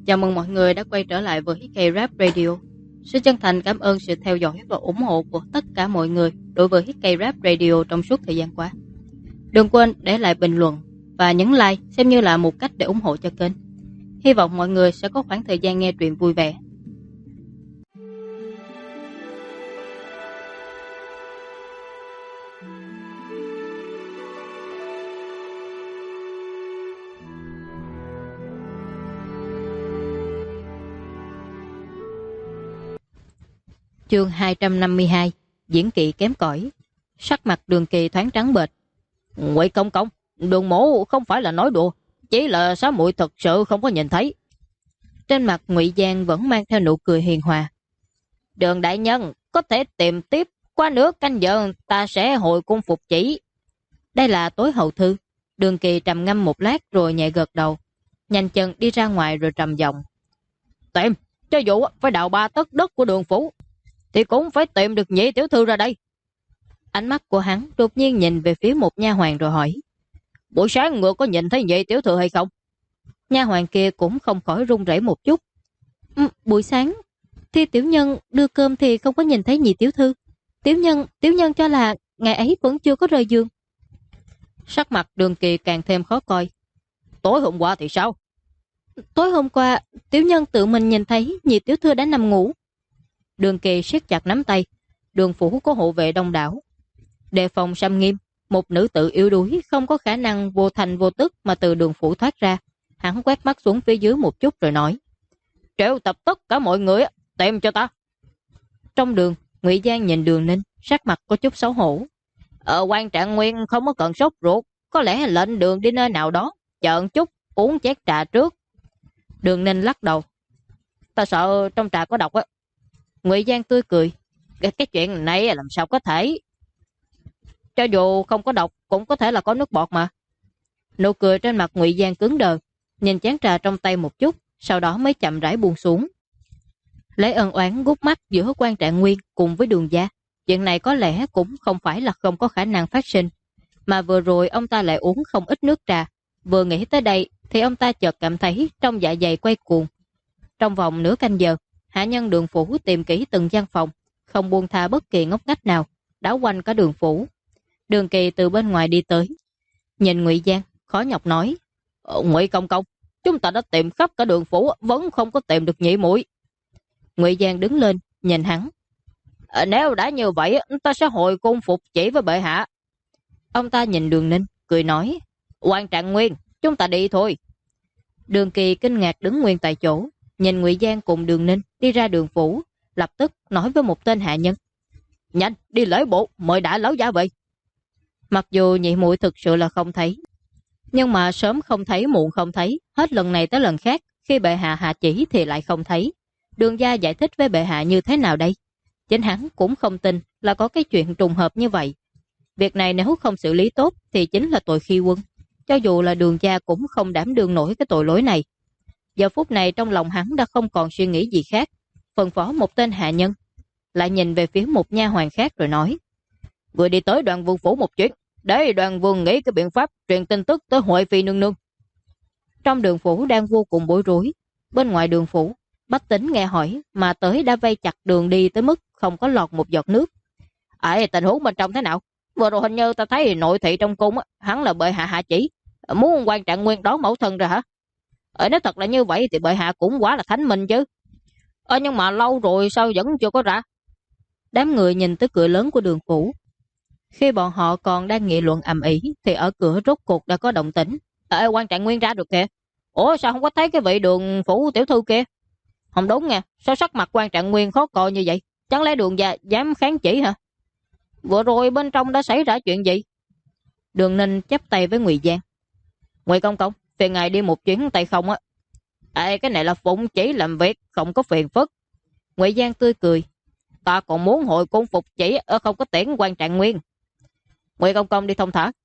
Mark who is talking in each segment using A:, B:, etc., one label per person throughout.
A: Chào mừng mọi người đã quay trở lại với K-Rap Radio. Xin chân thành cảm ơn sự theo dõi và ủng hộ của tất cả mọi người đối với K-Rap Radio trong suốt thời gian qua. Đừng quên để lại bình luận và nhấn like xem như là một cách để ủng hộ cho kênh. Hy vọng mọi người sẽ có khoảng thời gian nghe truyện vui vẻ. Chương 252, diễn kỵ kém cỏi. Sắc mặt Đường Kỳ thoáng trắng bệch. Ngụy Công Công, Đường mỗ không phải là nói đùa, chỉ là xá muội thật sự không có nhìn thấy. Trên mặt Ngụy Giang vẫn mang theo nụ cười hiền hòa. Đường đại nhân có thể tìm tiếp, qua nửa canh giờ ta sẽ hồi cung phục chỉ. Đây là tối hậu thư. Đường Kỳ trầm ngâm một lát rồi nhẹ gật đầu, nhanh chân đi ra ngoài rồi trầm giọng. Tìm, cho dù phải đào 3 tấc đất của Đường phủ thì cũng phải tìm được Nhị tiểu thư ra đây. Ánh mắt của hắn đột nhiên nhìn về phía một nha hoàn rồi hỏi. Buổi sáng ngựa có nhìn thấy Nhị tiểu thư hay không? Nha hoàn kia cũng không khỏi run rẩy một chút. Buổi sáng khi tiểu nhân đưa cơm thì không có nhìn thấy Nhị tiểu thư. Tiểu nhân cho là ngày ấy vẫn chưa có rời giường. Sắc mặt Đường Kỳ càng thêm khó coi. Tối hôm qua thì sao? Tối hôm qua tiểu nhân tự mình nhìn thấy Nhị tiểu thư đã nằm ngủ. Đường Kỳ siết chặt nắm tay. Đường phủ có hộ vệ đông đảo, đề phòng xâm nghiêm. Một nữ tử yếu đuối không có khả năng vô thành vô tức mà từ đường phủ thoát ra. Hắn quét mắt xuống phía dưới một chút rồi nói. Triệu tập tất cả mọi người tìm cho ta. Trong đường, Ngụy Giang nhìn Đường Ninh, sắc mặt có chút xấu hổ. Quan Trạng Nguyên không có cần sốt ruột, có lẽ lệnh Đường đi nơi nào đó, chờ chút uống chén trà trước. Đường Ninh lắc đầu. Ta sợ trong trà có độc á. Ngụy Giang tươi cười. Cái chuyện này làm sao có thể? Cho dù không có độc cũng có thể là có nước bọt mà. Nụ cười trên mặt Ngụy Giang cứng đờ, nhìn chén trà trong tay một chút, sau đó mới chậm rãi buông xuống. Lấy ân oán gút mắt giữa Quan Trạng Nguyên cùng với Đường gia. Chuyện này có lẽ cũng không phải là không có khả năng phát sinh. Mà vừa rồi ông ta lại uống không ít nước trà. Vừa nghĩ tới đây thì ông ta chợt cảm thấy trong dạ dày quay cuồng. Trong vòng nửa canh giờ, hạ nhân Đường phủ tìm kỹ từng gian phòng, không buông tha bất kỳ ngóc ngách nào, đảo quanh cả Đường phủ. Đường Kỳ từ bên ngoài đi tới, nhìn Ngụy Giang, khó nhọc nói. Ngụy Công Công, chúng ta đã tìm khắp cả Đường phủ, vẫn không có tìm được nhị muội. Ngụy Giang đứng lên, nhìn hắn. Nếu đã như vậy, ta sẽ hồi cung phục chỉ với bệ hạ. Ông ta nhìn Đường Ninh, cười nói. Quan Trạng Nguyên, chúng ta đi thôi. Đường Kỳ kinh ngạc đứng nguyên tại chỗ, nhìn Ngụy Giang cùng Đường Ninh đi ra đường phủ, lập tức nói với một tên hạ nhân. Nhanh, đi lễ bộ, mời đại lão gia về. Mặc dù nhị muội thực sự là không thấy, nhưng mà sớm không thấy muộn không thấy, hết lần này tới lần khác, khi bệ hạ hạ chỉ thì lại không thấy. Đường gia giải thích với bệ hạ như thế nào đây? Chính hắn cũng không tin là có cái chuyện trùng hợp như vậy. Việc này nếu không xử lý tốt thì chính là tội khi quân. Cho dù là Đường gia cũng không đảm đương nổi cái tội lỗi này. Giờ phút này trong lòng hắn đã không còn suy nghĩ gì khác, phân phó một tên hạ nhân, lại nhìn về phía một nha hoàn khác rồi nói. Vừa đi tới Đoàn Vương phủ một chuyến, để Đoàn Vương nghĩ cái biện pháp truyền tin tức tới Huệ Phi nương nương. Trong đường phủ đang vô cùng bối rối. Bên ngoài đường phủ, bách tính nghe hỏi mà tới đã vây chặt đường đi tới mức không có lọt một giọt nước. Tình huống bên trong thế nào? Vừa rồi hình như ta thấy nội thị trong cung hắn là bệ hạ hạ chỉ, muốn Quan Trạng Nguyên đón mẫu thân ra hả? Nếu thật là như vậy thì bệ hạ cũng quá là thánh minh chứ. Nhưng mà lâu rồi sao vẫn chưa có ra? Đám người nhìn tới cửa lớn của đường phủ. Khi bọn họ còn đang nghị luận ầm ĩ thì ở cửa rốt cuộc đã có động tĩnh. Quan Trạng Nguyên ra được kìa. Ủa sao không có thấy cái vị Đường phủ tiểu thư kia? Không đúng nha, sao sắc mặt Quan Trạng Nguyên khó coi như vậy? Chẳng lẽ Đường gia dám kháng chỉ hả? Vừa rồi bên trong đã xảy ra chuyện gì? Đường Ninh chắp tay với Ngụy Giang. Ngụy Công Công, phiền ngài đi một chuyến tay không á. Cái này là phụng chỉ làm việc, không có phiền phức. Ngụy Giang tươi cười. Ta còn muốn hồi cung phục chỉ, không có tiễn Quan Trạng Nguyên. Ngụy Công Công đi thông thả.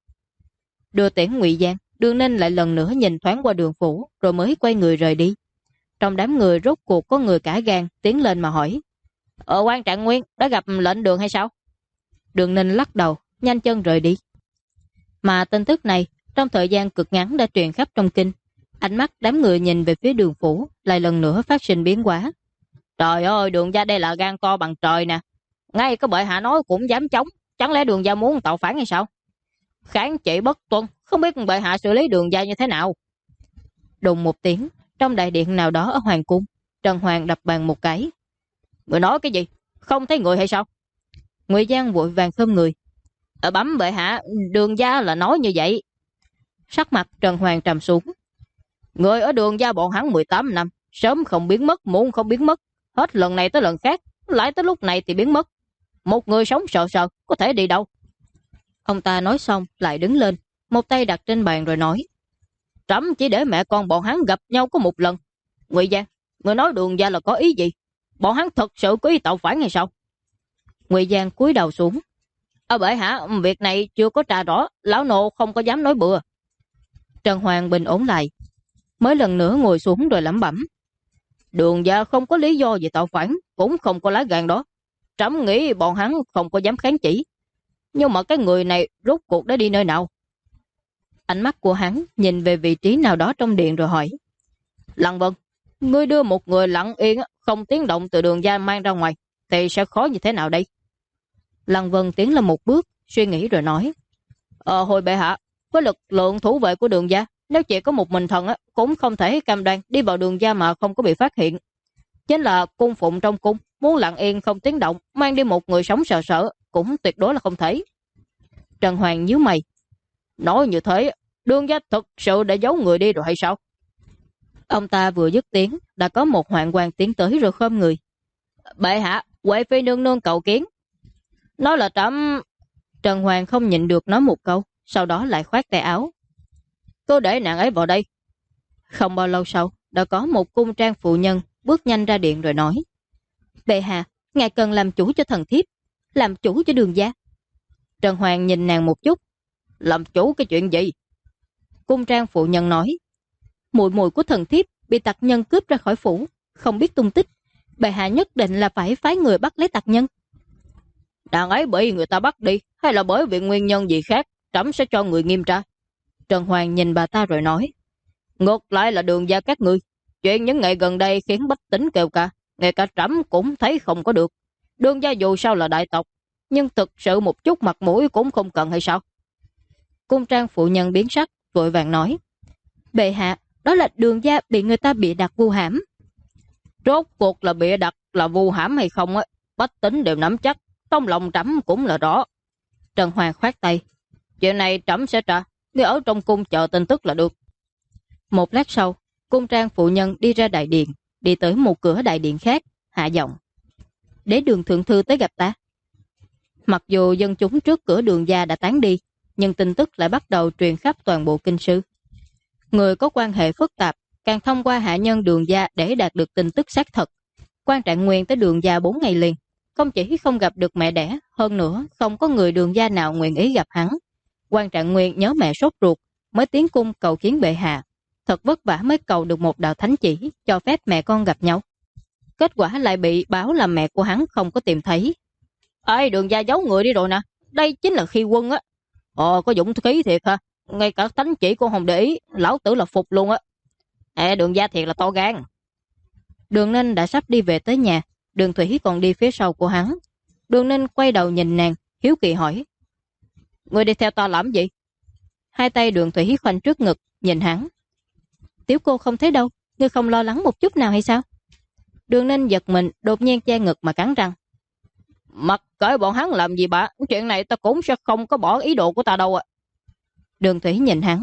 A: Đưa tiễn Ngụy Giang, Đường Ninh lại lần nữa nhìn thoáng qua đường phủ, rồi mới quay người rời đi. Trong đám người rốt cuộc có người cả gan tiến lên mà hỏi. Quan Trạng Nguyên đã gặp lệnh Đường hay sao? Đường Ninh lắc đầu, nhanh chân rời đi. Mà tin tức này trong thời gian cực ngắn đã truyền khắp trong kinh. Ánh mắt đám người nhìn về phía Đường phủ lại lần nữa phát sinh biến hóa. Trời ơi, Đường gia đây là gan to bằng trời nè. Ngay có bệ hạ nói cũng dám chống. Chẳng lẽ Đường gia muốn tạo phản hay sao? Kháng chỉ bất tuân, không biết bệ hạ xử lý Đường gia như thế nào. Đùng một tiếng, trong đại điện nào đó ở hoàng cung, Trần Hoàng đập bàn một cái. Người nói cái gì? Không thấy người hay sao? Ngụy Giang vội vàng khom người. Bẩm bệ hạ, Đường gia là nói như vậy. Sắc mặt Trần Hoàng trầm xuống. Người ở Đường gia bọn hắn 18 năm, sớm không biến mất, muộn không biến mất. Hết lần này tới lần khác, lại tới lúc này thì biến mất. Một người sống sợ sợ, có thể đi đâu? Ông ta nói xong, lại đứng lên, một tay đặt trên bàn rồi nói. Trẫm chỉ để mẹ con bọn hắn gặp nhau có một lần. Ngụy Giang, người nói Đường gia là có ý gì? Bọn hắn thật sự có ý tạo phản hay sao? Ngụy Giang cúi đầu xuống. Bệ hạ, việc này chưa có tra rõ, lão nô không có dám nói bừa. Trần Hoàng bình ổn lại, mới lần nữa ngồi xuống rồi lẩm bẩm. Đường gia không có lý do gì tạo phản, cũng không có lá gan đó. Trẫm nghĩ bọn hắn không có dám kháng chỉ. Nhưng mà cái người này rốt cuộc đã đi nơi nào? Ánh mắt của hắn nhìn về vị trí nào đó trong điện rồi hỏi. Lăng Vân, ngươi đưa một người lặng yên không tiếng động từ Đường gia mang ra ngoài thì sẽ khó như thế nào đây? Lăng Vân tiến lên một bước, suy nghĩ rồi nói. Hồi bệ hạ, với lực lượng thủ vệ của Đường gia, nếu chỉ có một mình thần cũng không thể cam đoan đi vào Đường gia mà không có bị phát hiện. Chính là cung phụng trong cung, muốn lặng yên không tiếng động mang đi một người sống sợ sợ cũng tuyệt đối là không thể. Trần Hoàng nhíu mày. Nói như thế, Đường gia thực sự đã giấu người đi rồi hay sao? Ông ta vừa dứt tiếng, đã có một hoạn quan tiến tới rồi khom người. Bệ hạ, Huệ Phi nương nương cầu kiến. Nói là trẫm. Trần Hoàng không nhịn được nói một câu, sau đó lại khoát tay áo. Cô để nàng ấy vào đây. Không bao lâu sau, đã có một cung trang phụ nhân bước nhanh ra điện rồi nói. Bệ hạ, ngài cần làm chủ cho thần thiếp, làm chủ cho Đường gia. Trần Hoàng nhìn nàng một chút. Làm chủ cái chuyện gì? Cung trang phụ nhân nói. Muội muội của thần thiếp bị tặc nhân cướp ra khỏi phủ, không biết tung tích. Bệ hạ nhất định là phải phái người bắt lấy tặc nhân. Nàng ấy bị người ta bắt đi, hay là bởi vì nguyên nhân gì khác, trẫm sẽ cho người nghiêm tra. Trần Hoàng nhìn bà ta rồi nói. Ngược lại là Đường gia các ngươi, chuyện những ngày gần đây khiến bách tính kêu ca, ngay cả trẫm cũng thấy không có được. Đường gia dù sao là đại tộc, nhưng thực sự một chút mặt mũi cũng không cần hay sao? Cung trang phụ nhân biến sắc, vội vàng nói. Bệ hạ, đó là Đường gia bị người ta bịa đặt vu hãm. Rốt cuộc là bịa đặt là vu hãm hay không á, bách tính đều nắm chắc, trong lòng trẫm cũng là rõ. Trần Hoàng khoát tay. Chuyện này trẫm sẽ trả, ngươi ở trong cung chờ tin tức là được. Một lát sau, cung trang phụ nhân đi ra đại điện, đi tới một cửa đại điện khác, hạ giọng. Đế Đường thượng thư tới gặp ta. Mặc dù dân chúng trước cửa Đường gia đã tán đi, nhưng tin tức lại bắt đầu truyền khắp toàn bộ kinh sư. Người có quan hệ phức tạp càng thông qua hạ nhân Đường gia để đạt được tin tức xác thật. Quan Trạng Nguyên tới Đường gia 4 ngày liền, không chỉ không gặp được mẹ đẻ, hơn nữa không có người Đường gia nào nguyện ý gặp hắn. Quan Trạng Nguyên nhớ mẹ sốt ruột, mới tiến cung cầu kiến bệ hạ. Thật vất vả mới cầu được một đạo thánh chỉ cho phép mẹ con gặp nhau. Kết quả lại bị báo là mẹ của hắn không có tìm thấy. Ê, Đường gia giấu người đi rồi nè, đây chính là khi quân á. Có dũng khí thiệt ha, ngay cả thánh chỉ cô không để ý, lão tử là phục luôn á. Đường gia thiệt là to gan. Đường Ninh đã sắp đi về tới nhà, Đường Thủy còn đi phía sau của hắn. Đường Ninh quay đầu nhìn nàng, hiếu kỳ hỏi. Ngươi đi theo ta làm gì? Hai tay Đường Thủy khoanh trước ngực, nhìn hắn. Tiểu cô không thấy đâu, ngươi không lo lắng một chút nào hay sao? Đường Ninh giật mình, đột nhiên che ngực mà cắn răng. Mặc kệ bọn hắn làm gì bà, chuyện này ta cũng sẽ không có bỏ ý đồ của ta đâu ạ. Đường Thủy nhìn hắn.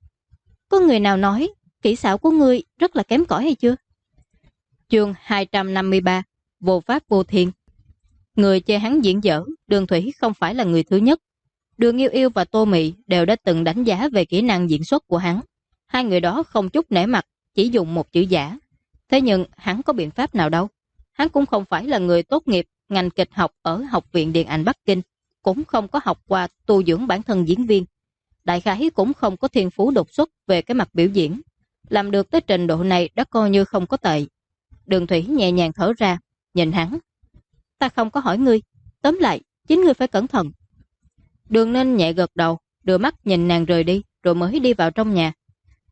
A: Có người nào nói kỹ xảo của ngươi rất là kém cỏi hay chưa? Chương 253, vô pháp vô thiên. Người chê hắn diễn dở, Đường Thủy không phải là người thứ nhất. Đường Yêu Yêu và Tô Mị đều đã từng đánh giá về kỹ năng diễn xuất của hắn. Hai người đó không chút nể mặt, chỉ dùng một chữ giả. Thế nhưng hắn có biện pháp nào đâu. Hắn cũng không phải là người tốt nghiệp ngành kịch học ở Học viện Điện ảnh Bắc Kinh, cũng không có học qua tu dưỡng bản thân diễn viên. Đại khái cũng không có thiên phú đột xuất về cái mặt biểu diễn. Làm được tới trình độ này đã coi như không có tệ. Đường Thủy nhẹ nhàng thở ra, nhìn hắn. Ta không có hỏi ngươi, tóm lại, chính ngươi phải cẩn thận. Đường Ninh nhẹ gật đầu, đưa mắt nhìn nàng rời đi, rồi mới đi vào trong nhà.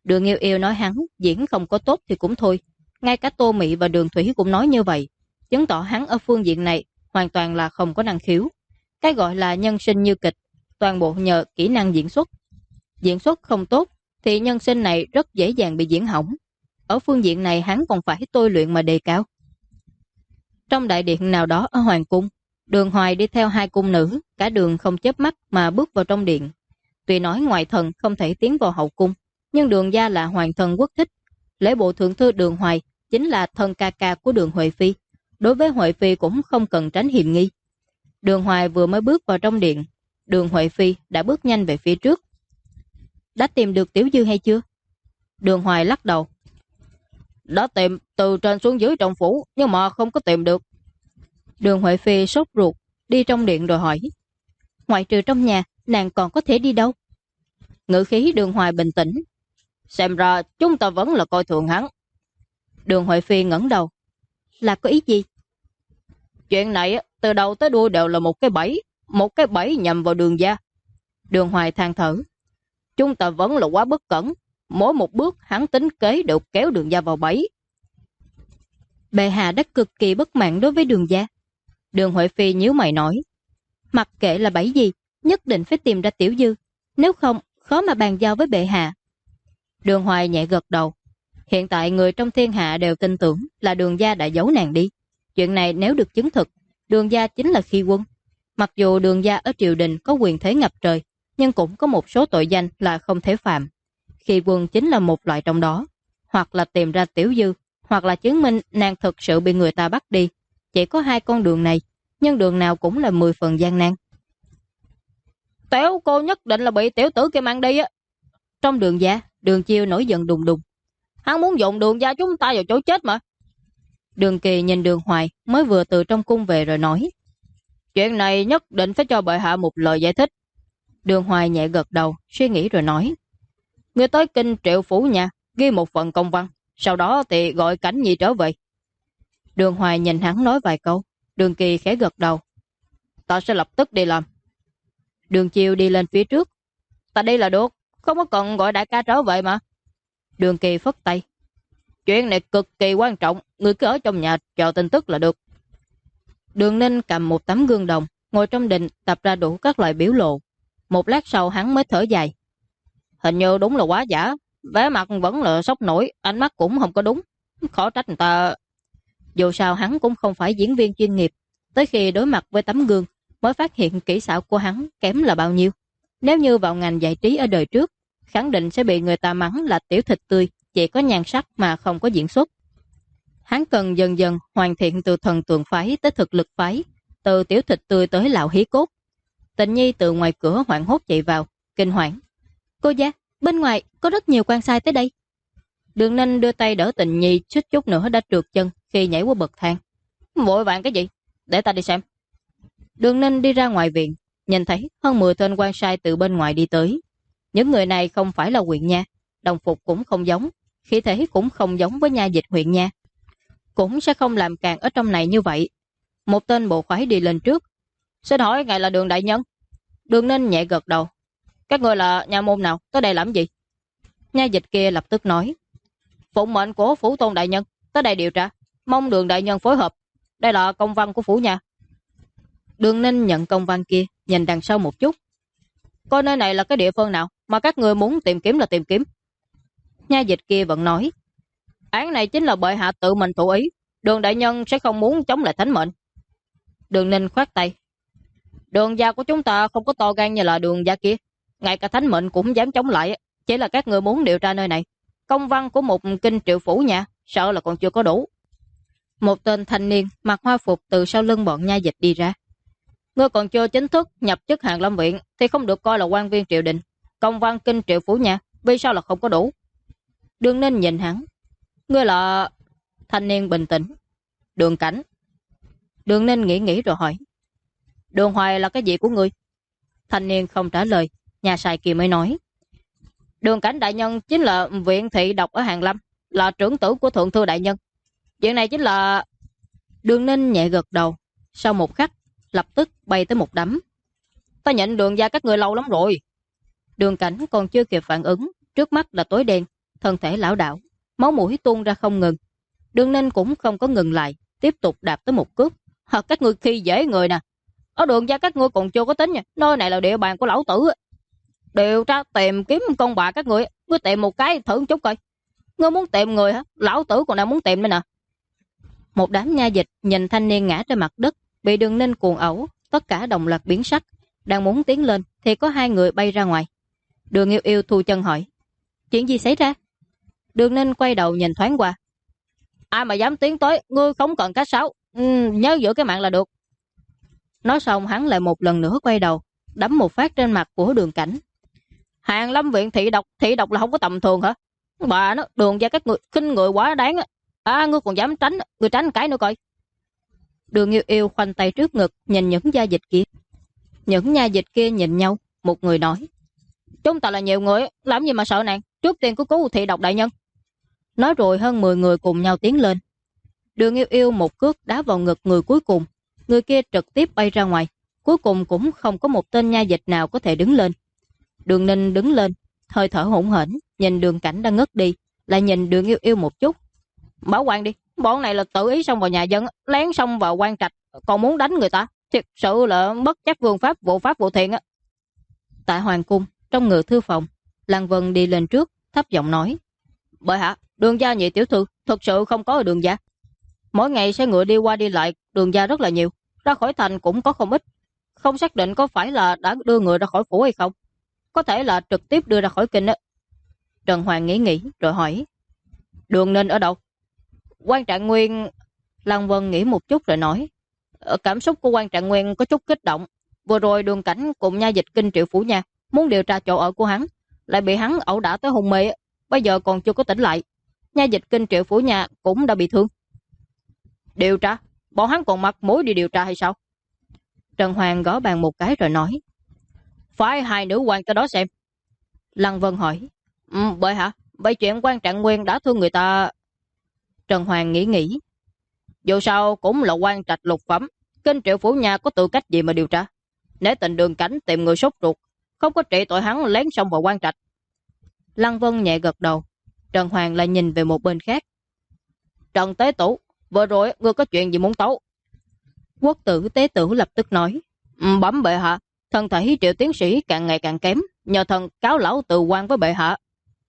A: Đường Yêu Yêu nói hắn diễn không có tốt thì cũng thôi. Ngay cả Tô Mị và Đường Thủy cũng nói như vậy, chứng tỏ hắn ở phương diện này hoàn toàn là không có năng khiếu. Cái gọi là nhân sinh như kịch, toàn bộ nhờ kỹ năng diễn xuất. Diễn xuất không tốt thì nhân sinh này rất dễ dàng bị diễn hỏng. Ở phương diện này hắn còn phải tôi luyện mà đề cao. Trong đại điện nào đó ở Hoàng Cung, Đường Hoài đi theo hai cung nữ, cả đường không chớp mắt mà bước vào trong điện. Tuy nói ngoại thần không thể tiến vào hậu cung, nhưng Đường gia là hoàng thân quốc thích. Lễ bộ thượng thư Đường Hoài chính là thân ca ca của Đường Huệ Phi. Đối với Huệ Phi cũng không cần tránh hiểm nghi. Đường Hoài vừa mới bước vào trong điện, Đường Huệ Phi đã bước nhanh về phía trước. Đã tìm được Tiểu Dư hay chưa? Đường Hoài lắc đầu. Đã tìm từ trên xuống dưới trong phủ, nhưng mà không có tìm được. Đường Huệ Phi sốt ruột, đi trong điện rồi hỏi. Ngoại trừ trong nhà, nàng còn có thể đi đâu? Ngữ khí Đường Hoài bình tĩnh. Xem ra chúng ta vẫn là coi thường hắn. Đường Huệ Phi ngẩng đầu. Là có ý gì? Chuyện này từ đầu tới đuôi đều là một cái bẫy nhằm vào Đường gia. Đường Hoài than thở. Chúng ta vẫn là quá bất cẩn. Mỗi một bước hắn tính kế đều kéo Đường gia vào bẫy. Bệ hạ đã cực kỳ bất mãn đối với Đường gia. Đường Huệ Phi nhíu mày nói. Mặc kệ là bẫy gì, nhất định phải tìm ra Tiểu Dư. Nếu không, khó mà bàn giao với bệ hạ. Đường Hoài nhẹ gật đầu. Hiện tại người trong thiên hạ đều tin tưởng là Đường gia đã giấu nàng đi. Chuyện này nếu được chứng thực, Đường gia chính là khi quân. Mặc dù Đường gia ở triều đình có quyền thế ngập trời, nhưng cũng có một số tội danh là không thể phạm. Khi quân chính là một loại trong đó. Hoặc là tìm ra Tiểu Dư, hoặc là chứng minh nàng thực sự bị người ta bắt đi. Chỉ có hai con đường này, nhưng đường nào cũng là 10 phần gian nan. Tiểu cô nhất định là bị tiểu tử kia mang đi á. Trong Đường gia, Đường Chiêu nổi giận đùng đùng. Hắn muốn dùng Đường gia chúng ta vào chỗ chết mà. Đường Kỳ nhìn Đường Hoài mới vừa từ trong cung về rồi nói. Chuyện này nhất định phải cho bệ hạ một lời giải thích. Đường Hoài nhẹ gật đầu, suy nghĩ rồi nói. Người tới kinh Triệu phủ nhà, ghi một phần công văn, sau đó thì gọi Cảnh Nhi trở về. Đường Hoài nhìn hắn nói vài câu. Đường Kỳ khẽ gật đầu. Ta sẽ lập tức đi làm. Đường Chiêu đi lên phía trước. Ta đi là được, không có cần gọi đại ca trở về mà. Đường Kỳ phất tay. Chuyện này cực kỳ quan trọng, người cứ ở trong nhà chờ tin tức là được. Đường Ninh cầm một tấm gương đồng, ngồi trong đình tập ra đủ các loại biểu lộ. Một lát sau hắn mới thở dài. Hình như đúng là quá giả, vẻ mặt vẫn là sốc nổi, ánh mắt cũng không có đúng. Khó trách người ta. Dù sao hắn cũng không phải diễn viên chuyên nghiệp, tới khi đối mặt với tấm gương mới phát hiện kỹ xảo của hắn kém là bao nhiêu. Nếu như vào ngành giải trí ở đời trước, khẳng định sẽ bị người ta mắng là tiểu thịt tươi, chỉ có nhan sắc mà không có diễn xuất. Hắn cần dần dần hoàn thiện từ thần tượng phái tới thực lực phái, từ tiểu thịt tươi tới lão hí cốt. Tịnh Nhi từ ngoài cửa hoảng hốt chạy vào, kinh hoảng. Cô gia, bên ngoài có rất nhiều quan sai tới đây. Đường Ninh đưa tay đỡ Tịnh Nhi, suýt chút nữa đã trượt chân khi nhảy qua bậc thang. Vội vàng cái gì? Để ta đi xem. Đường Ninh đi ra ngoài viện, nhìn thấy hơn 10 tên quan sai từ bên ngoài đi tới. Những người này không phải là huyện nha, đồng phục cũng không giống, khí thế cũng không giống với nha dịch huyện nha. Cũng sẽ không làm càng ở trong này như vậy. Một tên bộ khoái đi lên trước. Xin hỏi ngài là Đường đại nhân? Đường Ninh nhẹ gật đầu. Các người là nhà môn nào, tới đây làm gì? Nha dịch kia lập tức nói. Phụng mệnh của phủ tôn đại nhân, tới đây điều tra, mong Đường đại nhân phối hợp. Đây là công văn của phủ nhà. Đường Ninh nhận công văn kia, nhìn đằng sau một chút. Coi nơi này là cái địa phương nào mà các người muốn tìm kiếm là tìm kiếm. Nha dịch kia vẫn nói. Án này chính là bệ hạ tự mình thụ ý, Đường đại nhân sẽ không muốn chống lại thánh mệnh. Đường Ninh khoát tay. Đường gia của chúng ta không có to gan như là Đường gia kia, ngay cả thánh mệnh cũng dám chống lại. Chỉ là các người muốn điều tra nơi này, công văn của một kinh triệu phủ nhà sợ là còn chưa có đủ. Một tên thanh niên mặc hoa phục từ sau lưng bọn nha dịch đi ra. Ngươi còn chưa chính thức nhập chức Hàn Lâm viện thì không được coi là quan viên triều đình. Công văn kinh triệu phủ nhà vì sao là không có đủ? Đường Ninh nhìn hắn. Ngươi là... Thanh niên bình tĩnh. Đường Cảnh. Đường Ninh nghĩ rồi hỏi. Đường Hoài là cái gì của ngươi? Thanh niên không trả lời. Nhà sai kia mới nói. Đường Cảnh đại nhân chính là viện thị độc ở Hàn Lâm, là trưởng tử của thượng thư đại nhân. Chuyện này chính là... Đường Ninh nhẹ gật đầu. Sau một khắc lập tức bay tới một đấm. Ta nhận Đường gia các người lâu lắm rồi. Đường Cảnh còn chưa kịp phản ứng, trước mắt là tối đen. thân thể lão đảo, máu mũi tuôn ra không ngừng. Đường Ninh cũng không có ngừng lại, tiếp tục đạp tới một cước. Các ngươi khi dễ người nè. Ở Đường gia các ngươi còn chưa có tính nha, nơi này là địa bàn của lão tử. Điều tra tìm kiếm con bà các ngươi, cứ tìm một cái thử chút coi. Ngươi muốn tìm người hả? Lão tử còn đang muốn tìm nữa nè. Một đám nha dịch nhìn thanh niên ngã trên mặt đất, bị Đường Ninh cuồng ẩu, tất cả đồng loạt biến sắc, đang muốn tiến lên thì có hai người bay ra ngoài. Đường Yêu Yêu thu chân hỏi: chuyện gì xảy ra? Đường Ninh quay đầu nhìn thoáng qua: ai mà dám tiến tới, ngươi không cần cá sáo, nhớ giữ cái mạng là được. Nói xong hắn lại một lần nữa quay đầu, đấm một phát trên mặt của Đường Cảnh. Hàng Lâm viện thị độc là không có tầm thường hả? Bà nó, Đường gia các người khinh người quá đáng á. Ngươi còn dám tránh, ngươi tránh cái nữa coi. Đường Yêu Yêu khoanh tay trước ngực nhìn những gia dịch kia. Những nha dịch kia nhìn nhau, một người nói: chúng ta là nhiều người, làm gì mà sợ nàng, trước tiên cứ cứu thị độc đại nhân. Nói rồi hơn 10 người cùng nhau tiến lên. Đường Yêu Yêu một cước đá vào ngực người cuối cùng, người kia trực tiếp bay ra ngoài. Cuối cùng cũng không có một tên nha dịch nào có thể đứng lên. Đường Ninh đứng lên, hơi thở hỗn hển, nhìn Đường Cảnh đang ngất đi, lại nhìn Đường Yêu Yêu một chút. Bảo quản đi, bọn này là tự ý xông vào nhà dân, lén xông vào quan trạch, còn muốn đánh người ta, thiệt sự là bất chấp vương pháp vô thiện á. Tại hoàng cung, trong ngự thư phòng, Lăng Vân đi lên trước, thấp giọng nói: bệ hạ, Đường gia nhị tiểu thư thực sự không có ở Đường gia. Mỗi ngày xe ngựa đi qua đi lại Đường gia rất là nhiều, ra khỏi thành cũng có không ít, không xác định có phải là đã đưa người ra khỏi phủ hay không, có thể là trực tiếp đưa ra khỏi kinh á. Trần Hoàng nghĩ rồi hỏi: Đường Ninh ở đâu? Quan Trạng Nguyên. Lăng Vân nghĩ một chút rồi nói: cảm xúc của Quan Trạng Nguyên có chút kích động, vừa rồi Đường Cảnh cùng nha dịch kinh Triệu phủ nha muốn điều tra chỗ ở của hắn, lại bị hắn ẩu đả tới hôn mê, bây giờ còn chưa có tỉnh lại. Nha dịch kinh Triệu phủ nha cũng đã bị thương. Điều tra? Bọn hắn còn mặt mũi đi điều tra hay sao? Trần Hoàng gõ bàn một cái rồi nói: phải hai nữ quan tới đó xem. Lăng Vân hỏi: bệ hạ, vậy chuyện Quan Trạng Nguyên đã thương người ta? Trần Hoàng nghĩ: dù sao cũng là quan trạch lục phẩm, kinh Triệu phủ nhà có tư cách gì mà điều tra? Nếu tình Đường Cảnh tìm người sốt ruột, không có trị tội hắn lén xông vào quan trạch. Lăng Vân nhẹ gật đầu. Trần Hoàng lại nhìn về một bên khác: Trần Tế Tủ, vừa rồi ngươi có chuyện gì muốn tấu? Quốc tử Tế Tử lập tức nói: bẩm bệ hạ, thân thể Triệu tiến sĩ càng ngày càng kém, nhờ thần cáo lão từ quan với bệ hạ.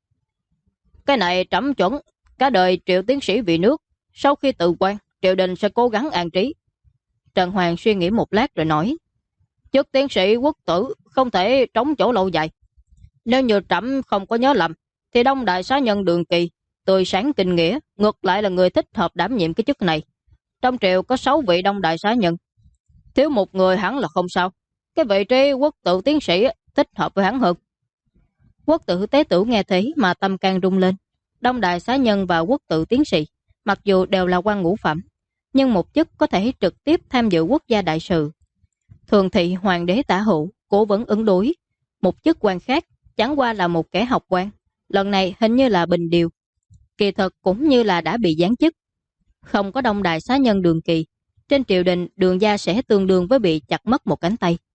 A: Cái này trẫm chuẩn, cả đời Triệu tiến sĩ vì nước, sau khi tự quan, triều đình sẽ cố gắng an trí. Trần Hoàng suy nghĩ một lát rồi nói: chức tiến sĩ quốc tử không thể trống chỗ lâu dài. Nếu như trẫm không có nhớ lầm, thì Đông Đại Xá Nhân Đường Kỳ tươi sáng kinh nghĩa, ngược lại là người thích hợp đảm nhiệm cái chức này. Trong triều có 6 vị Đông Đại Xá Nhân, thiếu một người hẳn là không sao. Cái vị trí quốc tử tiến sĩ thích hợp với hắn hơn. Quốc tử Tế Tử nghe thấy mà tâm can rung lên. Đông Đại Xá Nhân và quốc tử tiến sĩ mặc dù đều là quan ngũ phẩm, nhưng một chức có thể trực tiếp tham dự quốc gia đại sự, thường thị hoàng đế tả hữu, cố vấn ứng đối. Một chức quan khác chẳng qua là một kẻ học quan, lần này hình như là bình điều, kỳ thực cũng như là đã bị giáng chức. Không có Đông Đại Xá Nhân Đường Kỳ, trên triều đình Đường gia sẽ tương đương với bị chặt mất một cánh tay.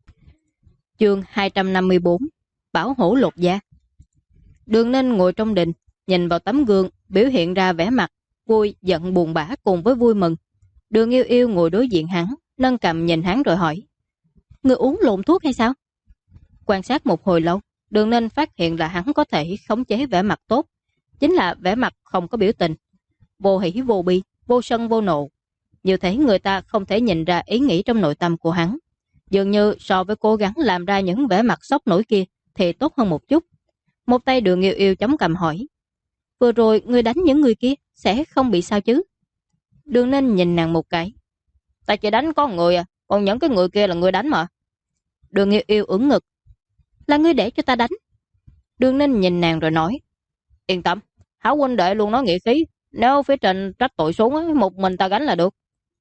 A: Chương 254: Bảo hổ lột da. Đường Ninh ngồi trong đình, nhìn vào tấm gương, biểu hiện ra vẻ mặt vui, giận, buồn bã cùng với vui mừng. Đường Yêu Yêu ngồi đối diện hắn, nâng cằm nhìn hắn rồi hỏi: người uống lộn thuốc hay sao? Quan sát một hồi lâu, Đường Ninh phát hiện là hắn có thể khống chế vẻ mặt tốt, chính là vẻ mặt không có biểu tình, vô hỉ vô bi, vô sân vô nộ. Như thế người ta không thể nhìn ra ý nghĩ trong nội tâm của hắn. Dường như so với cố gắng làm ra những vẻ mặt sốc nổi kia thì tốt hơn một chút. Một tay Đường Yêu Yêu chống cằm hỏi: vừa rồi người đánh những người kia sẽ không bị sao chứ? Đường Ninh nhìn nàng một cái: ta chỉ đánh có người à, còn những cái người kia là người đánh mà. Đường Yêu Yêu ưỡn ngực: là ngươi để cho ta đánh? Đường Ninh nhìn nàng rồi nói: yên tâm, Hảo huynh đệ luôn nói nghĩa khí, nếu phía trên trách tội xuống, một mình ta gánh là được.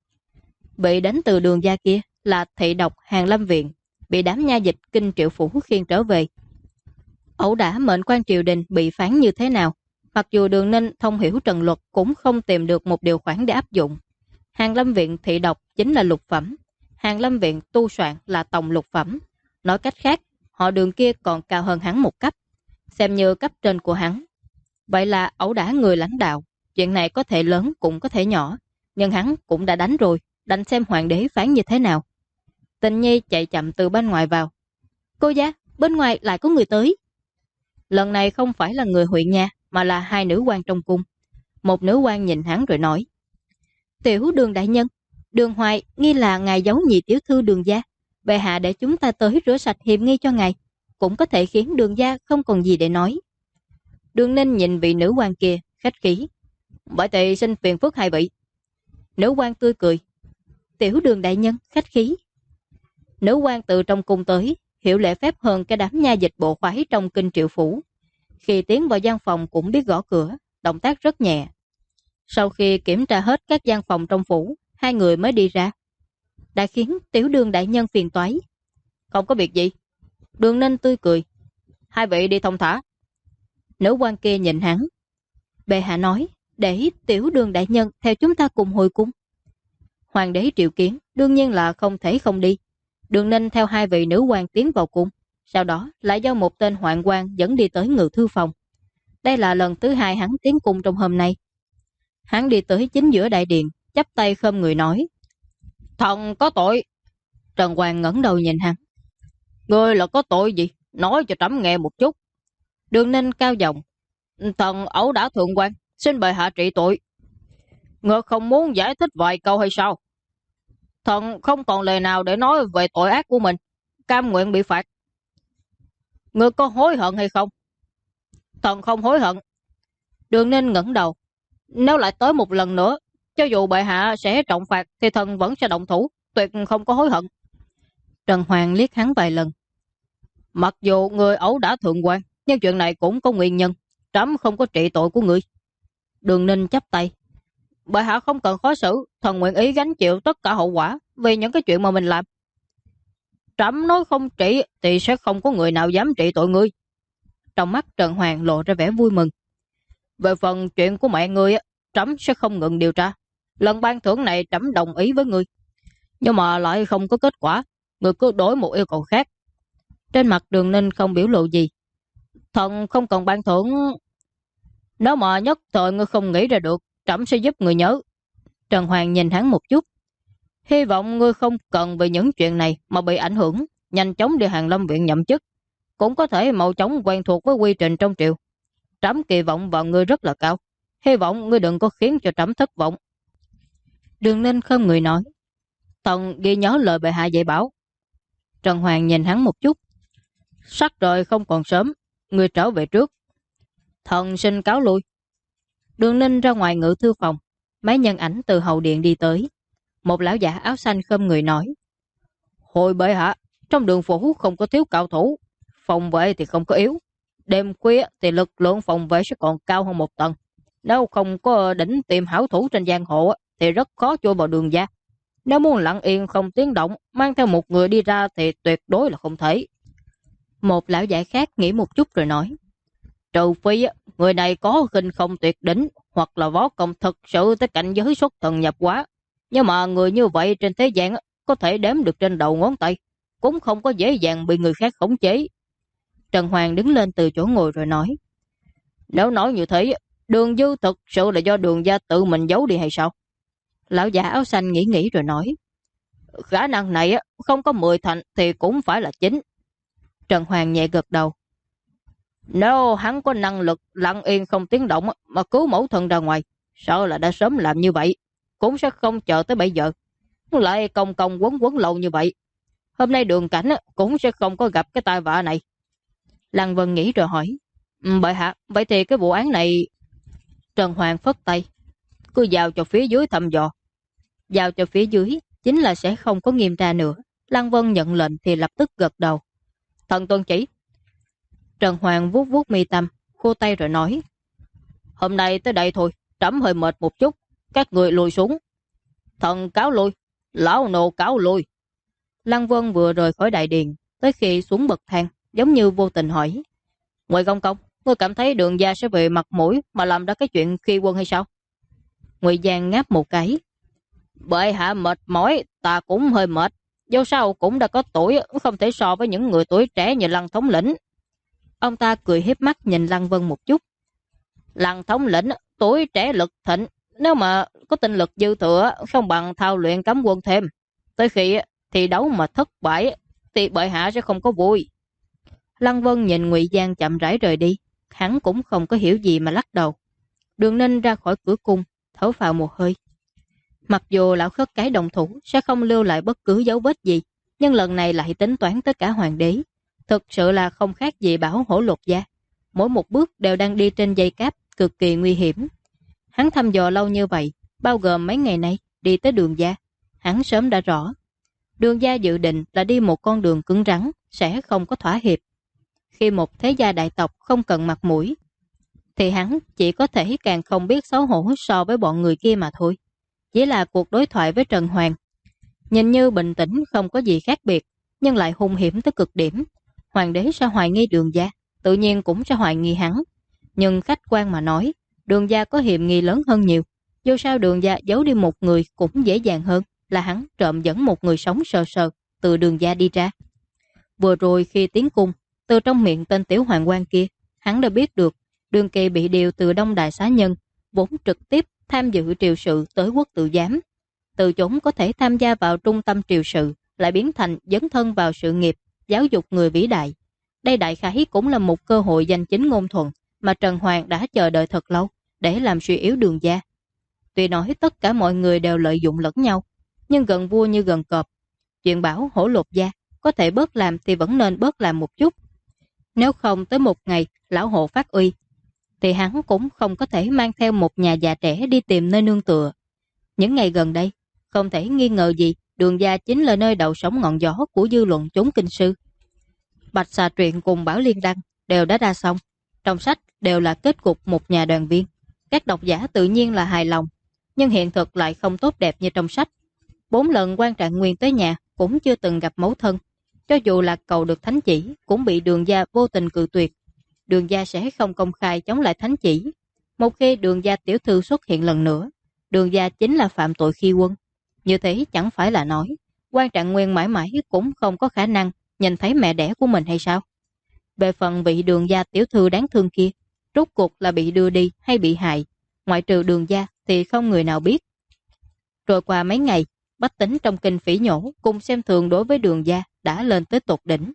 A: Bị đánh từ Đường gia kia là thị độc Hàng Lâm viện, bị đám nha dịch kinh Triệu phủ khiêng trở về. Ẩu đả mệnh quan triều đình bị phán như thế nào, mặc dù Đường Ninh thông hiểu trần luật cũng không tìm được một điều khoản để áp dụng. Hàng Lâm viện thị độc chính là lục phẩm, Hàng Lâm viện tu soạn là tổng lục phẩm. Nói cách khác, họ Đường kia còn cao hơn hắn một cấp, xem như cấp trên của hắn. Vậy là ẩu đả người lãnh đạo. Chuyện này có thể lớn cũng có thể nhỏ. Nhưng hắn cũng đã đánh rồi, đánh xem hoàng đế phán như thế nào. Tình Nhi chạy chậm từ bên ngoài vào. Cô giá, bên ngoài lại có người tới. Lần này không phải là người huyện nha, mà là hai nữ quan trong cung. Một nữ quan nhìn hắn rồi nói: Tiểu Đường đại nhân, Đường Hoài nghi là ngài giấu nhị tiểu thư Đường gia. Bệ hạ để chúng ta tới rửa sạch hiểm nghi cho ngài, cũng có thể khiến Đường gia không còn gì để nói. Đường Ninh nhìn vị nữ quan kia, khách khí: Bởi thì xin phiền phức hai vị. Nữ quan tươi cười: Tiểu Đường đại nhân, khách khí. Nữ quan từ trong cung tới, hiểu lễ phép hơn cái đám nha dịch bộ khoái trong kinh triệu phủ. Khi tiến vào gian phòng cũng biết gõ cửa, động tác rất nhẹ. Sau khi kiểm tra hết các gian phòng trong phủ, hai người mới đi ra. Đã khiến Tiểu Đường đại nhân phiền toái. Không có việc gì. Đường Ninh tươi cười: Hai vị đi thông thả. Nữ quan kia nhìn hắn: Bệ hạ nói để Tiểu Đường đại nhân theo chúng ta cùng hồi cung. Hoàng đế triệu kiến, đương nhiên là không thể không đi. Đường Ninh theo hai vị nữ quan tiến vào cung, sau đó lại do một tên hoạn quan dẫn đi tới ngự thư phòng. Đây là lần thứ hai hắn tiến cung trong hôm nay. Hắn đi tới chính giữa đại điện, chắp tay khom người nói: Thần có tội. Trần Hoàng ngẩng đầu nhìn hắn: Ngươi là có tội gì? Nói cho trẫm nghe một chút. Đường Ninh cao giọng: Thần ẩu đả thượng quan, xin bệ hạ trị tội. Ngươi không muốn giải thích vài câu hay sao? Thần không còn lời nào để nói về tội ác của mình, cam nguyện bị phạt. Ngươi có hối hận hay không? Thần không hối hận. Đường Ninh ngẩng đầu: Nếu lại tới một lần nữa, cho dù bệ hạ sẽ trọng phạt thì thần vẫn sẽ động thủ, tuyệt không có hối hận. Trần Hoàng liếc hắn vài lần: Mặc dù người ẩu đả thượng quan, nhưng chuyện này cũng có nguyên nhân, trẫm không có trị tội của người. Đường Ninh chắp tay: Bệ hạ không cần khó xử, thần nguyện ý gánh chịu tất cả hậu quả vì những cái chuyện mà mình làm. Trẫm nói không trị thì sẽ không có người nào dám trị tội ngươi. Trong mắt Trần Hoàng lộ ra vẻ vui mừng: Về phần chuyện của mẹ ngươi, trẫm sẽ không ngừng điều tra. Lần ban thưởng này trẫm đồng ý với ngươi, nhưng mà lại không có kết quả, ngươi cứ đổi một yêu cầu khác. Trên mặt Đường Ninh không biểu lộ gì. Thần không cần ban thưởng. Nếu mà nhất thời ngươi không nghĩ ra được, trẫm sẽ giúp người nhớ. Trần Hoàng nhìn hắn một chút: Hy vọng ngươi không cần vì những chuyện này mà bị ảnh hưởng, nhanh chóng đi Hàn Lâm viện nhậm chức, cũng có thể mau chóng quen thuộc với quy trình trong triều. Trẫm kỳ vọng vào ngươi rất là cao, hy vọng ngươi đừng có khiến cho trẫm thất vọng. Đường Ninh không người nói: Thần ghi nhớ lời bệ hạ dạy bảo. Trần Hoàng nhìn hắn một chút: Sắc trời không còn sớm, ngươi trở về trước. Thần xin cáo lui. Đường Ninh ra ngoài ngự thư phòng. Mấy nhân ảnh từ hậu điện đi tới. Một lão giả áo xanh khom người nói: Hồi bệ hạ, trong đường phủ không có thiếu cao thủ, phòng vệ thì không có yếu. Đêm khuya thì lực lượng phòng vệ sẽ còn cao hơn một tầng. Nếu không có đỉnh tìm hảo thủ trên giang hồ thì rất khó chui vào Đường gia. Nếu muốn lặng yên không tiếng động, mang theo một người đi ra thì tuyệt đối là không thể. Một lão giả khác nghĩ một chút rồi nói: Trừ phi người này có khinh không tuyệt đỉnh, hoặc là võ công thực sự tới cảnh giới xuất thần nhập hóa. Nhưng mà người như vậy trên thế gian có thể đếm được trên đầu ngón tay, cũng không có dễ dàng bị người khác khống chế. Trần Hoàng đứng lên từ chỗ ngồi rồi nói: Nếu nói như thế, Đường Dư thực sự là do Đường gia tự mình giấu đi hay sao? Lão giả áo xanh nghĩ rồi nói: Khả năng này không có 10 thành thì cũng phải là 9. Trần Hoàng nhẹ gật đầu: Nếu hắn có năng lực lặng yên không tiếng động mà cứu mẫu thân ra ngoài, sợ là đã sớm làm như vậy, cũng sẽ không chờ tới bây giờ. Lại công công quấn quấn lâu như vậy, hôm nay Đường Cảnh cũng sẽ không có gặp cái tai vạ này. Lăng Vân nghĩ rồi hỏi: Bệ hạ, vậy thì cái vụ án này... Trần Hoàng phất tay: Cứ giao cho phía dưới thăm dò. Giao cho phía dưới chính là sẽ không có nghiêm tra nữa. Lăng Vân nhận lệnh thì lập tức gật đầu: Thần tuân chỉ. Trần Hoàng vuốt vuốt mi tâm, khô tay rồi nói: Hôm nay tới đây thôi, trẫm hơi mệt một chút, các người lùi xuống. Thần cáo lui. Lão nô cáo lui. Lăng Vân vừa rời khỏi đại điện, tới khi xuống bậc thang, giống như vô tình hỏi: Ngụy công công, ngươi cảm thấy Đường gia sẽ về mặt mũi mà làm ra cái chuyện khi quân hay sao? Ngụy Giang ngáp một cái: Bệ hạ mệt mỏi, ta cũng hơi mệt. Dẫu sao cũng đã có tuổi, không thể so với những người tuổi trẻ như Lăng thống lĩnh. Ông ta cười hiếp mắt nhìn Lăng Vân một chút: Lăng thống lĩnh tuổi trẻ lực thịnh, nếu mà có tinh lực dư thừa không bằng thao luyện cấm quân thêm. Tới khi thi đấu mà thất bại thì bệ hạ sẽ không có vui. Lăng Vân nhìn Ngụy Giang chậm rãi rời đi, hắn cũng không có hiểu gì mà lắc đầu. Đường Ninh ra khỏi cửa cung, thở phào một hơi. Mặc dù lão khất cái đồng thủ sẽ không lưu lại bất cứ dấu vết gì, nhưng lần này lại tính toán tất cả hoàng đế. Thực sự là không khác gì bảo hổ lột da. Mỗi một bước đều đang đi trên dây cáp, cực kỳ nguy hiểm. Hắn thăm dò lâu như vậy, bao gồm mấy ngày nay đi tới Đường gia. Hắn sớm đã rõ, Đường gia dự định là đi một con đường cứng rắn, sẽ không có thỏa hiệp. Khi một thế gia đại tộc không cần mặt mũi, thì hắn chỉ có thể càng không biết xấu hổ so với bọn người kia mà thôi. Chỉ là cuộc đối thoại với Trần Hoàng, nhìn như bình tĩnh không có gì khác biệt, nhưng lại hung hiểm tới cực điểm. Hoàng đế sẽ hoài nghi Đường gia, tự nhiên cũng sẽ hoài nghi hắn. Nhưng khách quan mà nói, Đường gia có hiểm nghi lớn hơn nhiều. Dù sao Đường gia giấu đi một người cũng dễ dàng hơn là hắn trộm dẫn một người sống sờ sờ từ Đường gia đi ra. Vừa rồi khi tiến cung, từ trong miệng tên tiểu hoàng quan kia, hắn đã biết được Đường Kỳ bị điều từ Đông Đại Xá Nhân, vốn trực tiếp tham dự triều sự tới quốc tự giám. Từ chốn có thể tham gia vào trung tâm triều sự, lại biến thành dấn thân vào sự nghiệp giáo dục người vĩ đại. Đây đại khái cũng là một cơ hội giành chính ngôn thuận mà Trần Hoàng đã chờ đợi thật lâu để làm suy yếu Đường gia. Tuy nói tất cả mọi người đều lợi dụng lẫn nhau, nhưng gần vua như gần cọp. Chuyện bảo hổ lột da có thể bớt làm thì vẫn nên bớt làm một chút. Nếu không tới một ngày lão hộ phát uy, thì hắn cũng không có thể mang theo một nhà già trẻ đi tìm nơi nương tựa. Những ngày gần đây, không thể nghi ngờ gì, Đường gia chính là nơi đậu sóng ngọn gió của dư luận chốn kinh sư. Bạch Xà Truyện cùng Bảo Liên Đăng đều đã ra xong. Trong sách đều là kết cục một nhà đoàn viên. Các độc giả tự nhiên là hài lòng, nhưng hiện thực lại không tốt đẹp như trong sách. 4 lần Quan Trạng Nguyên tới nhà cũng chưa từng gặp mẫu thân. Cho dù là cầu được thánh chỉ, cũng bị Đường gia vô tình cự tuyệt. Đường gia sẽ không công khai chống lại thánh chỉ. Một khi Đường gia tiểu thư xuất hiện lần nữa, Đường gia chính là phạm tội khi quân. Như thế chẳng phải là nói Quan Trạng Nguyên mãi mãi cũng không có khả năng nhìn thấy mẹ đẻ của mình hay sao? Về phần vị Đường gia tiểu thư đáng thương kia, rốt cuộc là bị đưa đi hay bị hại, ngoại trừ Đường gia thì không người nào biết. Rồi qua mấy ngày, bách tính trong kinh phỉ nhổ cùng xem thường đối với Đường gia đã lên tới tột đỉnh.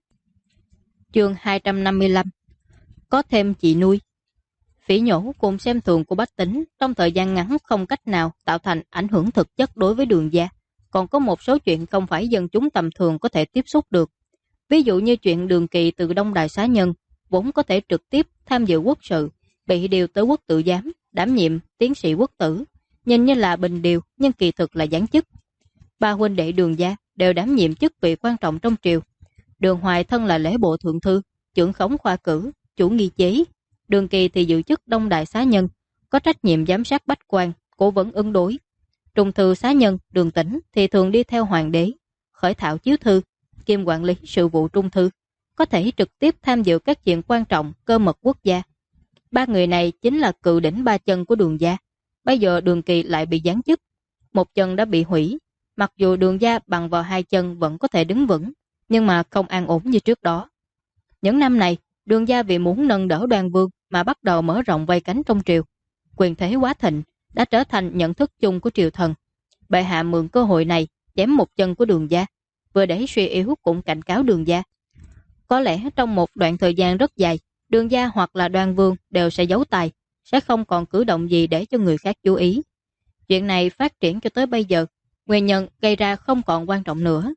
A: Chương 255. Có thêm chị nuôi. Phỉ nhổ cùng xem thường của bách tính trong thời gian ngắn không cách nào tạo thành ảnh hưởng thực chất đối với Đường gia. Còn có một số chuyện không phải dân chúng tầm thường có thể tiếp xúc được. Ví dụ như chuyện Đường Kỳ từ Đông Đại Xá Nhân, vốn có thể trực tiếp tham dự quốc sự, bị điều tới quốc tự giám, đảm nhiệm tiến sĩ quốc tử. Nhìn như là bình điều nhưng kỳ thực là giáng chức. Ba huynh đệ Đường gia đều đảm nhiệm chức vị quan trọng trong triều. Đường Hoài thân là lễ bộ thượng thư, trưởng khống khoa cử, chủ nghi chế. Đường Kỳ thì giữ chức Đông Đại Xá Nhân, có trách nhiệm giám sát bách quan, cố vấn ứng đối. Trung thư Xá Nhân Đường Tĩnh thì thường đi theo hoàng đế, khởi thảo chiếu thư, kiêm quản lý sự vụ trung thư, có thể trực tiếp tham dự các chuyện quan trọng cơ mật quốc gia. Ba người này chính là cự đỉnh ba chân của Đường gia. Bây giờ Đường Kỳ lại bị giáng chức, một chân đã bị hủy. Mặc dù Đường gia bằng vào hai chân vẫn có thể đứng vững, nhưng mà không an ổn như trước đó. Những năm này, Đường gia vì muốn nâng đỡ Đoan Vương mà bắt đầu mở rộng vây cánh trong triều. Quyền thế quá thịnh đã trở thành nhận thức chung của triều thần. Bệ hạ mượn cơ hội này chém một chân của Đường gia, vừa để suy yếu cũng cảnh cáo Đường gia. Có lẽ trong một đoạn thời gian rất dài, Đường gia hoặc là Đoan Vương đều sẽ giấu tài, sẽ không còn cử động gì để cho người khác chú ý. Chuyện này phát triển cho tới bây giờ, nguyên nhân gây ra không còn quan trọng nữa.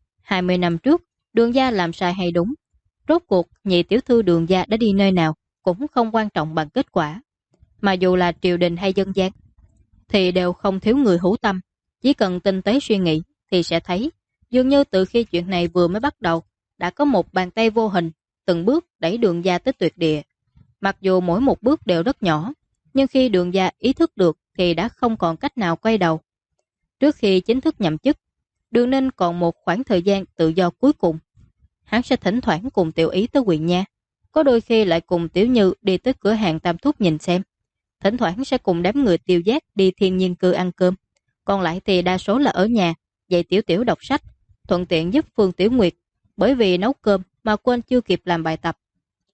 A: 20 năm trước, Đường gia làm sai hay đúng, rốt cuộc nhị tiểu thư Đường gia đã đi nơi nào cũng không quan trọng bằng kết quả. Mà dù là triều đình hay dân gian, thì đều không thiếu người hữu tâm. Chỉ cần tinh tế suy nghĩ thì sẽ thấy, dường như từ khi chuyện này vừa mới bắt đầu, đã có một bàn tay vô hình từng bước đẩy Đường gia tới tuyệt địa. Mặc dù mỗi một bước đều rất nhỏ, nhưng khi Đường gia ý thức được thì đã không còn cách nào quay đầu. Trước khi chính thức nhậm chức, Đường Ninh còn một khoảng thời gian tự do cuối cùng. Hắn sẽ thỉnh thoảng cùng Tiểu Ý tới Quyền Nha, có đôi khi lại cùng Tiểu Như đi tới cửa hàng Tam Thúc nhìn xem. Thỉnh thoảng sẽ cùng đám người Tiêu Giác đi thiên nhiên cư ăn cơm. Còn lại thì đa số là ở nhà, dạy Tiểu Tiểu đọc sách, thuận tiện giúp Phương Tiểu Nguyệt, bởi vì nấu cơm mà quên chưa kịp làm bài tập.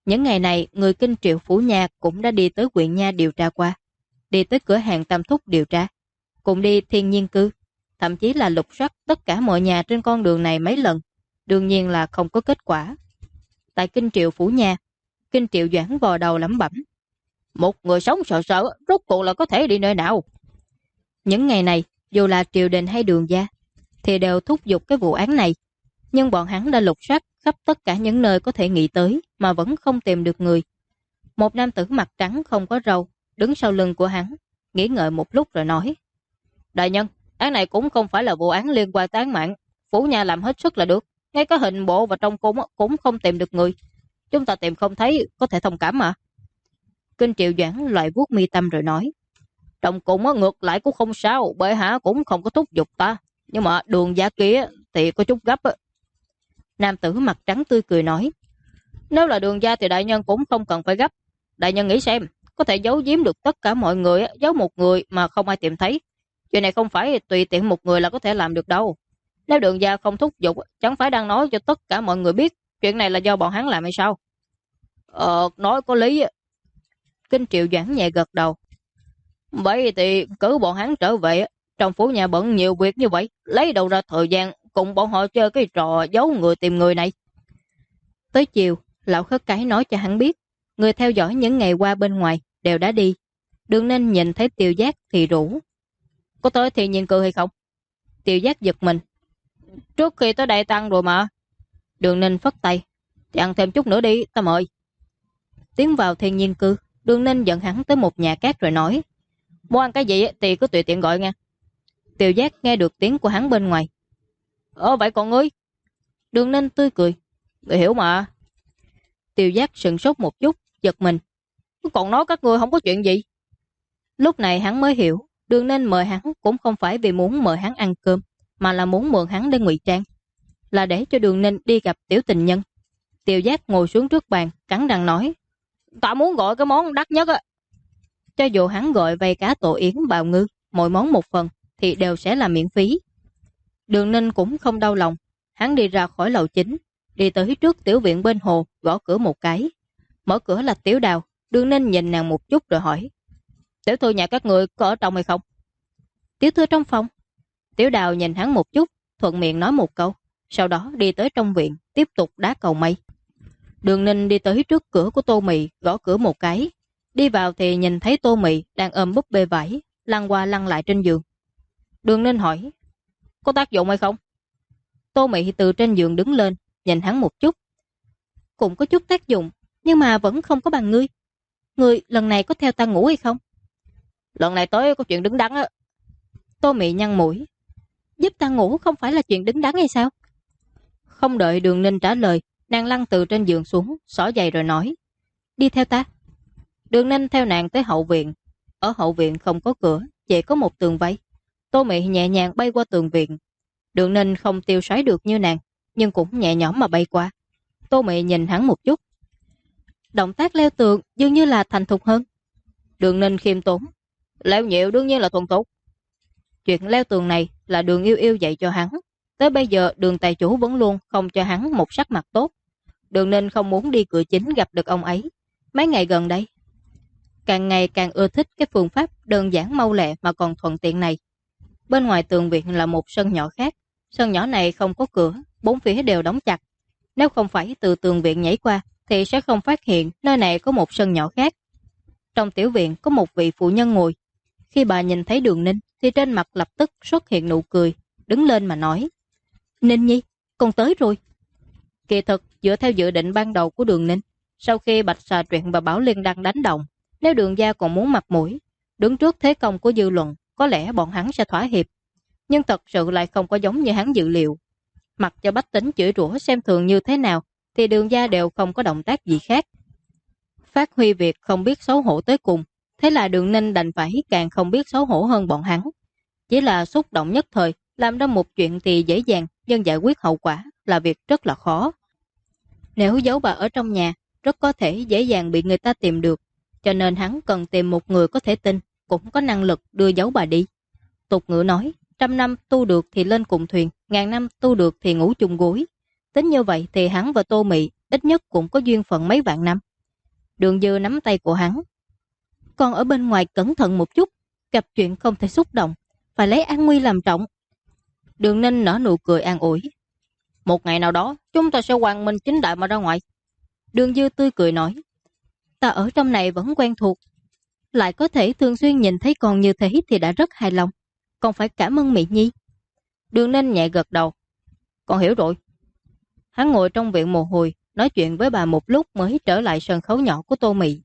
A: Những ngày này, người Kinh Triệu Phủ Nha cũng đã đi tới huyện Nha điều tra qua, đi tới cửa hàng Tam Thúc điều tra, cùng đi Thiên Nhiên Cư, thậm chí là lục soát tất cả mọi nhà trên con đường này mấy lần, đương nhiên là không có kết quả. Tại Kinh Triệu Phủ Nha, Kinh Triệu Doãn vò đầu lẩm bẩm, một người sống sợ sợ, rốt cuộc là có thể đi nơi nào? Những ngày này, dù là triều đình hay Đường gia, thì đều thúc giục cái vụ án này, nhưng bọn hắn đã lục soát khắp tất cả những nơi có thể nghĩ tới mà vẫn không tìm được người. Một nam tử mặt trắng không có râu đứng sau lưng của hắn, nghĩ ngợi một lúc rồi nói, đại nhân, án này cũng không phải là vụ án liên quan tới án mạng, Phủ Nha làm hết sức là được, ngay cả hình bộ và trong cung cũng không tìm được người, chúng ta tìm không thấy, có thể thông cảm mà. Kinh Triệu Doãn loại vuốt mi tâm rồi nói, trong cung ngược lại cũng không sao, bệ hạ cũng không có thúc giục ta, nhưng mà Đường gia kia thì có chút gấp. Nam tử mặt trắng tươi cười nói, nếu là Đường gia thì đại nhân cũng không cần phải gấp. Đại nhân nghĩ xem, có thể giấu giếm được tất cả mọi người, giấu một người mà không ai tìm thấy. Chuyện này không phải tùy tiện một người là có thể làm được đâu. Nếu Đường gia không thúc giục, chẳng phải đang nói cho tất cả mọi người biết chuyện này là do bọn hắn làm hay sao? Nói có lý. Kinh Triệu Doãn nhẹ gật đầu. Vậy thì cứ bọn hắn trở về, trong Phủ Nhà bận nhiều việc như vậy, lấy đâu ra thời gian cùng bọn họ chơi cái trò giấu người tìm người này. Tới chiều, lão khất cái nói cho hắn biết, người theo dõi những ngày qua bên ngoài đều đã đi. Đường Ninh nhìn thấy Tiêu Giác thì rủ, có tới Thiên Nhiên Cư hay không? Tiêu Giác giật mình, trước khi tới đây tăng rồi mà. Đường Ninh phất tay, thì ăn thêm chút nữa đi, ta mời. Tiến vào Thiên Nhiên Cư, Đường Ninh dẫn hắn tới một nhà cát rồi nói, muốn ăn cái gì thì cứ tùy tiện gọi nha. Tiêu Giác nghe được tiếng của hắn bên ngoài. Vậy còn ngươi? Đường Ninh tươi cười, người hiểu mà. Tiêu Giác sững sốt một chút, giật mình, còn nói các ngươi không có chuyện gì. Lúc này hắn mới hiểu, Đường Ninh mời hắn cũng không phải vì muốn mời hắn ăn cơm, mà là muốn mượn hắn để ngụy trang, là để cho Đường Ninh đi gặp tiểu tình nhân. Tiêu Giác ngồi xuống trước bàn, cắn răng nói, ta muốn gọi cái món đắt nhất á. Cho dù hắn gọi vây cá tổ yến bào ngư, mỗi món một phần, thì đều sẽ là miễn phí. Đường Ninh cũng không đau lòng, hắn đi ra khỏi lầu chính, đi tới trước tiểu viện bên hồ, gõ cửa một cái. Mở cửa là Tiểu Đào. Đường Ninh nhìn nàng một chút rồi hỏi, tiểu thư nhà các người có ở trong hay không? Tiểu thư trong phòng. Tiểu Đào nhìn hắn một chút, thuận miệng nói một câu, sau đó đi tới trong viện, tiếp tục đá cầu mây. Đường Ninh đi tới trước cửa của Tô Mị, gõ cửa một cái. Đi vào thì nhìn thấy Tô Mị đang ôm búp bê vải, lăn qua lăn lại trên giường. Đường Ninh hỏi, có tác dụng hay không? Tô Mị từ trên giường đứng lên, nhìn hắn một chút. Cũng có chút tác dụng, nhưng mà vẫn không có bằng ngươi. Ngươi lần này có theo ta ngủ hay không? Lần này tới có chuyện đứng đắn á. Tô Mị nhăn mũi, giúp ta ngủ không phải là chuyện đứng đắn hay sao? Không đợi Đường Ninh trả lời, nàng lăn từ trên giường xuống, xỏ giày rồi nói, đi theo ta. Đường Ninh theo nàng tới hậu viện. Ở hậu viện không có cửa, chỉ có một tường vây. Tô Mị nhẹ nhàng bay qua tường viện. Đường Ninh không tiêu sái được như nàng, nhưng cũng nhẹ nhõm mà bay qua. Tô Mị nhìn hắn một chút. Động tác leo tường dường như là thành thục hơn. Đường Ninh khiêm tốn, leo nhiều đương nhiên là thuần thục. Chuyện leo tường này là Đường Yêu Yêu dạy cho hắn. Tới bây giờ Đường tài chủ vẫn luôn không cho hắn một sắc mặt tốt. Đường Ninh không muốn đi cửa chính gặp được ông ấy. Mấy ngày gần đây, càng ngày càng ưa thích cái phương pháp đơn giản mau lẹ mà còn thuận tiện này. Bên ngoài tường viện là một sân nhỏ khác. Sân nhỏ này không có cửa, bốn phía đều đóng chặt. Nếu không phải từ tường viện nhảy qua thì sẽ không phát hiện nơi này có một sân nhỏ khác. Trong tiểu viện có một vị phụ nhân ngồi. Khi bà nhìn thấy Đường Ninh thì trên mặt lập tức xuất hiện nụ cười, đứng lên mà nói, Ninh Nhi, con tới rồi. Kỳ thực dựa theo dự định ban đầu của Đường Ninh, sau khi Bạch Xà Truyện và Bảo Liên Đăng đánh đồng, nếu Đường gia còn muốn mặt mũi, đứng trước thế công của dư luận, có lẽ bọn hắn sẽ thỏa hiệp. Nhưng thật sự lại không có giống như hắn dự liệu. Mặc cho bách tính chửi rủa xem thường như thế nào, thì Đường gia đều không có động tác gì khác. Phát huy việc không biết xấu hổ tới cùng, thế là Đường Ninh đành phải càng không biết xấu hổ hơn bọn hắn. Chỉ là xúc động nhất thời, làm ra một chuyện thì dễ dàng, nhưng giải quyết hậu quả là việc rất là khó. Nếu giấu bà ở trong nhà, rất có thể dễ dàng bị người ta tìm được, cho nên hắn cần tìm một người có thể tin, cũng có năng lực đưa giấu bà đi. Tục ngữ nói, 100 năm tu được thì lên cùng thuyền, 1000 năm tu được thì ngủ chung gối. Tính như vậy thì hắn và Tô Mị ít nhất cũng có duyên phận mấy vạn năm. Đường Dư nắm tay của hắn. Còn ở bên ngoài cẩn thận một chút, gặp chuyện không thể xúc động, phải lấy an nguy làm trọng. Đường Ninh nở nụ cười an ủi. Một ngày nào đó, chúng ta sẽ quang minh chính đại mà ra ngoài. Đường Dư tươi cười nói. Ta ở trong này vẫn quen thuộc, lại có thể thường xuyên nhìn thấy con như thế thì đã rất hài lòng. Còn phải cảm ơn Mỹ Nhi. Đường Ninh nhẹ gật đầu. Con hiểu rồi. Hắn ngồi trong viện một hồi, nói chuyện với bà một lúc mới trở lại sân khấu nhỏ của Tô Mị.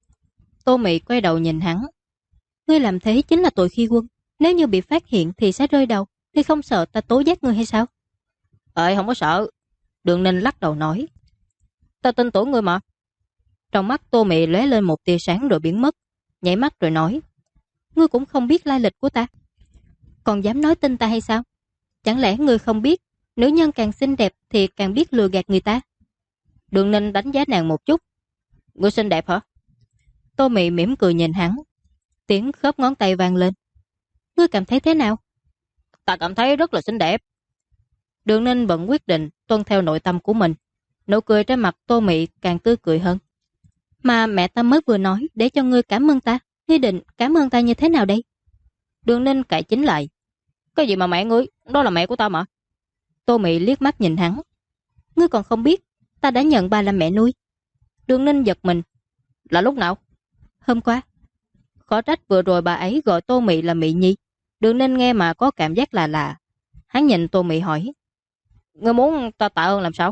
A: Tô Mị quay đầu nhìn hắn. Ngươi làm thế chính là tội khi quân. Nếu như bị phát hiện thì sẽ rơi đầu. Ngươi không sợ ta tố giác ngươi hay sao? Không có sợ. Đường Ninh lắc đầu nói. Ta tin tưởng ngươi mà. Trong mắt Tô Mị lóe lên một tia sáng rồi biến mất. Nhảy mắt rồi nói. Ngươi cũng không biết lai lịch của ta, còn dám nói tin ta hay sao? Chẳng lẽ ngươi không biết nữ nhân càng xinh đẹp thì càng biết lừa gạt người ta? Đường Ninh đánh giá nàng một chút. Ngươi xinh đẹp hả? Tô Mị mỉm cười nhìn hắn. Tiếng khớp ngón tay vang lên. Ngươi cảm thấy thế nào? Ta cảm thấy rất là xinh đẹp. Đường Ninh vẫn quyết định tuân theo nội tâm của mình. Nụ cười trên mặt Tô Mị càng tươi cười hơn. Mà mẹ ta mới vừa nói để cho ngươi cảm ơn ta. Ngươi định cảm ơn ta như thế nào đây? Đường Ninh cãi chính lại. Cái gì mà mẹ ngươi? Đó là mẹ của ta mà. Tô Mị liếc mắt nhìn hắn. Ngươi còn không biết ta đã nhận bà làm mẹ nuôi. Đường Ninh giật mình. Là lúc nào? Hôm qua. Khó trách vừa rồi bà ấy gọi Tô Mị là Mị Nhi. Đường Ninh nghe mà có cảm giác là lạ. Hắn nhìn Tô Mị hỏi. Ngươi muốn ta tạ ơn làm sao?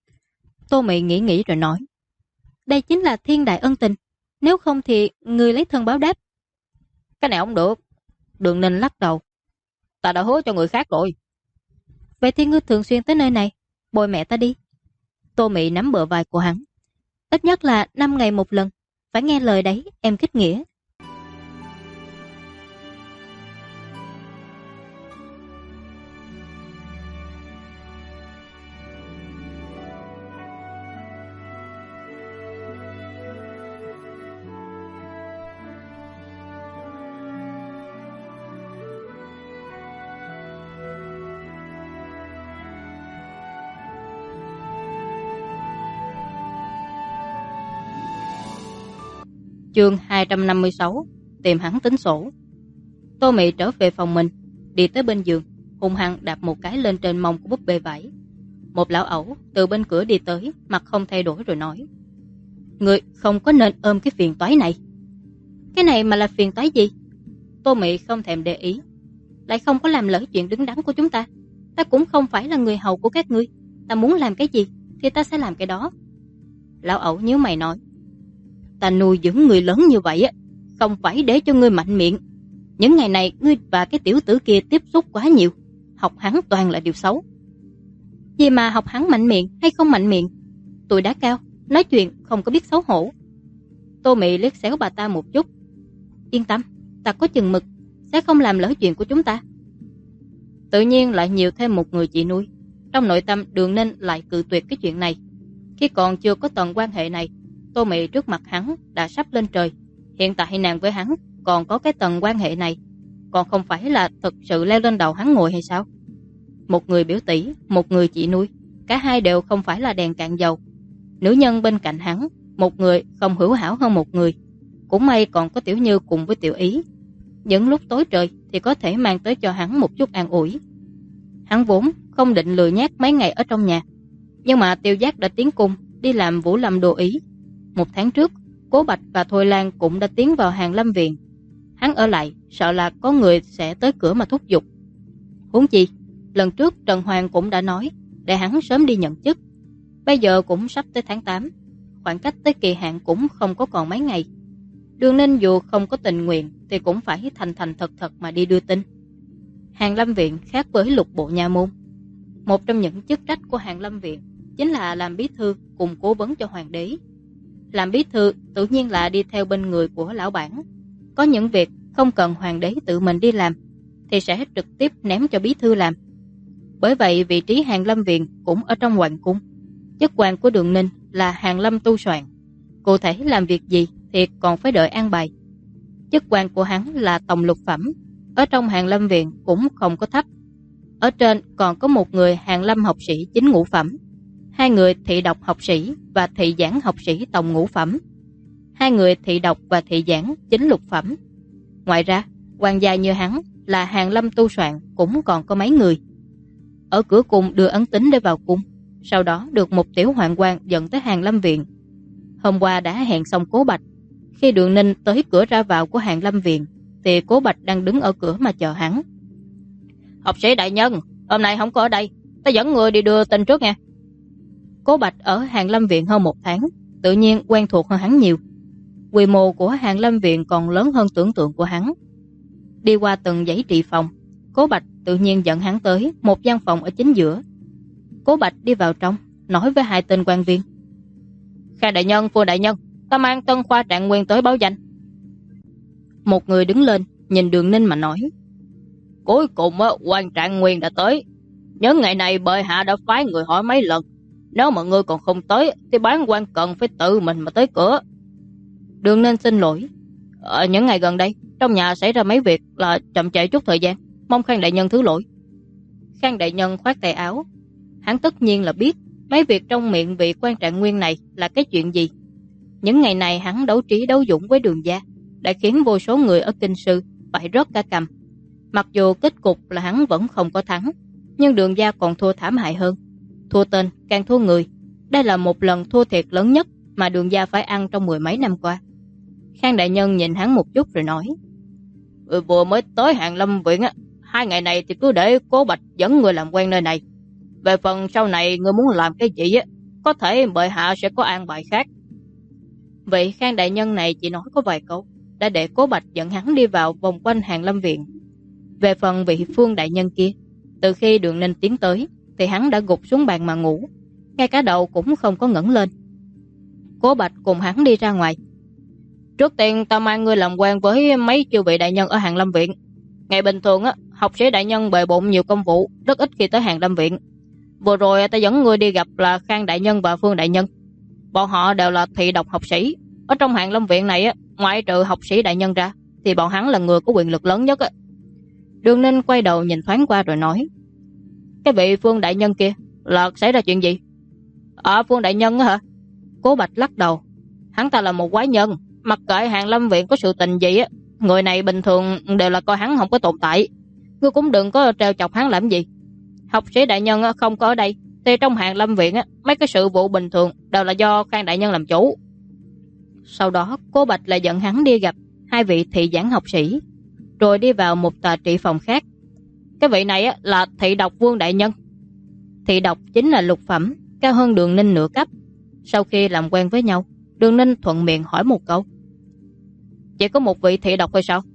A: Tô Mị nghĩ rồi nói. Đây chính là thiên đại ân tình. Nếu không thì ngươi lấy thân báo đáp. Cái này không được. Đường Ninh lắc đầu. Ta đã hứa cho người khác rồi. Vậy thì ngươi thường xuyên tới nơi này bồi mẹ ta đi. Tô Mị nắm bờ vai của hắn. Ít nhất là 5 ngày một lần. Phải nghe lời đấy, em kết nghĩa. Chương 256. Tìm hắn tính sổ. Tô Mị trở về phòng mình, đi tới bên giường, hung hăng đạp một cái lên trên mông của búp bê vải. Một lão ẩu từ bên cửa đi tới, mặt không thay đổi rồi nói. Người không có nên ôm cái phiền toái này. Cái này mà là phiền toái gì? Tô Mị không thèm để ý. Lại không có làm lỡ chuyện đứng đắn của chúng ta. Ta cũng không phải là người hầu của các ngươi. Ta muốn làm cái gì thì ta sẽ làm cái đó. Lão ẩu nhíu mày nói. Ta nuôi dưỡng người lớn như vậy á, không phải để cho ngươi mạnh miệng. Những ngày này ngươi và cái tiểu tử kia tiếp xúc quá nhiều, học hắn toàn là điều xấu. Gì mà học hắn mạnh miệng hay không mạnh miệng? Tuổi đã cao, nói chuyện không có biết xấu hổ. Tô Mị liếc xéo bà ta một chút. Yên tâm, ta có chừng mực, sẽ không làm lỡ chuyện của chúng ta. Tự nhiên lại nhiều thêm một người chị nuôi. Trong nội tâm Đường Ninh lại cự tuyệt cái chuyện này. Khi còn chưa có tầng quan hệ này, Tô Mị trước mặt hắn đã sắp lên trời. Hiện tại nàng với hắn còn có cái tầng quan hệ này, còn không phải là thực sự leo lên đầu hắn ngồi hay sao? Một người biểu tỷ, một người chị nuôi, cả hai đều không phải là đèn cạn dầu. Nữ nhân bên cạnh hắn, một người không hữu hảo hơn một người. Cũng may còn có Tiểu Như cùng với Tiểu Ý. Những lúc tối trời thì có thể mang tới cho hắn một chút an ủi. Hắn vốn không định lười nhác mấy ngày ở trong nhà, nhưng mà Tiêu Giác đã tiến cung đi làm Vũ Lâm đồ ý. 1 tháng trước, Cố Bạch và Thôi Lan cũng đã tiến vào Hàn Lâm viện. Hắn ở lại, sợ là có người sẽ tới cửa mà thúc giục. Huống chi, lần trước Trần Hoàng cũng đã nói để hắn sớm đi nhận chức. Bây giờ cũng sắp tới tháng 8, khoảng cách tới kỳ hạn cũng không có còn mấy ngày. Đường Ninh dù không có tình nguyện thì cũng phải thành thành thật thật mà đi đưa tin. Hàn Lâm viện khác với Lục bộ nha môn. Một trong những chức trách của Hàn Lâm viện chính là làm bí thư cùng cố vấn cho hoàng đế. Làm bí thư tự nhiên là đi theo bên người của lão bản. Có những việc không cần hoàng đế tự mình đi làm thì sẽ trực tiếp ném cho bí thư làm. Bởi vậy vị trí Hàn Lâm viện cũng ở trong hoàng cung. Chức quan của Đường Ninh là Hàn Lâm tu soạn. Cụ thể làm việc gì thì còn phải đợi an bài. Chức quan của hắn là tổng lục phẩm, ở trong Hàn Lâm viện cũng không có thấp. Ở trên còn có một người Hàn Lâm học sĩ chính ngũ phẩm, 2 người thị độc học sĩ và thị giảng học sĩ tổng ngũ phẩm. Hai người thị độc và thị giảng chính lục phẩm. Ngoài ra, quan gia như hắn là Hàn Lâm tu soạn cũng còn có mấy người. Ở cửa cung đưa ấn tín để vào cung, sau đó được một tiểu hoạn quan dẫn tới Hàn Lâm viện. Hôm qua đã hẹn xong Cố Bạch. Khi Đường Ninh tới cửa ra vào của Hàn Lâm viện thì Cố Bạch đang đứng ở cửa mà chờ hắn. Học sĩ đại nhân, hôm nay không có ở đây, ta dẫn người đi đưa tin trước nha. Cố Bạch ở Hàn Lâm viện hơn 1 tháng, tự nhiên quen thuộc hơn hắn nhiều. Quy mô của Hàn Lâm viện còn lớn hơn tưởng tượng của hắn. Đi qua từng dãy trị phòng, Cố Bạch tự nhiên dẫn hắn tới một gian phòng ở chính giữa. Cố Bạch đi vào trong, nói với 2 tên quan viên. Khang đại nhân, Phu đại nhân, ta mang Tân Khoa Trạng Nguyên tới báo danh. Một người đứng lên, nhìn Đường Ninh mà nói. Cuối cùng quan Trạng Nguyên đã tới. Những ngày này bệ hạ đã phái người hỏi mấy lần. Nếu mà ngươi còn không tới thì bán quan cần phải tự mình mà tới cửa. Đường Ninh xin lỗi. Những ngày gần đây trong nhà xảy ra mấy việc là chậm trễ chút thời gian, mong Khang đại nhân thứ lỗi. Khang đại nhân khoát tay áo. Hắn tất nhiên là biết mấy việc trong miệng vị quan Trạng Nguyên này là cái chuyện gì. Những ngày này hắn đấu trí đấu dũng với Đường gia đã khiến vô số người ở kinh sư phải rớt cả cằm. Mặc dù kết cục là hắn vẫn không có thắng, nhưng Đường gia còn thua thảm hại hơn. Thua tên càng thua người. Đây là một lần thua thiệt lớn nhất mà Đường gia phải ăn trong 10 mấy năm qua. Khang đại nhân nhìn hắn một chút rồi nói. Vừa mới tới Hàn Lâm viện 2 ngày này thì cứ để Cố Bạch dẫn người làm quen nơi này. Về phần sau này người muốn làm cái gì có thể bệ hạ sẽ có an bài khác. Vị Khang đại nhân này chỉ nói có vài câu đã để Cố Bạch dẫn hắn đi vào vòng quanh Hàn Lâm viện. Về phần vị Phương đại nhân kia, từ khi Đường Ninh tiến tới thì hắn đã gục xuống bàn mà ngủ, ngay cả đầu cũng không có ngẩng lên. Cố Bạch cùng hắn đi ra ngoài. Trước tiên ta mang ngươi làm quen với mấy chư vị đại nhân ở Hàn Lâm viện. Ngày bình thường học sĩ đại nhân bề bộn nhiều công vụ, rất ít khi tới Hàn Lâm viện. Vừa rồi ta dẫn ngươi đi gặp là Khang đại nhân và Phương đại nhân. Bọn họ đều là thị độc học sĩ. Ở trong Hàn Lâm viện này ngoại trừ học sĩ đại nhân ra thì bọn hắn là người có quyền lực lớn nhất. Đường Ninh quay đầu nhìn thoáng qua rồi nói. Cái vị Phương đại nhân kia là xảy ra chuyện gì? Phương đại nhân hả? Cố Bạch lắc đầu. Hắn ta là một quái nhân, mặc kệ Hàn Lâm viện có sự tình gì người này bình thường đều là coi hắn không có tồn tại. Ngươi cũng đừng có trêu chọc hắn làm gì. Học sĩ đại nhân không có ở đây thì trong Hàn Lâm viện mấy cái sự vụ bình thường đều là do Khang đại nhân làm chủ. Sau đó Cố Bạch lại dẫn hắn đi gặp 2 vị thị giảng học sĩ, rồi đi vào một tòa trị phòng khác. Cái vị này là thị độc Vương đại nhân. Thị độc chính là lục phẩm, cao hơn Đường Ninh nửa cấp. Sau khi làm quen với nhau, Đường Ninh thuận miệng hỏi một câu. Chỉ có một vị thị độc hay sao?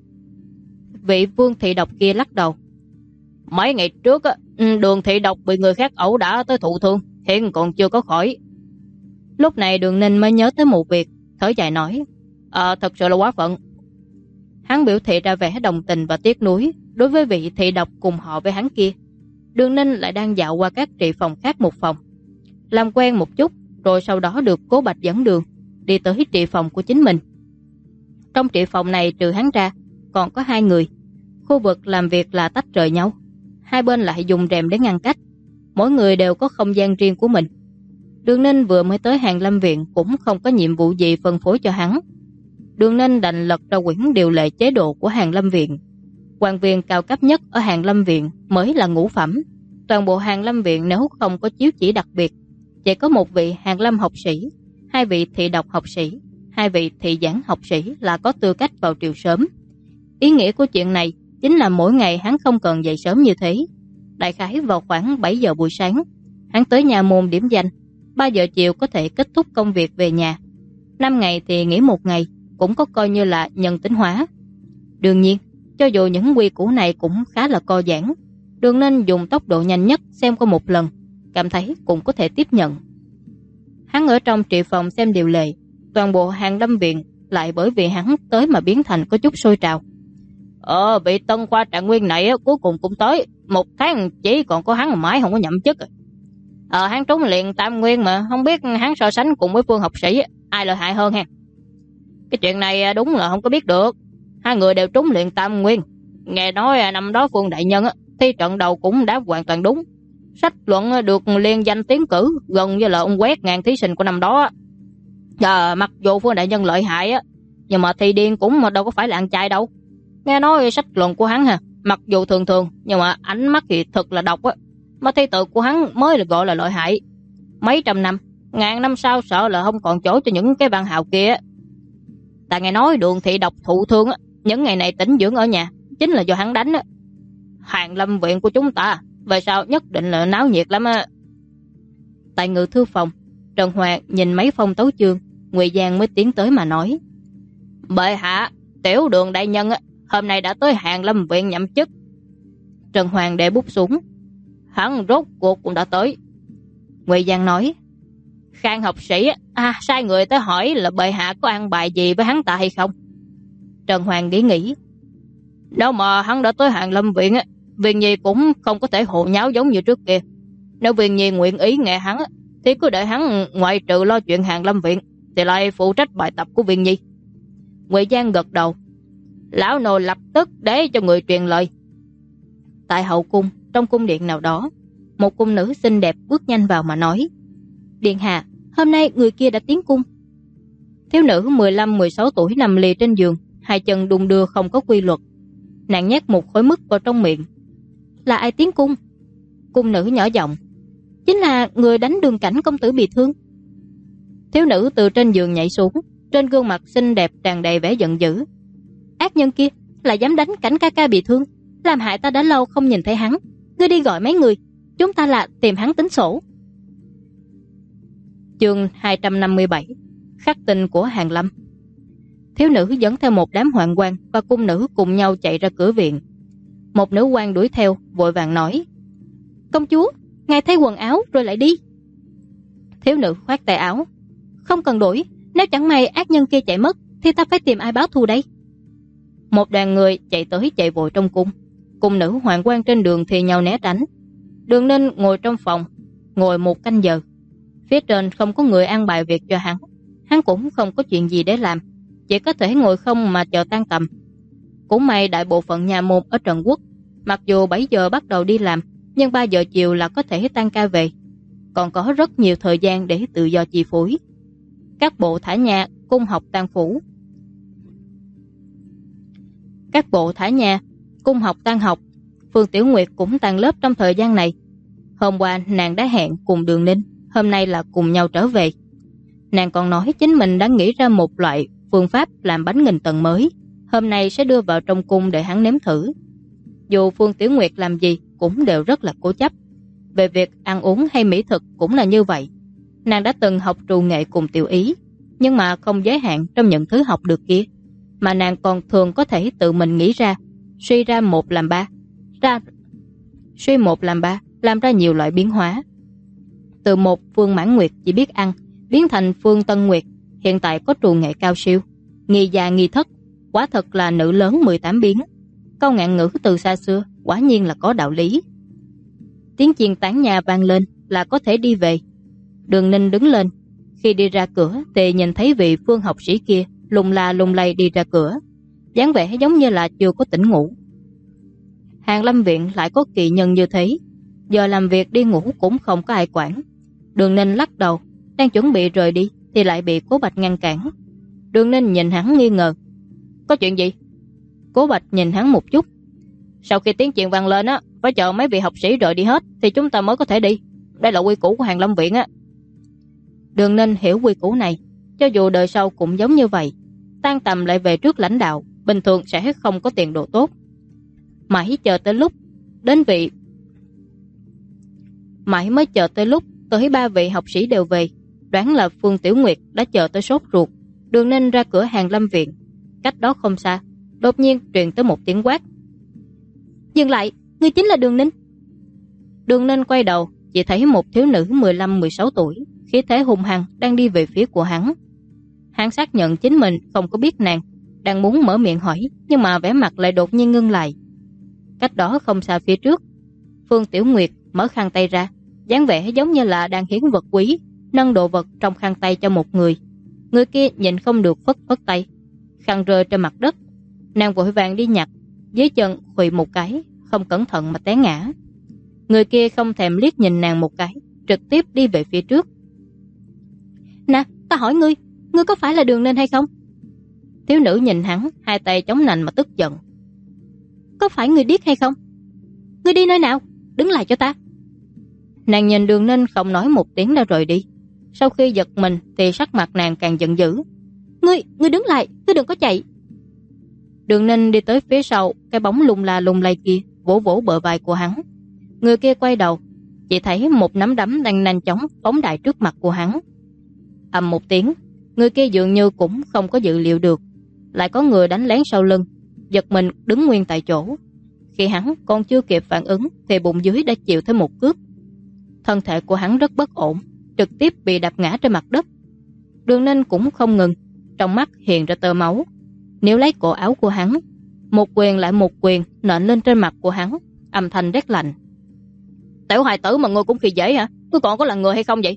A: Vị Vương thị độc kia lắc đầu. Mấy ngày trước Đường thị độc bị người khác ẩu đả tới thụ thương, hiện còn chưa có khỏi. Lúc này Đường Ninh mới nhớ tới một việc, thở dài nói. Thật sự là quá phận. Hắn biểu thị ra vẻ đồng tình và tiếc nuối đối với vị thị độc cùng họ với hắn kia. Đường Ninh lại đang dạo qua các trị phòng khác một phòng, làm quen một chút, rồi sau đó được Cố Bạch dẫn đường đi tới trị phòng của chính mình. Trong trị phòng này trừ hắn ra còn có 2 người. Khu vực làm việc là tách rời nhau, hai bên lại dùng rèm để ngăn cách. Mỗi người đều có không gian riêng của mình. Đường Ninh vừa mới tới Hàn Lâm viện cũng không có nhiệm vụ gì phân phối cho hắn. Đường Ninh đành lật ra quyển điều lệ chế độ của Hàn Lâm viện. Quan viên cao cấp nhất ở Hàn Lâm viện mới là ngũ phẩm. Toàn bộ Hàn Lâm viện nếu không có chiếu chỉ đặc biệt, chỉ có một vị Hàn Lâm học sĩ, 2 vị thị độc học sĩ, 2 vị thị giảng học sĩ là có tư cách vào triều sớm. Ý nghĩa của chuyện này chính là mỗi ngày hắn không cần dậy sớm như thế. Đại khái vào khoảng 7 giờ buổi sáng, hắn tới nhà môn điểm danh, 3 giờ chiều có thể kết thúc công việc về nhà. 5 ngày thì nghỉ 1 ngày, cũng có coi như là nhân tính hóa. Đương nhiên, cho dù những quy củ này cũng khá là co giãn, Đường Ninh dùng tốc độ nhanh nhất xem qua một lần, cảm thấy cũng có thể tiếp nhận. Hắn ở trong trị phòng xem điều lệ, toàn bộ Hàn Lâm viện lại bởi vì hắn tới mà biến thành có chút sôi trào. Vị Tân Khoa Trạng Nguyên này cuối cùng cũng tới, 1 tháng chỉ còn có hắn mãi không có nhậm chức. Hắn trúng liền tam nguyên mà không biết hắn so sánh cùng với Phương học sĩ ai lợi hại hơn ha. Cái chuyện này đúng là không có biết được. 2 người đều trúng liền tam nguyên. Nghe nói năm đó Phương đại nhân thi trận đầu cũng đáp hoàn toàn đúng. Sách luận được liên danh tiến cử, gần như là ông quét ngàn thí sinh của năm đó. Mặc dù Phương đại nhân lợi hại á, nhưng mà Thi Điên cũng đâu có phải là ăn chay đâu. Nghe nói sách luận của hắn mặc dù thường thường nhưng mà ánh mắt thì thật là độc á. Mà thi tự của hắn mới là gọi là lợi hại. Mấy trăm năm, ngàn năm sau sợ là không còn chỗ cho những cái văn hào kia. Ta nghe nói Đường thị độc thụ thương á, những ngày này tĩnh dưỡng ở nhà chính là do hắn đánh á. Hàn Lâm viện của chúng ta về sau nhất định là náo nhiệt lắm á. Tại ngự thư phòng, Trần Hoàng nhìn mấy phong tấu chương, Ngụy Giang mới tiến tới mà nói: Bệ hạ, Tiểu Đường đại nhân á, hôm nay đã tới Hàn Lâm viện nhậm chức. Trần Hoàng để bút xuống: Hắn rốt cuộc cũng đã tới. Ngụy Giang nói: Khang học sĩ sai người tới hỏi là bệ hạ có ăn bài gì với hắn ta hay không. Trần Hoàng nghĩ: Nếu mà hắn đã tới Hàn Lâm viện á, Viên Nhi cũng không có thể hồ nháo giống như trước kia. Nếu Viên Nhi nguyện ý nghe hắn á, thì cứ để hắn ngoại trừ lo chuyện Hàn Lâm viện thì lại phụ trách bài tập của Viên Nhi. Ngụy Giang gật đầu: Lão nô lập tức để cho người truyền lời. Tại hậu cung, trong cung điện nào đó, một cung nữ xinh đẹp bước nhanh vào mà nói: Điện hạ, hôm nay người kia đã tiến cung. Thiếu nữ 15-16 tuổi nằm lì trên giường, hai chân đung đưa không có quy luật. Nàng nhét một khối mứt vào trong miệng. Là ai tiến cung? Cung nữ nhỏ giọng: Chính là người đánh Đường Cảnh công tử bị thương. Thiếu nữ từ trên giường nhảy xuống, trên gương mặt xinh đẹp tràn đầy vẻ giận dữ. Ác nhân kia lại dám đánh Cảnh ca ca bị thương, làm hại ta đã lâu không nhìn thấy hắn. Ngươi đi gọi mấy người, chúng ta là tìm hắn tính sổ. Chương 257: Khắc tinh của Hàn Lâm. Thiếu nữ dẫn theo một đám hoạn quan và cung nữ cùng nhau chạy ra cửa viện. Một nữ quan đuổi theo, vội vàng nói: Công chúa, ngài thay quần áo rồi lại đi. Thiếu nữ khoát tay áo: Không cần đuổi, nếu chẳng may ác nhân kia chạy mất thì ta phải tìm ai báo thù đây. Một đoàn người chạy tới chạy vội trong cung. Cung nữ hoạn quan trên đường thì nhau né tránh. Đường Ninh ngồi trong phòng, ngồi một canh giờ. Phía trên không có người an bài việc cho hắn, hắn cũng không có chuyện gì để làm, chỉ có thể ngồi không mà chờ tan tầm. Cũng may đại bộ phận nhà môn ở Trần Quốc, mặc dù 7 giờ bắt đầu đi làm, nhưng 3 giờ chiều là có thể tan ca về, còn có rất nhiều thời gian để tự do chi phối. Các bộ thả nhà, cung học tang phủ. Các bộ thả nhà, cung học tan học, Phương Tiểu Nguyệt cũng tan lớp trong thời gian này. Hôm qua nàng đã hẹn cùng Đường Ninh, hôm nay là cùng nhau trở về. Nàng còn nói chính mình đã nghĩ ra một loại phương pháp làm bánh nghìn tầng mới, hôm nay sẽ đưa vào trong cung để hắn nếm thử. Dù Phương Tiểu Nguyệt làm gì cũng đều rất là cố chấp. Về việc ăn uống hay mỹ thực cũng là như vậy. Nàng đã từng học trù nghệ cùng Tiểu Ý, nhưng mà không giới hạn trong những thứ học được kia, mà nàng còn thường có thể tự mình nghĩ ra, suy một làm ba, làm ra nhiều loại biến hóa. Từ một Phương Mãn Nguyệt chỉ biết ăn, biến thành Phương Tân Nguyệt, hiện tại có trù nghệ cao siêu, nghi già nghi thất, quả thật là nữ lớn 18 biến. Câu ngạn ngữ từ xa xưa quả nhiên là có đạo lý. Tiếng chiên tán nhà vang lên là có thể đi về. Đường Ninh đứng lên, khi đi ra cửa thì nhìn thấy vị Phương học sĩ kia lung la lung lay đi ra cửa, dáng vẻ giống như là chưa có tỉnh ngủ. Hàn Lâm viện lại có kỳ nhân như thế, giờ làm việc đi ngủ cũng không có ai quản. Đường Ninh lắc đầu, đang chuẩn bị rời đi thì lại bị Cố Bạch ngăn cản. Đường Ninh nhìn hắn nghi ngờ: Có chuyện gì? Cố Bạch nhìn hắn một chút: Sau khi tiếng chuyện vang lên á, phải chờ mấy vị học sĩ rời đi hết thì chúng ta mới có thể đi. Đây là quy củ của Hàn Lâm viện á. Đường Ninh hiểu quy củ này, cho dù đời sau cũng giống như vậy, tan tầm lại về trước lãnh đạo, bình thường sẽ không có tiền đồ tốt. Mãi mới chờ tới lúc tới 3 vị học sĩ đều về, đoán là Phương Tiểu Nguyệt đã chờ tới sốt ruột. Đường Ninh ra cửa Hàn Lâm viện, cách đó không xa, đột nhiên truyền tới một tiếng quát: Dừng lại, ngươi chính là Đường Ninh. Đường Ninh quay đầu, chỉ thấy một thiếu nữ 15-16 tuổi, khí thế hung hăng đang đi về phía của hắn. Hắn xác nhận chính mình không có biết nàng, đang muốn mở miệng hỏi, nhưng mà vẻ mặt lại đột nhiên ngưng lại. Cách đó không xa phía trước, Phương Tiểu Nguyệt mở khăn tay ra, dáng vẻ giống như là đang hiến vật quý, nâng đồ vật trong khăn tay cho một người. Người kia nhìn không được phất phất tay, khăn rơi trên mặt đất. Nàng vội vàng đi nhặt, dưới chân khuỵu một cái, không cẩn thận mà té ngã. Người kia không thèm liếc nhìn nàng một cái, trực tiếp đi về phía trước. Nè, ta hỏi ngươi, Ngươi có phải là Đường Ninh hay không? Thiếu nữ nhìn hắn, hai tay chống nạnh mà tức giận. Có phải ngươi điếc hay không? Ngươi đi nơi nào? Đứng lại cho ta. Nàng nhìn Đường Ninh không nói một tiếng đã rời đi. Sau khi giật mình thì sắc mặt nàng càng giận dữ. Ngươi đứng lại, ngươi đừng có chạy. Đường Ninh đi tới phía sau cái bóng lung la lung lay kia, vỗ vỗ bờ vai của hắn. Người kia quay đầu, chỉ thấy một nắm đấm đang nhanh chóng phóng đại trước mặt của hắn. Ầm một tiếng, người kia dường như cũng không có dự liệu được, lại có người đánh lén sau lưng, giật mình đứng nguyên tại chỗ. Khi hắn còn chưa kịp phản ứng thì bụng dưới đã chịu thêm một cước. Thân thể của hắn rất bất ổn, trực tiếp bị đập ngã trên mặt đất. Đường Ninh cũng không ngừng, trong mắt hiện ra tơ máu, níu lấy cổ áo của hắn, một quyền lại một quyền nện lên trên mặt của hắn, âm thanh rét lạnh. Tiểu hài tử mà ngươi cũng khi dễ hả? Ngươi còn có là người hay không vậy?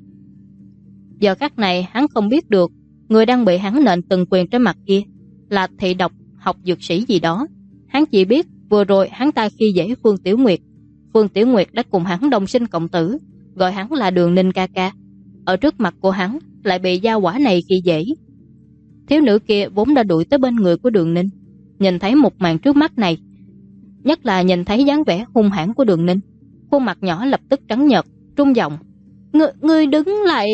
A: Giờ khắc này hắn không biết được người đang bị hắn nện từng quyền trên mặt kia là thị độc học dược sĩ gì đó. Hắn chỉ biết vừa rồi hắn ta khi dễ Phương Tiểu Nguyệt. Phương Tiểu Nguyệt đã cùng hắn đồng sinh cộng tử, gọi hắn là Đường Ninh ca ca. Ở trước mặt của hắn lại bị gia hỏa này khi dễ. Thiếu nữ kia vốn đã đuổi tới bên người của Đường Ninh, nhìn thấy một màn trước mắt này, nhất là nhìn thấy dáng vẻ hung hãn của Đường Ninh, khuôn mặt nhỏ lập tức trắng nhợt, trung giọng: Ngươi đứng lại.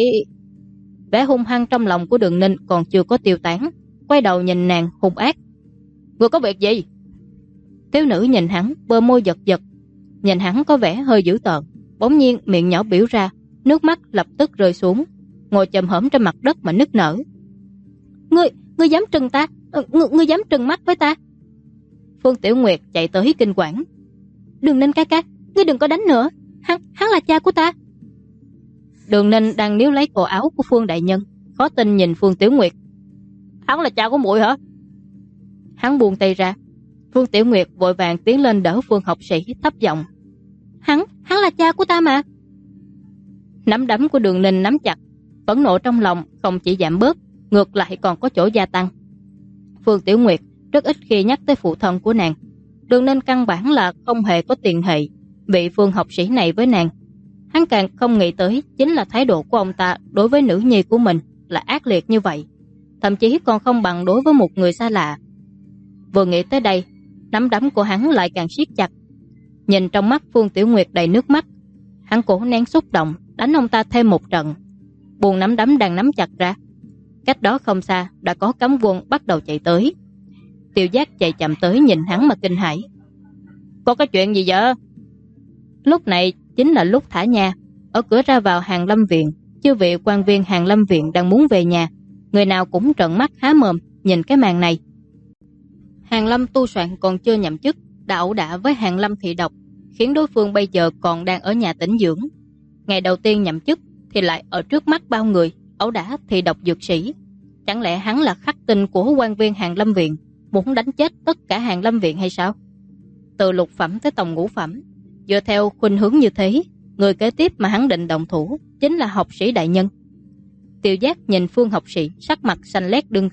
A: Vẻ hung hăng trong lòng của Đường Ninh còn chưa có tiêu tán, quay đầu nhìn nàng hung ác: Ngươi có việc gì? Thiếu nữ nhìn hắn, bờ môi giật giật, nhìn hắn có vẻ hơi dữ tợn, bỗng nhiên miệng nhỏ biểu ra, nước mắt lập tức rơi xuống, ngồi chồm hổm trên mặt đất mà nức nở. Ngươi dám trừng ta? Ngươi dám trừng mắt với ta? Phương Tiểu Nguyệt chạy tới kinh quản: Đường Ninh ca ca, ngươi đừng có đánh nữa, hắn là cha của ta. Đường Ninh đang níu lấy cổ áo của Phương đại nhân, khó tin nhìn Phương Tiểu Nguyệt: Hắn là cha của muội hả? Hắn buông tay ra. Phương Tiểu Nguyệt vội vàng tiến lên đỡ Phương học sĩ, thấp giọng: Hắn là cha của ta mà. Nắm đấm của Đường Ninh nắm chặt, phẫn nộ trong lòng không chỉ giảm bớt, ngược lại còn có chỗ gia tăng. Phương Tiểu Nguyệt rất ít khi nhắc tới phụ thân của nàng. Đường Ninh căn bản là không hề có tiền hệ bị Phương học sĩ này với nàng. Hắn càng không nghĩ tới chính là thái độ của ông ta đối với nữ nhi của mình là ác liệt như vậy, thậm chí còn không bằng đối với một người xa lạ. Vừa nghĩ tới đây, nắm đấm của hắn lại càng siết chặt. Nhìn trong mắt Phương Tiểu Nguyệt đầy nước mắt, hắn cố nén xúc động đánh ông ta thêm một trận, buông nắm đấm đang nắm chặt ra. Cách đó không xa đã có cấm quân bắt đầu chạy tới. Tiêu Giác chạy chậm tới nhìn hắn mà kinh hãi: Có cái chuyện gì vậy? Lúc này chính là lúc thả nhà. Ở cửa ra vào Hàn Lâm Viện, chư vị quan viên Hàn Lâm Viện đang muốn về nhà, người nào cũng trợn mắt há mồm nhìn cái màn này. Hàn Lâm tu soạn còn chưa nhậm chức đã ẩu đả với Hàn Lâm thị độc, khiến đối phương bây giờ còn đang ở nhà tĩnh dưỡng. Ngày đầu tiên nhậm chức thì lại ở trước mắt bao người ẩu đả thị độc dược sĩ. Chẳng lẽ hắn là khắc tinh của quan viên Hàn Lâm Viện, muốn đánh chết tất cả Hàn Lâm Viện hay sao? Từ lục phẩm tới tổng ngũ phẩm, dựa theo khuynh hướng như thế, người kế tiếp mà hắn định động thủ chính là học sĩ đại nhân. Tiêu Giác nhìn Phương học sĩ sắc mặt xanh lét đưng.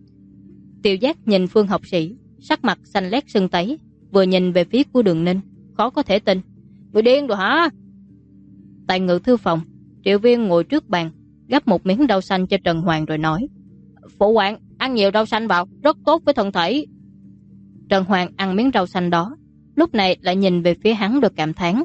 A: Tiêu Giác nhìn Phương học sĩ sắc mặt xanh lét sưng tấy, vừa nhìn về phía của Đường Ninh, khó có thể tin: Người điên rồi hả? Tại ngự thư phòng, Triệu Viên ngồi trước bàn, gắp một miếng rau xanh cho Trần Hoàng rồi nói: Phụ hoàng, ăn nhiều rau xanh vào, rất tốt với thân thể. Trần Hoàng ăn miếng rau xanh đó, lúc này lại nhìn về phía hắn rồi cảm thán: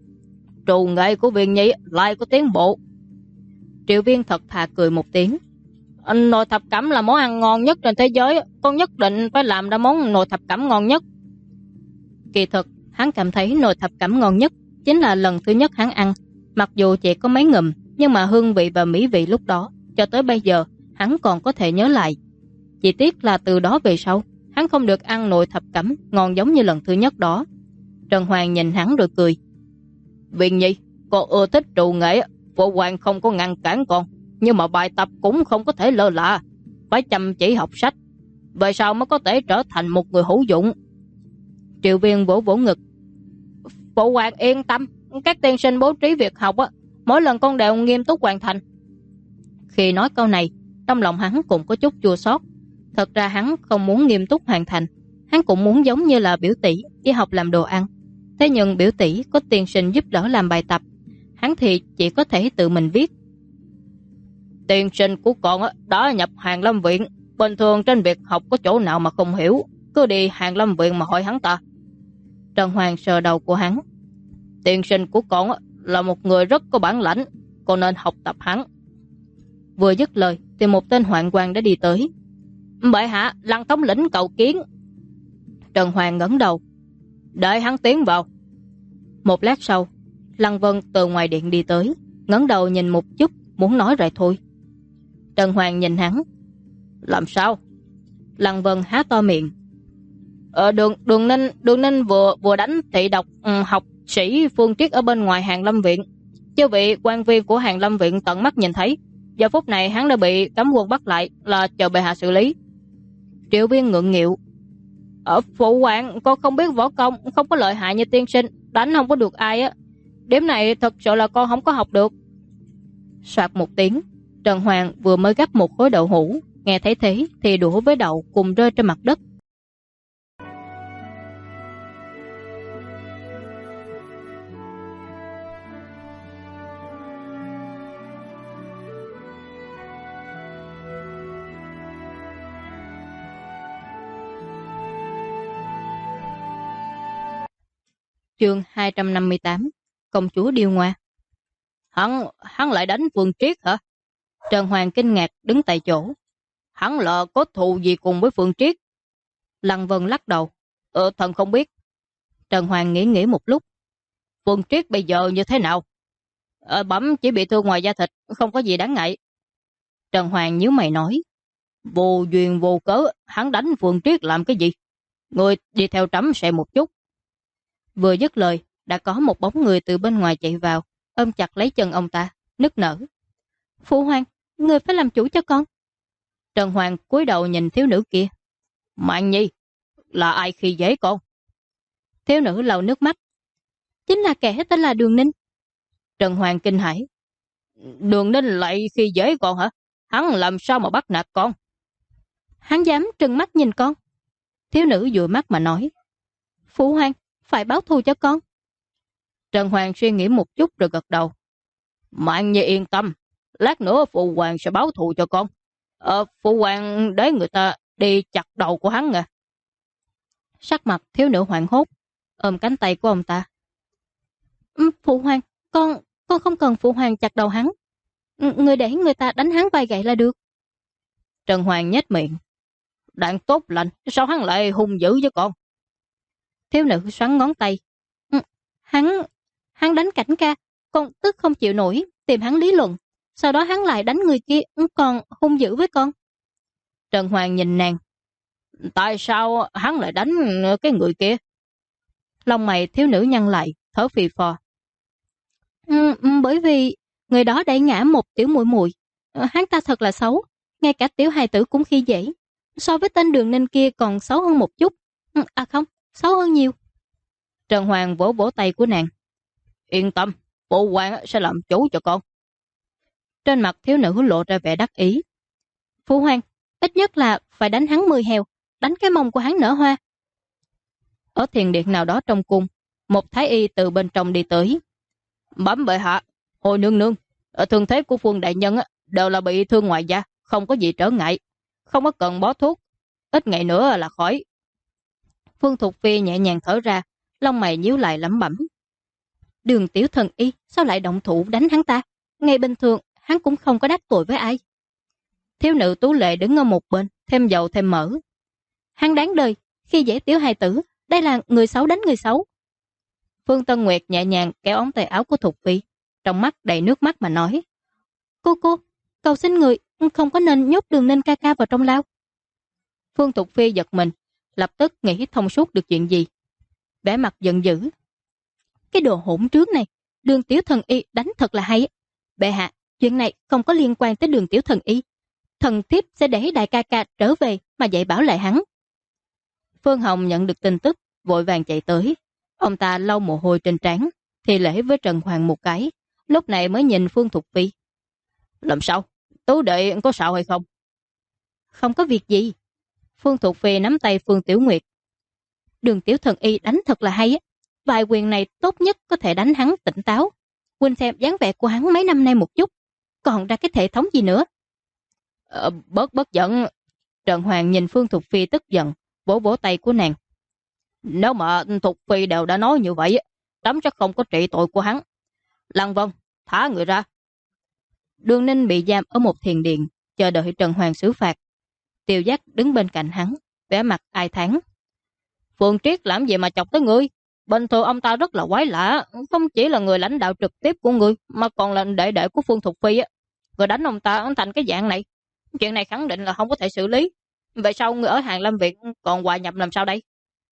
A: Trù nghệ của Viên Nhi lại có tiến bộ. Triệu Viên thật thà cười một tiếng: Nồi thập cẩm là món ăn ngon nhất trên thế giới, con nhất định phải làm ra món nồi thập cẩm ngon nhất. Kỳ thực hắn cảm thấy nồi thập cẩm ngon nhất chính là lần thứ nhất hắn ăn, mặc dù chỉ có mấy ngụm, nhưng mà hương vị và mỹ vị lúc đó cho tới bây giờ hắn còn có thể nhớ lại. Chỉ tiếc là từ đó về sau hắn không được ăn nồi thập cẩm ngon giống như lần thứ nhất đó. Trần Hoàng nhìn hắn rồi cười: Viên Nhi, con ưa thích trù nghệ, phụ hoàng không có ngăn cản con, nhưng mà bài tập cũng không có thể lơ là, phải chăm chỉ học sách, về sau mới có thể trở thành một người hữu dụng. Triệu Viên vỗ vỗ ngực: Phụ hoàng yên tâm, các tiên sinh bố trí việc học mỗi lần con đều nghiêm túc hoàn thành. Khi nói câu này, trong lòng hắn cũng có chút chua xót. Thật ra hắn không muốn nghiêm túc hoàn thành, hắn cũng muốn giống như là biểu tỷ đi học làm đồ ăn. Thế nhưng biểu tỷ có tiên sinh giúp đỡ làm bài tập, hắn thì chỉ có thể tự mình viết. Tiên sinh của con đã nhập Hàn Lâm Viện. Bình thường trên việc học có chỗ nào mà không hiểu, cứ đi Hàn Lâm Viện mà hỏi hắn ta. Trần Hoàng sờ đầu của hắn. Tiên sinh của con là một người rất có bản lãnh, con nên học tập hắn. Vừa dứt lời thì một tên hoạn quan đã đi tới. Bệ hạ, Lăng thống lĩnh cầu kiến. Trần Hoàng ngẩng đầu. Đợi hắn tiến vào. Một lát sau, Lăng Vân từ ngoài điện đi tới, ngẩng đầu nhìn một chút, muốn nói rồi thôi. Trần Hoàng nhìn hắn. Làm sao? Lăng Vân há to miệng. Đường Ninh vừa đánh thị độc học sĩ Phương Triết ở bên ngoài Hàn Lâm Viện. Chư vị quan viên của Hàn Lâm Viện tận mắt nhìn thấy. Giờ phút này hắn đã bị cấm quân bắt lại, là chờ bệ hạ xử lý. Triệu Viên ngượng nghịu. Phụ hoàng, con không biết võ công, không có lợi hại như tiên sinh, đánh không có được ai á. Điểm này thật sự là con không có học được. Soạt một tiếng, Trần Hoàng vừa mới gắp một khối đậu hũ, nghe thấy thế thì đũa với đậu cùng rơi trên mặt đất. Chương 258. Công chúa điêu ngoa. Hắn lại đánh Phương Triết hả? Trần Hoàng kinh ngạc đứng tại chỗ. Hắn là có thù gì cùng với Phương Triết? Lăng Vân lắc đầu. Thần không biết. Trần Hoàng nghĩ một lúc. Phương Triết bây giờ như thế nào? Bẩm chỉ bị thương ngoài da thịt, không có gì đáng ngại. Trần Hoàng nhíu mày nói. Vô duyên vô cớ, hắn đánh Phương Triết làm cái gì? Người đi theo trẫm xem một chút. Vừa dứt lời, đã có một bóng người từ bên ngoài chạy vào, ôm chặt lấy chân ông ta, nức nở. Phụ hoàng, người phải làm chủ cho con. Trần Hoàng cúi đầu nhìn thiếu nữ kia. Mạn Nhi, là ai khi dễ con? Thiếu nữ lau nước mắt. Chính là kẻ tên là Đường Ninh. Trần Hoàng kinh hãi. Đường Ninh lại khi dễ con hả? Hắn làm sao mà bắt nạt con? Hắn dám trừng mắt nhìn con. Thiếu nữ dụi mắt mà nói. Phụ hoàng, phải báo thù cho con. Trần Hoàng suy nghĩ một chút rồi gật đầu. Mạn Nhi yên tâm, lát nữa phụ hoàng sẽ báo thù cho con. Phụ hoàng để người ta đi chặt đầu của hắn à. Sắc mặt thiếu nữ hoảng hốt, ôm cánh tay của ông ta. Phụ hoàng, con không cần phụ hoàng chặt đầu hắn. Người để người ta đánh hắn vài gậy là được. Trần Hoàng nhếch miệng. Đang tốt lành, sao hắn lại hung dữ với con? Thiếu nữ xoắn ngón tay. Hắn đánh Cảnh ca, con tức không chịu nổi, tìm hắn lý luận. Sau đó hắn lại đánh người kia, còn hung dữ với con. Trần Hoàng nhìn nàng. Tại sao hắn lại đánh cái người kia? Lông mày thiếu nữ nhăn lại, thở phì phò. Bởi vì người đó đẩy ngã một tiểu muội muội. Hắn ta thật là xấu, ngay cả tiểu hài tử cũng khi dễ. So với tên Đường Ninh kia còn xấu hơn một chút. Không, xấu hơn nhiều. Trần Hoàng vỗ vỗ tay của nàng. Yên tâm, phụ hoàng sẽ làm chủ cho con. Trên mặt thiếu nữ lộ ra vẻ đắc ý. Phụ hoàng, ít nhất là phải đánh hắn 10 heo, đánh cái mông của hắn nở hoa. Ở thiền điện nào đó trong cung, một thái y từ bên trong đi tới. Bẩm bệ hạ, hồi nương nương, ở thương thế của Phương đại nhân đều là bị thương ngoài da, không có gì trở ngại, không có cần bó thuốc, ít ngày nữa là khỏi. Phương Thục Phi nhẹ nhàng thở ra, lông mày nhíu lại lẩm bẩm. Đường tiểu thần y sao lại động thủ đánh hắn ta? Ngày bình thường hắn cũng không có đắc tội với ai. Thiếu nữ tú lệ đứng ở một bên, thêm dầu thêm mỡ. Hắn đáng đời, khi dễ tiểu hài tử, đây là người xấu đánh người xấu. Phương Tân Nguyệt nhẹ nhàng kéo ống tay áo của Thục Phi, trong mắt đầy nước mắt mà nói. Cô, cầu xin người, không có nên nhốt Đường Ninh ca ca vào trong lao. Phương Thục Phi giật mình, lập tức nghĩ thông suốt được chuyện gì. Vẻ mặt giận dữ. Cái đồ hỗn trướng này, Đường tiểu thần y đánh thật là hay. Bệ hạ, chuyện này không có liên quan tới Đường tiểu thần y. Thần thiếp sẽ để đại ca ca trở về mà dạy bảo lại hắn. Phương Hồng nhận được tin tức, vội vàng chạy tới. Ông ta lau mồ hôi trên trán, thì lễ với Trần Hoàng một cái, lúc này mới nhìn Phương Thục Phi. Làm sao? Tú đệ có sao hay không? Không có việc gì. Phương Thục Phi nắm tay Phương Tiểu Nguyệt. Đường tiểu thần y đánh thật là hay á. Vài quyền này tốt nhất có thể đánh hắn tỉnh táo. Quỳnh xem dáng vẻ của hắn mấy năm nay một chút. Còn ra cái hệ thống gì nữa, Bớt giận. Trần Hoàng nhìn Phương Thục Phi tức giận, vỗ vỗ tay của nàng. Nếu mà Thục Phi đều đã nói như vậy, trẫm chắc không có trị tội của hắn. Lăng Vân, thả người ra. Đường Ninh bị giam ở một thiền điện, chờ đợi Trần Hoàng xử phạt. Tiêu Giác đứng bên cạnh hắn, vẻ mặt ai thán. Phương Triết làm gì mà chọc tới ngươi? Bình thường ông ta rất là quái lạ, không chỉ là người lãnh đạo trực tiếp của ngươi, mà còn là đệ đệ của Phương Thục Phi á. Người đánh ông ta thành cái dạng này. Chuyện này khẳng định là không có thể xử lý. Vậy sao người ở Hàng Lâm Việt còn hòa nhập làm sao đây?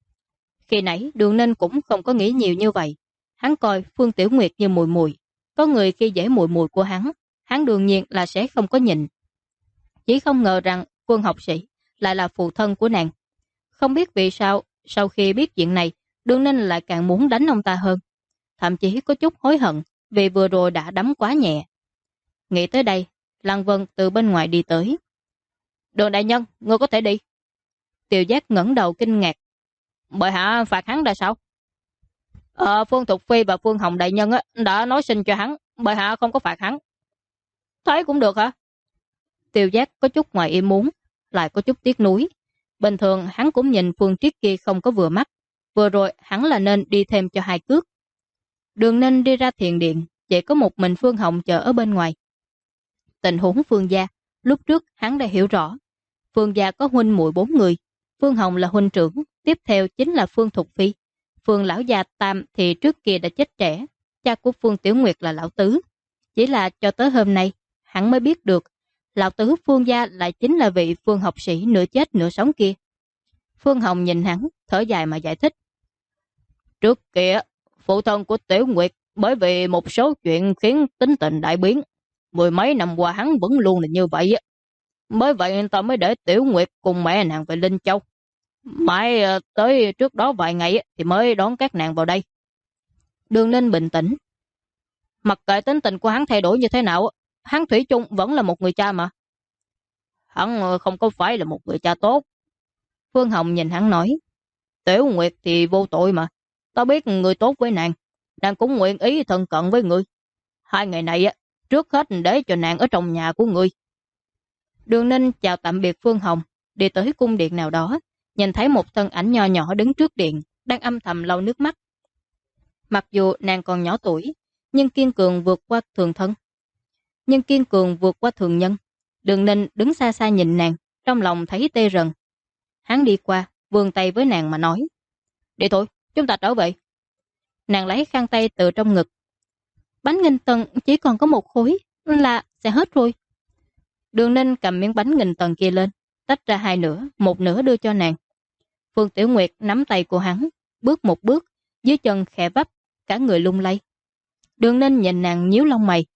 A: Khi nãy Đường Ninh cũng không có nghĩ nhiều như vậy. Hắn coi Phương Tiểu Nguyệt như mùi mùi. Có người khi dễ mùi mùi của hắn đương nhiên là sẽ không có nhịn. Chỉ không ngờ rằng Phương học sĩ lại là phụ thân của nàng. Không biết vì sao, sau khi biết chuyện này, Đường Ninh lại càng muốn đánh ông ta hơn. Thậm chí có chút hối hận vì vừa rồi đã đấm quá nhẹ. Nghĩ tới đây, Lăng Vân từ bên ngoài đi tới. Đường đại nhân, ngươi có thể đi. Tiêu Giác ngẩng đầu kinh ngạc. Bệ hạ phạt hắn là sao? Phương Thục Phi và Phương Hồng đại nhân đã nói xin cho hắn, bệ hạ không có phạt hắn. Thấy cũng được hả? Tiêu Giác có chút ngoài ý muốn, lại có chút tiếc nuối. Bình thường hắn cũng nhìn Phương Triết kia không có vừa mắt. Vừa rồi hắn là nên đi thêm cho 2 cước. Đường Ninh đi ra thiền điện, chỉ có một mình Phương Hồng chờ ở bên ngoài. Tình huống Phương gia, lúc trước hắn đã hiểu rõ. Phương gia có huynh muội 4 người. Phương Hồng là huynh trưởng, tiếp theo chính là Phương Thục Phi. Phương lão gia Tam thì trước kia đã chết trẻ, cha của Phương Tiểu Nguyệt là lão tứ. Chỉ là cho tới hôm nay, hắn mới biết được, lão tứ Phương gia lại chính là vị Phương học sĩ nửa chết nửa sống kia. Phương Hồng nhìn hắn, thở dài mà giải thích. Trước kia, phụ thân của Tiểu Nguyệt bởi vì một số chuyện khiến tính tình đại biến. 10 mấy năm qua hắn vẫn luôn là như vậy. Bởi vậy ta mới để Tiểu Nguyệt cùng mẹ nàng về Linh Châu. Mãi tới trước đó vài ngày thì mới đón các nàng vào đây. Đường Ninh bình tĩnh. Mặc kệ tính tình của hắn thay đổi như thế nào, hắn thủy chung vẫn là một người cha mà. Hắn không có phải là một người cha tốt. Phương Hồng nhìn hắn nói. Tiểu Nguyệt thì vô tội mà. Ta biết người tốt với nàng. Nàng cũng nguyện ý thân cận với người. 2 ngày này trước hết để cho nàng ở trong nhà của người. Đường Ninh chào tạm biệt Phương Hồng, đi tới cung điện nào đó, nhìn thấy một thân ảnh nho nhỏ đứng trước điện, đang âm thầm lau nước mắt. Mặc dù nàng còn nhỏ tuổi, nhưng kiên cường vượt qua thường thân. Nhưng kiên cường vượt qua thường nhân. Đường Ninh đứng xa xa nhìn nàng, trong lòng thấy tê rần. Hắn đi qua, vươn tay với nàng mà nói. Đi thôi, chúng ta trở về. Nàng lấy khăn tay từ trong ngực. Bánh nghìn tần chỉ còn có 1 khối, là sẽ hết rồi. Đường Ninh cầm miếng bánh nghìn tần kia lên, tách ra 2 nửa, 1 nửa đưa cho nàng. Phương Tiểu Nguyệt nắm tay của hắn, bước 1 bước, dưới chân khẽ vấp, cả người lung lay. Đường Ninh nhìn nàng nhíu lông mày,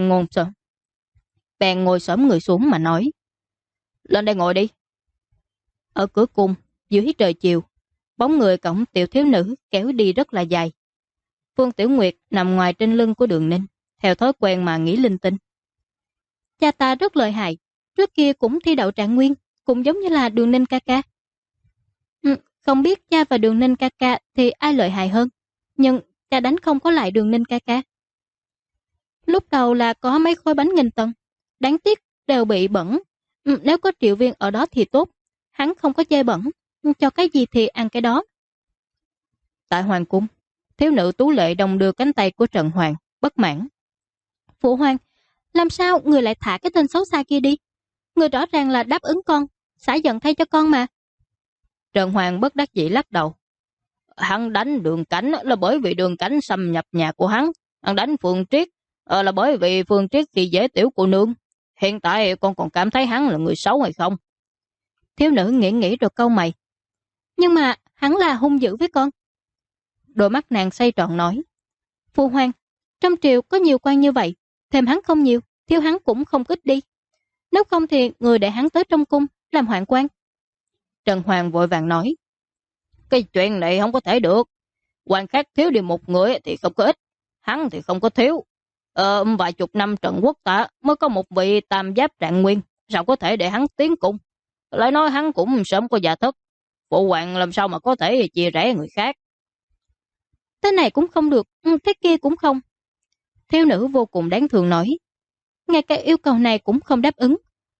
A: bèn ngồi xổm người xuống mà nói. Lên đây ngồi đi. Ở cửa cung, dưới trời chiều, bóng người cổng tiểu thiếu nữ kéo đi rất là dài. Phương Tiểu Nguyệt nằm ngoài trên lưng của Đường Ninh, theo thói quen mà nghĩ linh tinh. Cha ta rất lợi hại, trước kia cũng thi đậu trạng nguyên, cũng giống như là Đường Ninh ca ca. Không biết cha và Đường Ninh ca ca thì ai lợi hại hơn, nhưng cha đánh không có lại Đường Ninh ca ca. Lúc đầu là có mấy khối bánh nghìn tần, đáng tiếc đều bị bẩn. Nếu có Triệu Viên ở đó thì tốt, hắn không có chê bẩn, cho cái gì thì ăn cái đó. Tại hoàng cung, thiếu nữ tú lệ đồng đưa cánh tay của Trần Hoàng, bất mãn. Phụ hoàng, làm sao người lại thả cái tên xấu xa kia đi? Người rõ ràng là đáp ứng con, xả giận thay cho con mà. Trần Hoàng bất đắc dĩ lắc đầu. Hắn đánh Đường Cảnh là bởi vì Đường Cảnh xâm nhập nhà của hắn. Hắn đánh Phương Triết là bởi vì Phương Triết khi dễ tiểu cô nương. Hiện tại con còn cảm thấy hắn là người xấu hay không? Thiếu nữ nghĩ rồi câu mày. Nhưng mà hắn là hung dữ với con. Đôi mắt nàng xoay tròn nói. Phụ hoàng, trong triều có nhiều quan như vậy, thêm hắn không nhiều, thiếu hắn cũng không ít đi. Nếu không thì người để hắn tới trong cung làm hoạn quan. Trần Hoàng vội vàng nói. Cái chuyện này không có thể được. Quan khác thiếu đi 1 người thì không có ít, hắn thì không có thiếu. Vài chục năm Trần Quốc ta mới có một vị tam giáp trạng nguyên, sao có thể để hắn tiến cung? Lại nói hắn cũng sớm có già thất. Phụ hoàng làm sao mà có thể chia rẽ người khác? Thế này cũng không được, thế kia cũng không. Thiếu nữ vô cùng đáng thương nói. Ngay cái yêu cầu này cũng không đáp ứng.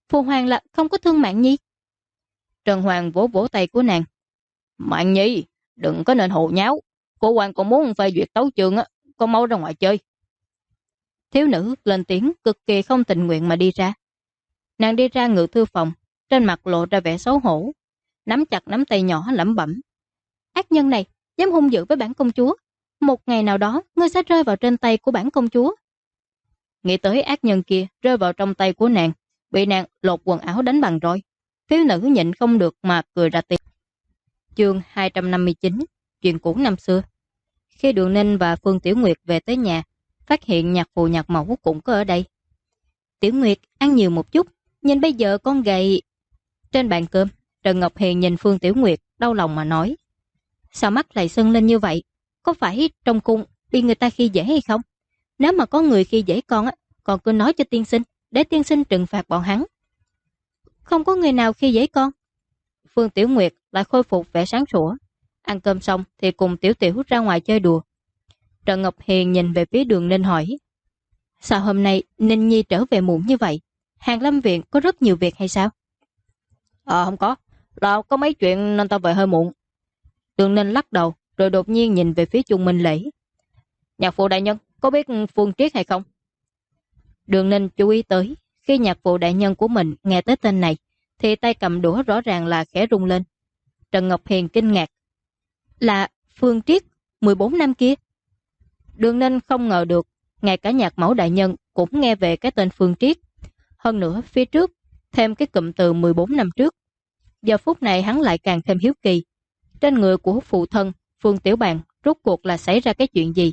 A: Phụ hoàng là không có thương Mạn Nhi. Trần Hoàng vỗ vỗ tay của nàng. Mạn Nhi, đừng có nên hồ nháo. Phụ hoàng còn muốn phê duyệt tấu chương á, con mau ra ngoài chơi. Thiếu nữ lên tiếng cực kỳ không tình nguyện mà đi ra. Nàng đi ra ngự thư phòng, trên mặt lộ ra vẻ xấu hổ, nắm chặt nắm tay nhỏ lẩm bẩm. Ác nhân này, dám hung dữ với bản công chúa. Một ngày nào đó, ngươi sẽ rơi vào trên tay của bản công chúa. Nghĩ tới ác nhân kia rơi vào trong tay của nàng, bị nàng lột quần áo đánh bằng roi. Thiếu nữ nhịn không được mà cười ra tiếng. Chương 259, chuyện cũ năm xưa. Khi Đường Ninh và Phương Tiểu Nguyệt về tới nhà, phát hiện nhạc phụ nhạc mẫu cũng có ở đây. Tiểu Nguyệt, ăn nhiều một chút, nhìn bây giờ con gầy. Trên bàn cơm, Trần Ngọc Hiền nhìn Phương Tiểu Nguyệt, đau lòng mà nói. Sao mắt lại sưng lên như vậy? Có phải trong cung bị người ta khi dễ hay không? Nếu mà có người khi dễ con á, con cứ nói cho tiên sinh, để tiên sinh trừng phạt bọn hắn. Không có người nào khi dễ con. Phương Tiểu Nguyệt lại khôi phục vẻ sáng sủa. Ăn cơm xong thì cùng Tiểu Tiểu ra ngoài chơi đùa. Trần Ngọc Hiền nhìn về phía Đường Ninh hỏi. Sao hôm nay Ninh Nhi trở về muộn như vậy? Hàng Lâm Viện có rất nhiều việc hay sao? Không có. Là có mấy chuyện nên tao về hơi muộn. Đường Ninh lắc đầu rồi đột nhiên nhìn về phía Chung Minh Lễ. Nhạc phụ đại nhân có biết Phương Triết hay không? Đường Ninh chú ý tới. Khi nhạc phụ đại nhân của mình nghe tới tên này thì tay cầm đũa rõ ràng là khẽ rung lên. Trần Ngọc Hiền kinh ngạc. Là Phương Triết 14 năm kia. Đường Ninh không ngờ được ngay cả nhạc mẫu đại nhân cũng nghe về cái tên Phương Triết. Hơn nữa phía trước thêm cái cụm từ 14 năm trước. Giờ phút này hắn lại càng thêm hiếu kỳ. Trên người của phụ thân Phương Tiểu Bàn rốt cuộc là xảy ra cái chuyện gì?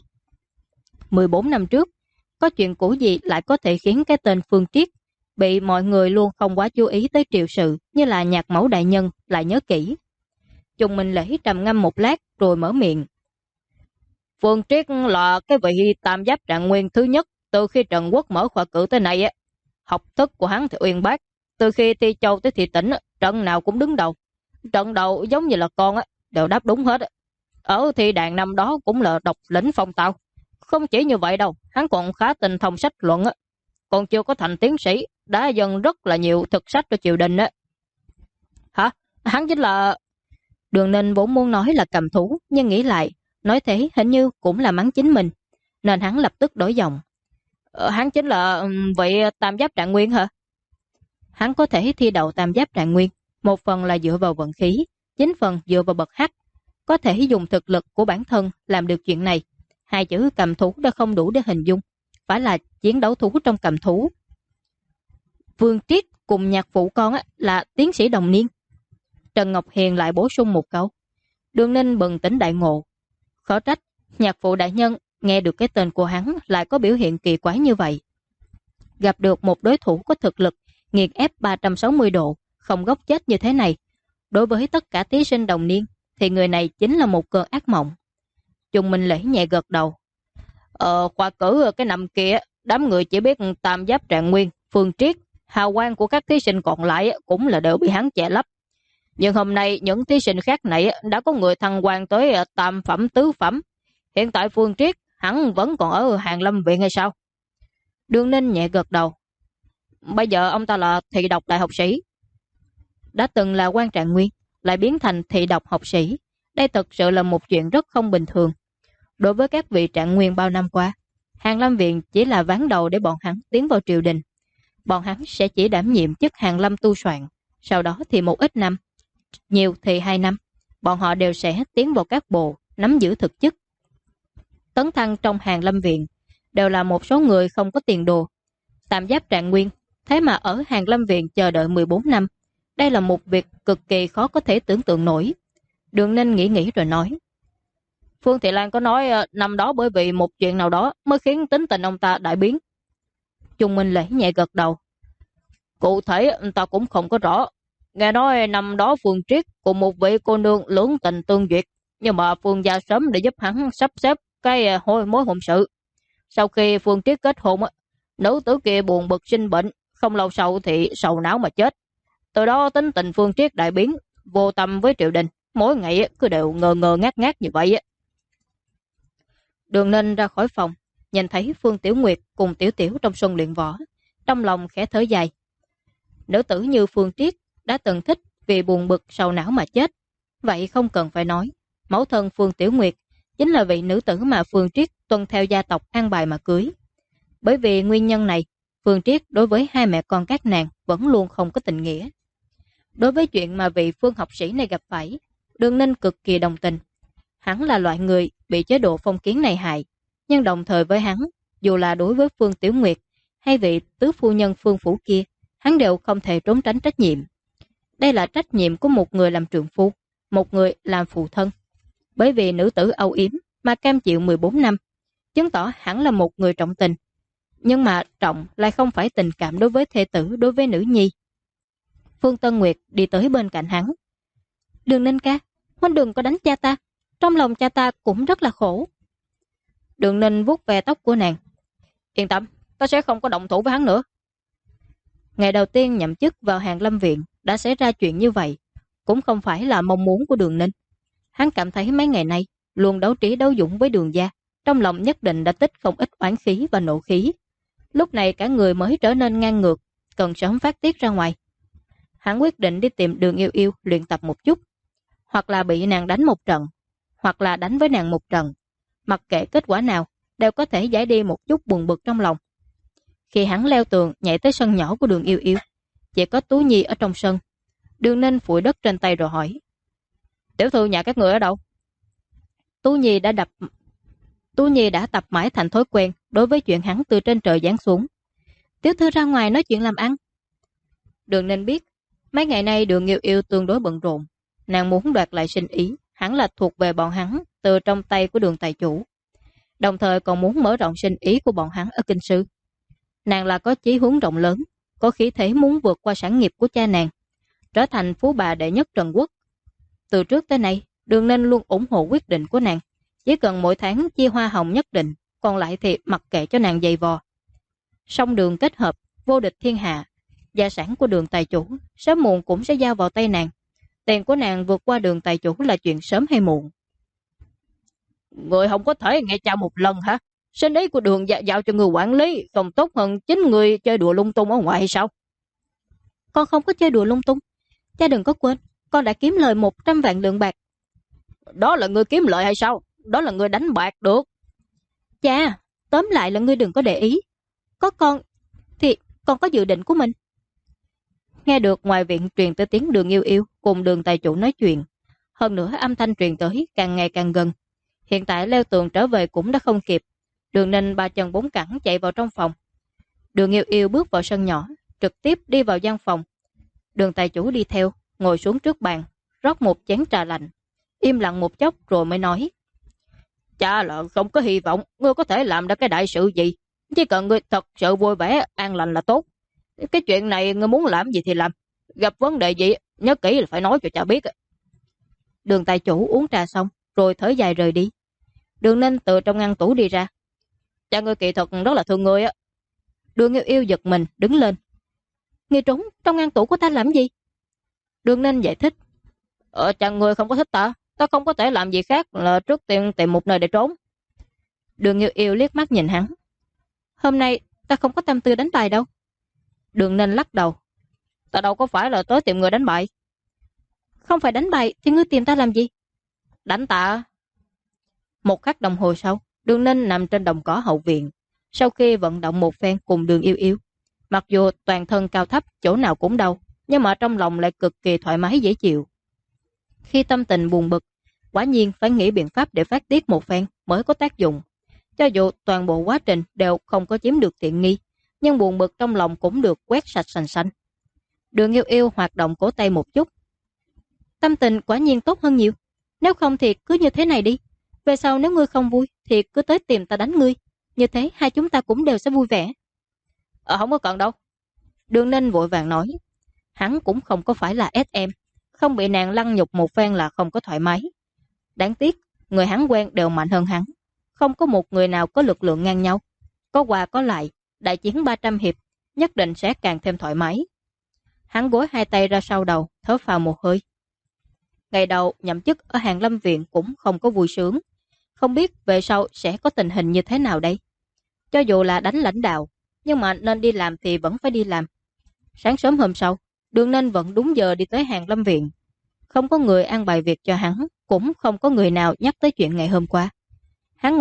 A: 14 năm trước có chuyện cũ gì lại có thể khiến cái tên Phương Triết bị mọi người luôn không quá chú ý tới triệu sự như là nhạc mẫu đại nhân lại nhớ kỹ. Chung Minh Lễ trầm ngâm một lát rồi mở miệng. Phương Triết là cái vị tam giáp trạng nguyên thứ nhất từ khi Trần Quốc mở khoa cử tới nay. Học thức của hắn thì uyên bác. Từ khi Ti Châu tới Thị Tỉnh, trận nào cũng đứng đầu. Trận đầu giống như là con đều đáp đúng hết. Ở thi đàn năm đó cũng là độc lĩnh phong tao. Không chỉ như vậy đâu, hắn còn khá tinh thông sách luận. Còn chưa có thành tiến sĩ, đã dần rất là nhiều thực sách cho triều đình. Hả? Hắn chính là... Đường Ninh vốn muốn nói là cầm thú, nhưng nghĩ lại, nói thế hình như cũng là mắng chính mình. Nên hắn lập tức đổi giọng. Hắn chính là vị tam giáp trạng nguyên hả? Hắn có thể thi đậu tam giáp trạng nguyên, một phần là dựa vào vận khí, 9 phần dựa vào bậc hắc. Có thể dùng thực lực của bản thân làm được chuyện này. Hai chữ cầm thú đã không đủ để hình dung, phải là chiến đấu thú trong cầm thú. Phương Triết cùng nhạc phụ con là tiến sĩ đồng niên. Trần Ngọc Hiền lại bổ sung một câu. Đường Ninh bừng tỉnh đại ngộ. Khó trách, nhạc phụ đại nhân nghe được cái tên của hắn lại có biểu hiện kỳ quái như vậy. Gặp được một đối thủ có thực lực nghiền ép 360 độ, không góc chết như thế này. Đối với tất cả thí sinh đồng niên, thì người này chính là một cơn ác mộng. Chung Minh Lễ nhẹ gật đầu. Khoa cử cái năm kia, đám người chỉ biết tam giáp trạng nguyên, Phương Triết, hào quang của các thí sinh còn lại cũng là đều bị hắn che lấp. Nhưng hôm nay những thí sinh khác này đã có người thăng quan tới tam phẩm tứ phẩm. Hiện tại Phương Triết hắn vẫn còn ở Hàng Lâm Viện hay sao? Đường Ninh nhẹ gật đầu. Bây giờ ông ta là thị độc đại học sĩ. Đã từng là quan trạng nguyên, lại biến thành thị độc học sĩ. Đây thật sự là một chuyện rất không bình thường. Đối với các vị trạng nguyên bao năm qua, Hàng Lâm Viện chỉ là ván đầu để bọn hắn tiến vào triều đình. Bọn hắn sẽ chỉ đảm nhiệm chức Hàng Lâm tu soạn. Sau đó thì một ít năm, nhiều thì 2 năm, bọn họ đều sẽ tiến vào các bộ, nắm giữ thực chức. Tấn thăng trong Hàng Lâm Viện đều là một số người không có tiền đồ. Tam giáp trạng nguyên, thế mà ở Hàng Lâm Viện chờ đợi 14 năm. Đây là một việc cực kỳ khó có thể tưởng tượng nổi. Đường Ninh nghĩ rồi nói. Phương Thị Lan có nói năm đó bởi vì một chuyện nào đó mới khiến tính tình ông ta đại biến. Chung Minh Lễ nhẹ gật đầu. Cụ thể ông ta cũng không có rõ. Nghe nói năm đó Phương Triết cùng một vị cô nương lưỡng tình tương duyệt, nhưng mà Phương gia sớm để giúp hắn sắp xếp cái mối hôn sự. Sau khi Phương Triết kết hôn, nữ tử kia buồn bực sinh bệnh, không lâu sau thì sầu não mà chết. Từ đó tính tình Phương Triết đại biến, vô tâm với triều đình, mỗi ngày cứ đều ngờ ngờ ngát ngát như vậy. Đường Ninh ra khỏi phòng, nhìn thấy Phương Tiểu Nguyệt cùng Tiểu Tiểu trong sân luyện võ, trong lòng khẽ thở dài. Nữ tử như Phương Triết đã từng thích vì buồn bực sầu não mà chết. Vậy không cần phải nói, mẫu thân Phương Tiểu Nguyệt chính là vị nữ tử mà Phương Triết tuân theo gia tộc an bài mà cưới. Bởi vì nguyên nhân này, Phương Triết đối với hai mẹ con các nàng vẫn luôn không có tình nghĩa. Đối với chuyện mà vị Phương học sĩ này gặp phải, Đường Ninh cực kỳ đồng tình. Hắn là loại người bị chế độ phong kiến này hại, nhưng đồng thời với hắn, dù là đối với Phương Tiểu Nguyệt hay vị tứ phu nhân Phương Phủ kia, hắn đều không thể trốn tránh trách nhiệm. Đây là trách nhiệm của một người làm trượng phu, một người làm phụ thân. Bởi vì nữ tử âu yếm mà cam chịu 14 năm, chứng tỏ hắn là một người trọng tình. Nhưng mà trọng lại không phải tình cảm đối với thê tử, đối với nữ nhi. Phương Tân Nguyệt đi tới bên cạnh hắn. Đường Ninh ca, huynh đừng có đánh cha ta. Trong lòng cha ta cũng rất là khổ. Đường Ninh vuốt ve tóc của nàng. Yên tâm, ta sẽ không có động thủ với hắn nữa. Ngày đầu tiên nhậm chức vào Hàn Lâm Viện đã xảy ra chuyện như vậy, cũng không phải là mong muốn của Đường Ninh. Hắn cảm thấy mấy ngày nay luôn đấu trí đấu dũng với Đường gia, trong lòng nhất định đã tích không ít oán khí và nộ khí. Lúc này cả người mới trở nên ngang ngược, cần sớm phát tiết ra ngoài. Hắn quyết định đi tìm Đường Yêu Yêu luyện tập một chút, hoặc là bị nàng đánh một trận, hoặc là đánh với nàng một trận. Mặc kệ kết quả nào, đều có thể giải đi một chút buồn bực trong lòng. Khi hắn leo tường nhảy tới sân nhỏ của Đường Yêu Yêu, chỉ có Tú Nhi ở trong sân. Đường Ninh phủi đất trên tay rồi hỏi: Tiểu thư nhà các người ở đâu? Tú Nhi đã tập mãi thành thói quen đối với chuyện hắn từ trên trời giáng xuống. Tiểu thư ra ngoài nói chuyện làm ăn. Đường Ninh biết mấy ngày nay Đường Yêu Yêu tương đối bận rộn, nàng muốn đoạt lại sinh ý hẳn là thuộc về bọn hắn từ trong tay của Đường tài chủ, đồng thời còn muốn mở rộng sinh ý của bọn hắn ở Kinh Sư. Nàng là có chí hướng rộng lớn, có khí thế muốn vượt qua sản nghiệp của cha nàng, trở thành phú bà đệ nhất Trần Quốc. Từ trước tới nay, Đường Ninh luôn ủng hộ quyết định của nàng, chỉ cần mỗi tháng chia hoa hồng nhất định, còn lại thì mặc kệ cho nàng dày vò. Song Đường kết hợp vô địch thiên hạ, gia sản của Đường tài chủ sớm muộn cũng sẽ giao vào tay nàng. Tiền của nàng vượt qua Đường tài chủ là chuyện sớm hay muộn. Người không có thể nghe cha một lần hả? Sinh ý của Đường giao cho người quản lý không tốt hơn chính người chơi đùa lung tung ở ngoài hay sao? Con không có chơi đùa lung tung. Cha đừng có quên, con đã kiếm lời 100 vạn lượng bạc. Đó là người kiếm lợi hay sao? Đó là người đánh bạc được. Cha, tóm lại là ngươi đừng có để ý. Có con thì con có dự định của mình. Nghe được ngoài viện truyền tới tiếng Đường Yêu Yêu cùng Đường tài chủ nói chuyện. Hơn nữa âm thanh truyền tới càng ngày càng gần. Hiện tại leo tường trở về cũng đã không kịp. Đường Ninh ba chân bốn cẳng chạy vào trong phòng. Đường Yêu Yêu bước vào sân nhỏ, trực tiếp đi vào gian phòng. Đường tài chủ đi theo, ngồi xuống trước bàn, rót một chén trà lạnh. Im lặng một chốc rồi mới nói: Cha là không có hy vọng ngươi có thể làm ra cái đại sự gì. Chỉ cần ngươi thật sự vui vẻ, an lành là tốt. Cái chuyện này ngươi muốn làm gì thì làm. Gặp vấn đề gì, nhớ kỹ là phải nói cho cha biết. Đường tài chủ uống trà xong, rồi thở dài rời đi. Đường Ninh từ trong ngăn tủ đi ra. Cha ngươi kỳ thật rất là thương ngươi á. Đường Yêu Yêu giật mình, đứng lên. Ngươi trốn trong ngăn tủ của ta làm gì? Đường Ninh giải thích. Cha ngươi không có thích ta. Ta không có thể làm gì khác là trước tiên tìm một nơi để trốn. Đường Yêu Yêu liếc mắt nhìn hắn. Hôm nay ta không có tâm tư đánh bài đâu. Đường Ninh lắc đầu. Ta đâu có phải là tới tìm người đánh bài. Không phải đánh bài thì ngươi tìm ta làm gì? Đánh ta. Một khắc đồng hồ sau, Đường Ninh nằm trên đồng cỏ hậu viện. Sau khi vận động một phen cùng Đường Yêu Yêu, mặc dù toàn thân cao thấp chỗ nào cũng đau, nhưng mà trong lòng lại cực kỳ thoải mái dễ chịu. Khi tâm tình buồn bực, quả nhiên phải nghĩ biện pháp để phát tiết một phen mới có tác dụng. Cho dù toàn bộ quá trình đều không có chiếm được tiện nghi, nhưng buồn bực trong lòng cũng được quét sạch sành xanh. Đường Yêu Yêu hoạt động cổ tay một chút. Tâm tình quả nhiên tốt hơn nhiều. Nếu không thì cứ như thế này đi. Về sau nếu ngươi không vui thì cứ tới tìm ta đánh ngươi. Như thế hai chúng ta cũng đều sẽ vui vẻ. Không có cần đâu. Đường Ninh vội vàng nói. Hắn cũng không có phải là SM. Không bị nàng lăng nhục một phen là không có thoải mái. Đáng tiếc, người hắn quen đều mạnh hơn hắn. Không có một người nào có lực lượng ngang nhau. Có qua có lại, đại chiến 300 hiệp, nhất định sẽ càng thêm thoải mái. Hắn gối hai tay ra sau đầu, thở phào một hơi. Ngày đầu nhậm chức ở Hàn Lâm Viện cũng không có vui sướng. Không biết về sau sẽ có tình hình như thế nào đây. Cho dù là đánh lãnh đạo, nhưng mà nên đi làm thì vẫn phải đi làm. Sáng sớm hôm sau, Đường Ninh vẫn đúng giờ đi tới Hàn Lâm Viện. Không có người an bài việc cho hắn, cũng không có người nào nhắc tới chuyện ngày hôm qua. Hắn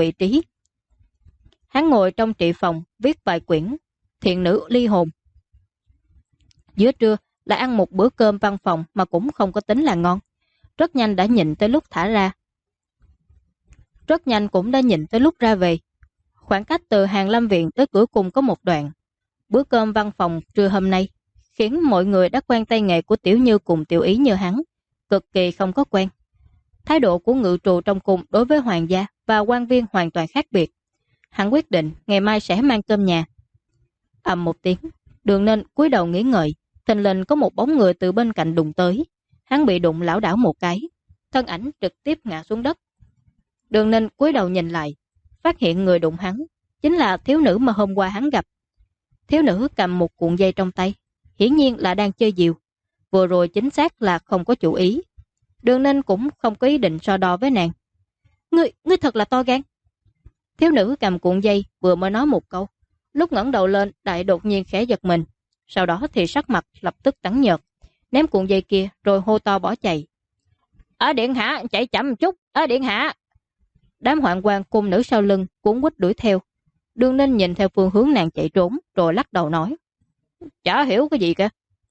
A: ngồi trong trị phòng, viết vài quyển thiện nữ ly hồn. Giữa trưa lại ăn một bữa cơm văn phòng mà cũng không có tính là ngon. Rất nhanh đã nhịn tới lúc thả ra. Rất nhanh cũng đã nhịn tới lúc ra về. Khoảng cách từ Hàn Lâm Viện tới cửa cung có một đoạn. Bữa cơm văn phòng trưa hôm nay khiến mọi người đã quen tay nghề của Tiểu Như cùng Tiểu Ý như hắn, cực kỳ không có quen. Thái độ của ngự trù trong cung đối với hoàng gia và quan viên hoàn toàn khác biệt. Hắn quyết định ngày mai sẽ mang cơm nhà. Ầm một tiếng, Đường Ninh cúi đầu nghĩ ngợi, thình lình có một bóng người từ bên cạnh đụng tới. Hắn bị đụng lảo đảo một cái, thân ảnh trực tiếp ngã xuống đất. Đường Ninh cúi đầu nhìn lại, phát hiện người đụng hắn chính là thiếu nữ mà hôm qua hắn gặp. Thiếu nữ cầm một cuộn dây trong tay, hiển nhiên là đang chơi diều. Vừa rồi chính xác là không có chủ ý. Đường Ninh cũng không có ý định so đo với nàng. Ngươi thật là to gan. Thiếu nữ cầm cuộn dây vừa mới nói một câu, lúc ngẩng đầu lên lại đột nhiên khẽ giật mình, sau đó thì sắc mặt lập tức trắng nhợt, ném cuộn dây kia rồi hô to bỏ chạy. Ở điện hạ, chạy chậm một chút, ở điện hạ. Đám hoạn quan cung nữ sau lưng cuốn quýt đuổi theo. Đường Ninh nhìn theo phương hướng nàng chạy trốn rồi lắc đầu nói, chả hiểu cái gì cả.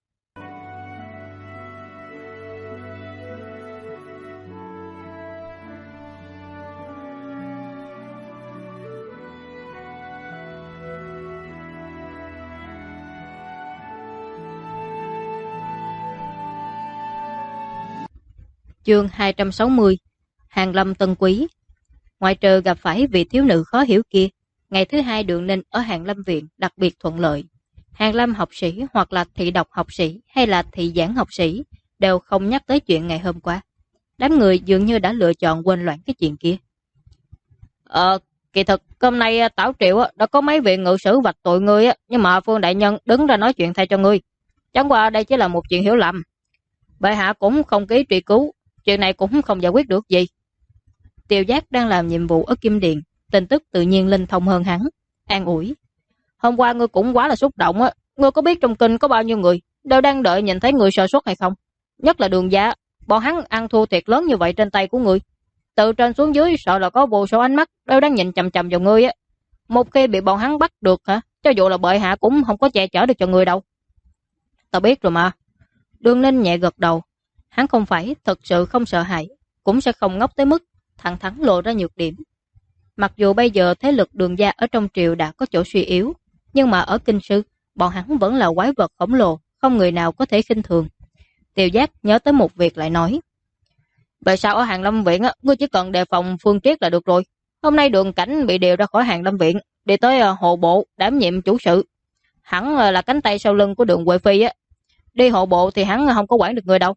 A: Chương 260. Hàn Lâm Tân Quý. Ngoại trừ gặp phải vị thiếu nữ khó hiểu kia, ngày thứ hai Đường Ninh ở Hàn Lâm Viện đặc biệt thuận lợi. Hàn Lâm học sĩ hoặc là thị độc học sĩ hay là thị giảng học sĩ đều không nhắc tới chuyện ngày hôm qua. Đám người dường như đã lựa chọn quên loạn cái chuyện kia. Kỳ thực hôm nay Tảo Triệu đã có mấy vị ngự sử vạch tội ngươi, nhưng mà Phương đại nhân đứng ra nói chuyện thay cho ngươi. Chẳng qua đây chỉ là một chuyện hiểu lầm. Bệ hạ cũng không ký truy cứu, chuyện này cũng không giải quyết được gì. Tiêu Giác đang làm nhiệm vụ ở Kim Điện, tin tức tự nhiên linh thông hơn hắn, an ủi. Hôm qua ngươi cũng quá là xúc động á, ngươi có biết trong kinh có bao nhiêu người đều đang đợi nhìn thấy người sơ suất hay không? Nhất là Đường gia, bọn hắn ăn thua thiệt lớn như vậy trên tay của ngươi. Từ trên xuống dưới sợ là có vô số ánh mắt đều đang nhìn chằm chằm vào ngươi á. Một khi bị bọn hắn bắt được hả, cho dù là bệ hạ cũng không có che chở được cho ngươi đâu. Ta biết rồi mà. Đường Ninh nhẹ gật đầu. Hắn không phải thật sự không sợ hãi, cũng sẽ không ngốc tới mức thẳng thắn lộ ra nhược điểm. Mặc dù bây giờ thế lực Đường gia ở trong triều đã có chỗ suy yếu, nhưng mà ở kinh sư, bọn hắn vẫn là quái vật khổng lồ, không người nào có thể khinh thường. Tiêu Giác nhớ tới một việc lại nói. Vậy sao ở Hàn Lâm Viện ngươi chỉ cần đề phòng Phương Triết là được rồi. Hôm nay Đường Cảnh bị điều ra khỏi Hàn Lâm Viện, đi tới hộ bộ đảm nhiệm chủ sự. Hắn là cánh tay sau lưng của Đường Huệ Phi á. Đi hộ bộ thì hắn không có quản được người đâu.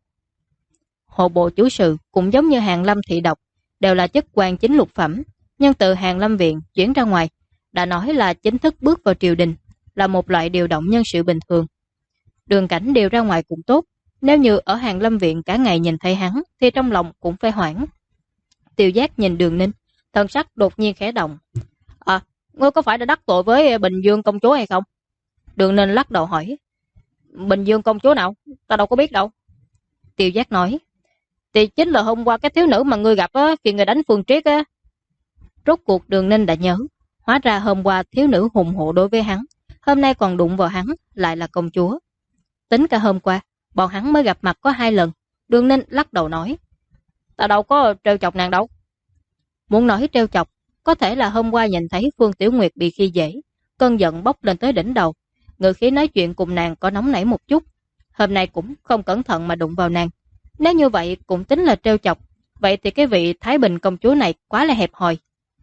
A: Hộ bộ chủ sự cũng giống như Hàn Lâm thị độc, đều là chức quan chính lục phẩm, nhưng từ Hàn Lâm Viện chuyển ra ngoài, đã nói là chính thức bước vào triều đình, là một loại điều động nhân sự bình thường. Đường Cảnh điều ra ngoài cũng tốt, nếu như ở Hàn Lâm Viện cả ngày nhìn thấy hắn thì trong lòng cũng phải hoảng. Tiêu Giác nhìn Đường Ninh, thần sắc đột nhiên khẽ động. Ngươi có phải đã đắc tội với Bình Dương công chúa hay không? Đường Ninh lắc đầu hỏi. Bình Dương công chúa nào? Ta đâu có biết đâu. Tiêu Giác nói. Thì chính là hôm qua cái thiếu nữ mà ngươi gặp á, khi ngươi đánh Phương Triết á. Rốt cuộc Đường Ninh đã nhớ, hóa ra hôm qua thiếu nữ hùng hộ đối với hắn, hôm nay còn đụng vào hắn lại là công chúa. Tính cả hôm qua, bọn hắn mới gặp mặt có 2 lần. Đường Ninh lắc đầu nói. Ta đâu có trêu chọc nàng đâu. Muốn nói trêu chọc, có thể là hôm qua nhìn thấy Phương Tiểu Nguyệt bị khi dễ, cơn giận bốc lên tới đỉnh đầu, ngữ khí nói chuyện cùng nàng có nóng nảy một chút. Hôm nay cũng không cẩn thận mà đụng vào nàng. Nếu như vậy cũng tính là trêu chọc, vậy thì cái vị Thái Bình công chúa này quá là hẹp hòi.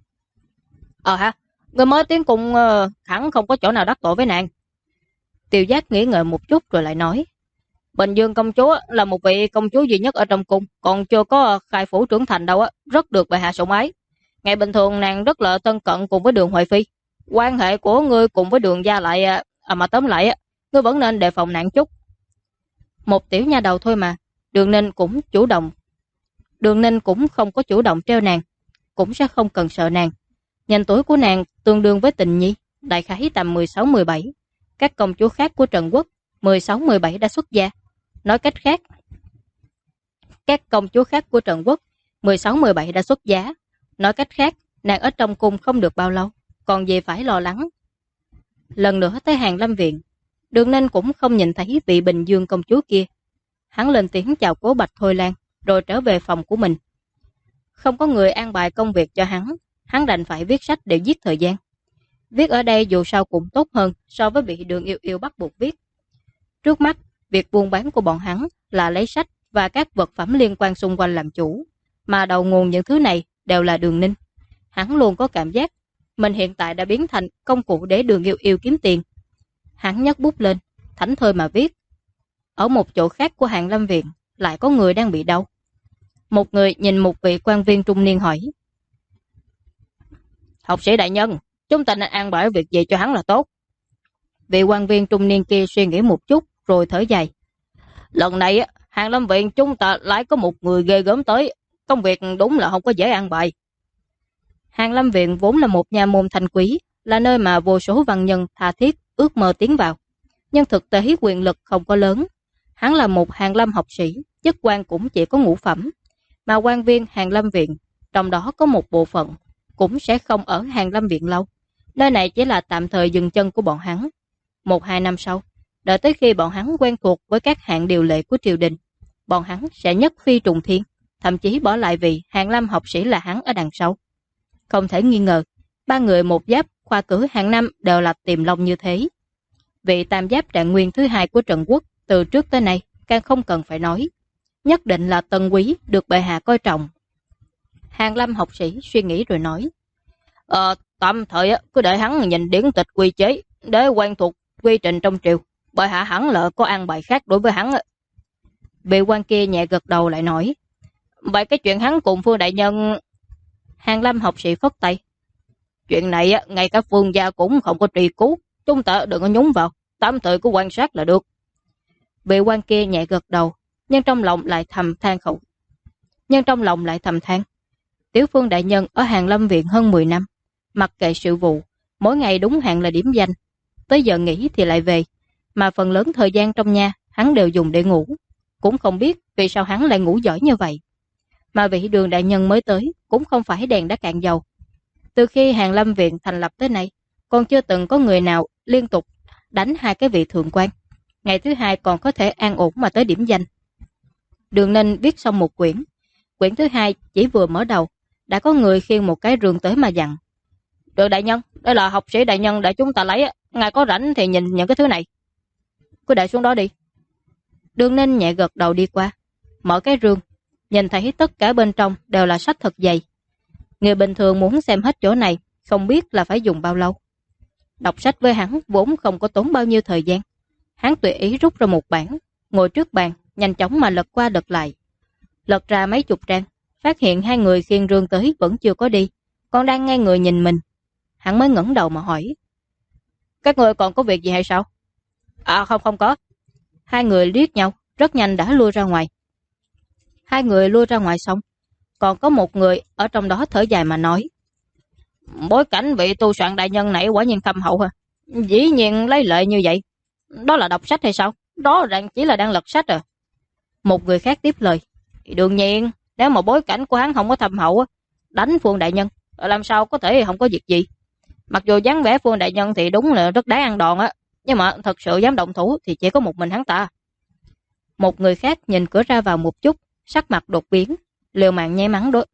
A: Người mới tiếng cùng hẳn không có chỗ nào đắc tội với nàng. Tiêu Giác nghĩ ngợi một chút rồi lại nói. Bình Dương công chúa là một vị công chúa duy nhất ở trong cung, còn chưa có khai phủ trưởng thành đâu á, rất được bệ hạ sủng ái. Ngày bình thường nàng rất là thân cận cùng với Đường Huệ Phi. Quan hệ của ngươi cùng với Đường gia lại mà tóm lại á, ngươi vẫn nên đề phòng nàng chút. Một tiểu nha đầu thôi mà, Đường Ninh cũng không có chủ động treo nàng, cũng sẽ không cần sợ nàng. Nhìn tuổi của nàng tương đương với Tình Nhi, đại khái tầm 16-17. Các công chúa khác của Trần Quốc 16-17 đã xuất gia. Nói cách khác, các công chúa khác của Trần Quốc 16-17 đã xuất giá. Nói cách khác, nàng ở trong cung không được bao lâu, còn gì phải lo lắng. Lần nữa tới Hàn Lâm Viện, Đường Ninh cũng không nhìn thấy vị Bình Dương công chúa kia. Hắn lên tiếng chào Cố Bạch Thôi Lan, rồi trở về phòng của mình. Không có người an bài công việc cho hắn đành phải viết sách để giết thời gian. Viết ở đây dù sao cũng tốt hơn so với bị Đường Yêu Yêu bắt buộc viết. Trước mắt, việc buôn bán của bọn hắn là lấy sách và các vật phẩm liên quan xung quanh làm chủ, mà đầu nguồn những thứ này đều là Đường Ninh. Hắn luôn có cảm giác mình hiện tại đã biến thành công cụ để Đường Yêu Yêu kiếm tiền. Hắn nhấc bút lên, thảnh thơi mà viết. Ở một chỗ khác của Hàn Lâm Viện lại có người đang bị đau. Một người nhìn một vị quan viên trung niên hỏi: "Học sĩ đại nhân, chúng ta nên an bài việc gì cho hắn là tốt?" Vị quan viên trung niên kia suy nghĩ một chút rồi thở dài: "Lần này Hàn Lâm Viện chúng ta lại có một người ghê gớm tới, công việc đúng là không có dễ an bài." Hàn Lâm Viện vốn là một nhà môn thanh quý, là nơi mà vô số văn nhân tha thiết ước mơ tiến vào, nhưng thực tế quyền lực không có lớn. Hắn là một Hàn Lâm học sĩ, chức quan cũng chỉ có ngũ phẩm, mà quan viên Hàn Lâm Viện, trong đó có một bộ phận, cũng sẽ không ở Hàn Lâm Viện lâu. Nơi này chỉ là tạm thời dừng chân của bọn hắn. 1-2 năm sau, đợi tới khi bọn hắn quen thuộc với các hạng điều lệ của triều đình, bọn hắn sẽ nhất phi trùng thiên, thậm chí bỏ lại vị Hàn Lâm học sĩ là hắn ở đằng sau. Không thể nghi ngờ, ba người một giáp khoa cử hàng năm đều là tiềm long như thế. Vị tam giáp trạng nguyên thứ hai của Trần Quốc từ trước tới nay càng không cần phải nói, nhất định là tân quý được bệ hạ coi trọng. Hàn Lâm học sĩ suy nghĩ rồi nói: Tạm thời cứ để hắn nhìn điển tịch quy chế để quen thuộc quy trình trong triều, bệ hạ hẳn là có an bài khác đối với hắn. Vị quan kia nhẹ gật đầu lại nói: Vậy cái chuyện hắn cùng Phương đại nhân... Hàn Lâm học sĩ phất tay: Chuyện này ngay cả Phương gia cũng không có trì cứu, chúng ta đừng có nhúng vào, tạm thời cứ quan sát là được. Vị quan kia nhẹ gật đầu, nhưng trong lòng lại thầm than: Tiểu Phương đại nhân ở Hàn Lâm Viện hơn 10 năm, mặc kệ sự vụ, mỗi ngày đúng hạn là điểm danh, tới giờ nghỉ thì lại về, mà phần lớn thời gian trong nhà hắn đều dùng để ngủ. Cũng không biết vì sao hắn lại ngủ giỏi như vậy. Mà vị Đường đại nhân mới tới cũng không phải đèn đã cạn dầu. Từ khi Hàn Lâm Viện thành lập tới nay, còn chưa từng có người nào liên tục đánh hai cái vị thượng quan, ngày thứ hai còn có thể an ổn mà tới điểm danh. Đường Ninh viết xong một quyển thứ hai chỉ vừa mở đầu, đã có người khiêng một cái rương tới mà dặn: Đường đại nhân, đây là học sĩ đại nhân để chúng ta lấy, ngài có rảnh thì nhìn những cái thứ này. Cứ để xuống đó đi. Đường Ninh nhẹ gật đầu đi qua, mở cái rương, nhìn thấy tất cả bên trong đều là sách thật dày. Người bình thường muốn xem hết chỗ này, không biết là phải dùng bao lâu. Đọc sách với hắn vốn không có tốn bao nhiêu thời gian. Hắn tùy ý rút ra một bản, ngồi trước bàn, nhanh chóng mà lật qua lật lại. Lật ra mấy chục trang, phát hiện hai người khiêng rương tới vẫn chưa có đi, còn đang ngay người nhìn mình. Hắn mới ngẩng đầu mà hỏi: Các người còn có việc gì hay sao? Không có. Hai người liếc nhau, rất nhanh đã lui ra ngoài. Hai người lui ra ngoài xong, còn có một người ở trong đó thở dài mà nói: Bối cảnh vị tu soạn đại nhân này quả nhiên thâm hậu ha. Dĩ nhiên lấy lệ như vậy. Đó là đọc sách hay sao? Đó chỉ là đang lật sách à. Một người khác tiếp lời: Đương nhiên, nếu mà bối cảnh của hắn không có thâm hậu, đánh Phương đại nhân làm sao có thể không có việc gì. Mặc dù dáng vẻ Phương đại nhân thì đúng là rất đáng ăn đòn á, nhưng mà thật sự dám động thủ thì chỉ có một mình hắn ta. Một người khác nhìn cửa ra vào một chút, sắc mặt đột biến, liều mạng nháy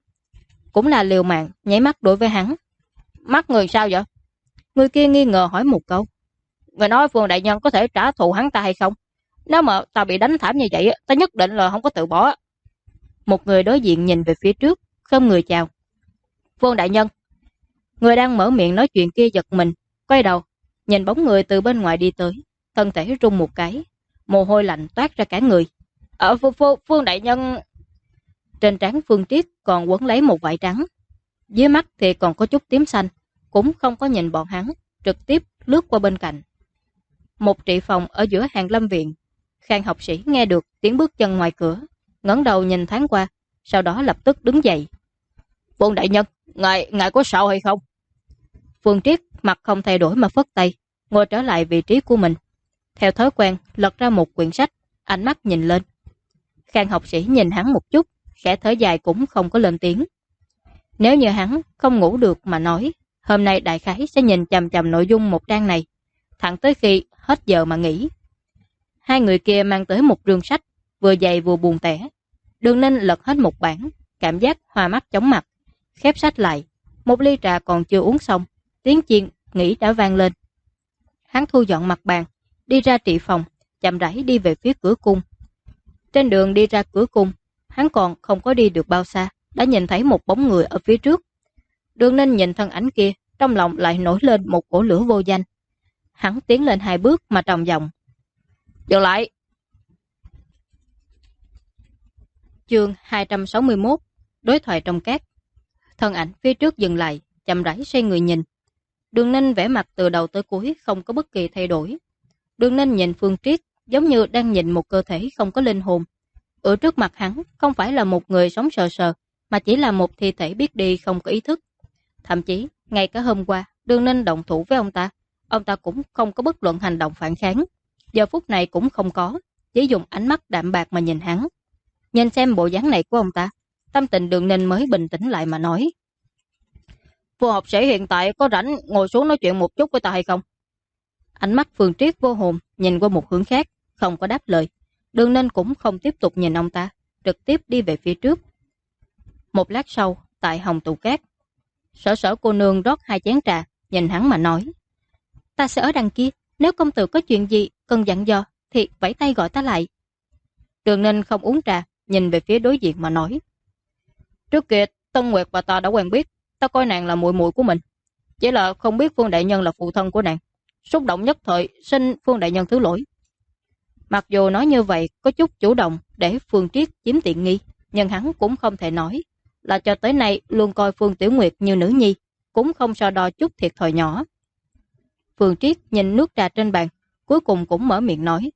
A: mắt đối với hắn. Mắt người sao vậy? Người kia nghi ngờ hỏi một câu. Người nói Phương đại nhân có thể trả thù hắn ta hay không? Nếu mà ta bị đánh thảm như vậy, ta nhất định là không có từ bỏ. Một người đối diện nhìn về phía trước, không người chào. Phương đại nhân. Người đang mở miệng nói chuyện kia giật mình, quay đầu, nhìn bóng người từ bên ngoài đi tới, thân thể rung một cái, mồ hôi lạnh toát ra cả người. Phương đại nhân. Trên trán Phương Triết còn quấn lấy một vải trắng, dưới mắt thì còn có chút tím xanh, cũng không có nhìn bọn hắn, trực tiếp lướt qua bên cạnh. Một trị phòng ở giữa Hàn Lâm Viện. Khang học sĩ nghe được tiếng bước chân ngoài cửa, ngẩng đầu nhìn thoáng qua, sau đó lập tức đứng dậy. Phương đại nhân, ngài có sao hay không? Phương Triết mặt không thay đổi mà phất tay, ngồi trở lại vị trí của mình. Theo thói quen, lật ra một quyển sách, ánh mắt nhìn lên. Khang học sĩ nhìn hắn một chút, khẽ thở dài cũng không có lên tiếng. Nếu như hắn không ngủ được mà nói, hôm nay đại khái sẽ nhìn chằm chằm nội dung một trang này, thẳng tới khi hết giờ mà nghỉ. Hai người kia mang tới một rương sách, vừa dày vừa buồn tẻ. Đường Ninh lật hết một bản, cảm giác hoa mắt chóng mặt, khép sách lại. Một ly trà còn chưa uống xong, tiếng chiên nghỉ đã vang lên. Hắn thu dọn mặt bàn, đi ra trị phòng, chậm rãi đi về phía cửa cung. Trên đường đi ra cửa cung, hắn còn không có đi được bao xa, đã nhìn thấy một bóng người ở phía trước. Đường Ninh nhìn thân ảnh kia, trong lòng lại nổi lên một cỗ lửa vô danh. Hắn tiến lên 2 bước mà trầm giọng: "Dừng lại!" Chương 261: Đối thoại trong cát. Thân ảnh phía trước dừng lại, chậm rãi xoay người nhìn. Đường Ninh vẻ mặt từ đầu tới cuối không có bất kỳ thay đổi. Đường Ninh nhìn Phương Triết giống như đang nhìn một cơ thể không có linh hồn. Ở trước mặt hắn không phải là một người sống sờ sờ, mà chỉ là một thi thể biết đi không có ý thức. Thậm chí, ngay cả hôm qua, Đường Ninh động thủ với ông ta cũng không có bất luận hành động phản kháng. Giờ phút này cũng không có, chỉ dùng ánh mắt đạm bạc mà nhìn hắn. Nhìn xem bộ dáng này của ông ta, tâm tình Đường Ninh mới bình tĩnh lại mà nói: "Phương học sĩ hiện tại có rảnh ngồi xuống nói chuyện một chút với ta hay không?" Ánh mắt Phương Triết vô hồn nhìn qua một hướng khác, không có đáp lời. Đường Ninh cũng không tiếp tục nhìn ông ta, trực tiếp đi về phía trước. Một lát sau, tại Hồng Tụ Cát, Sở cô nương rót 2 chén trà, nhìn hắn mà nói: "Ta sẽ ở đằng kia, nếu công tử có chuyện gì cần dặn dò thì vẫy tay gọi ta lại." Đường Ninh không uống trà, nhìn về phía đối diện mà nói: "Trước kia Tân Nguyệt và ta đã quen biết, ta coi nàng là muội muội của mình, chỉ là không biết Phương đại nhân là phụ thân của nàng, xúc động nhất thời xin Phương đại nhân thứ lỗi." Mặc dù nói như vậy có chút chủ động để Phương Triết chiếm tiện nghi, nhưng hắn cũng không thể nói là cho tới nay luôn coi Phương Tiểu Nguyệt như nữ nhi, cũng không so đo chút thiệt thòi nhỏ. Phương Triết nhìn nước trà trên bàn, cuối cùng cũng mở miệng nói: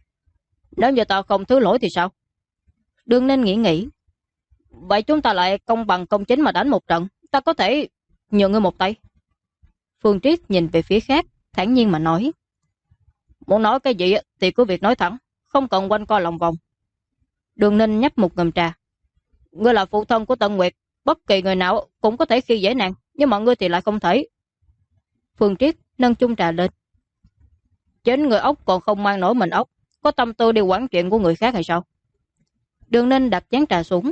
A: "Nếu như ta không thứ lỗi thì sao?" Đường Ninh nghĩ: "Vậy chúng ta lại công bằng công chính mà đánh một trận, ta có thể nhường ngươi một tay." Phương Triết nhìn về phía khác, thản nhiên mà nói: "Muốn nói cái gì thì cứ việc nói thẳng, không cần quanh co lòng vòng." Đường Ninh nhấp một ngụm trà: "Ngươi là phụ thân của Tân Nguyệt, bất kỳ người nào cũng có thể khi dễ nàng, nhưng mà ngươi thì lại không thể." Phương Triết nâng chung trà lên: "Chính người ốc còn không mang nổi mình ốc, có tâm tư đi quản chuyện của người khác hay sao?" Đường Ninh đặt chén trà xuống: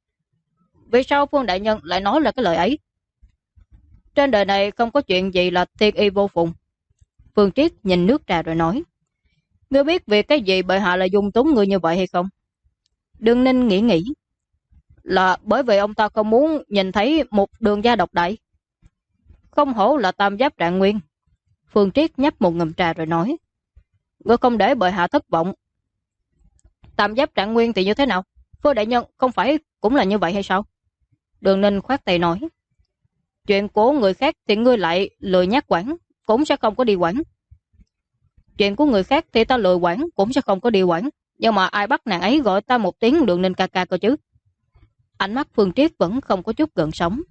A: "Vì sao Phương đại nhân lại nói là cái lời ấy?" "Trên đời này không có chuyện gì là thiên y vô phùng." Phương Triết nhìn nước trà rồi nói: "Ngươi biết vì cái gì bệ hạ lại dung túng ngươi như vậy hay không?" Đường Ninh nghĩ: "Là bởi vì ông ta không muốn nhìn thấy một Đường gia độc đại." "Không hổ là tam giáp Trạng Nguyên." Phương Triết nhấp một ngụm trà rồi nói: "Ngươi không để bệ hạ thất vọng." "Tam giáp Trạng Nguyên thì như thế nào? Phương đại nhân không phải cũng là như vậy hay sao?" Đường Ninh khoát tay nói: "Chuyện của người khác thì ngươi lại lười nhác quản, cũng sẽ không có đi quản." "Chuyện của người khác thì ta lười quản, cũng sẽ không có đi quản, nhưng mà ai bắt nàng ấy gọi ta một tiếng Đường Ninh ca ca cơ chứ?" Ánh mắt Phương Triết vẫn không có chút gợn sóng: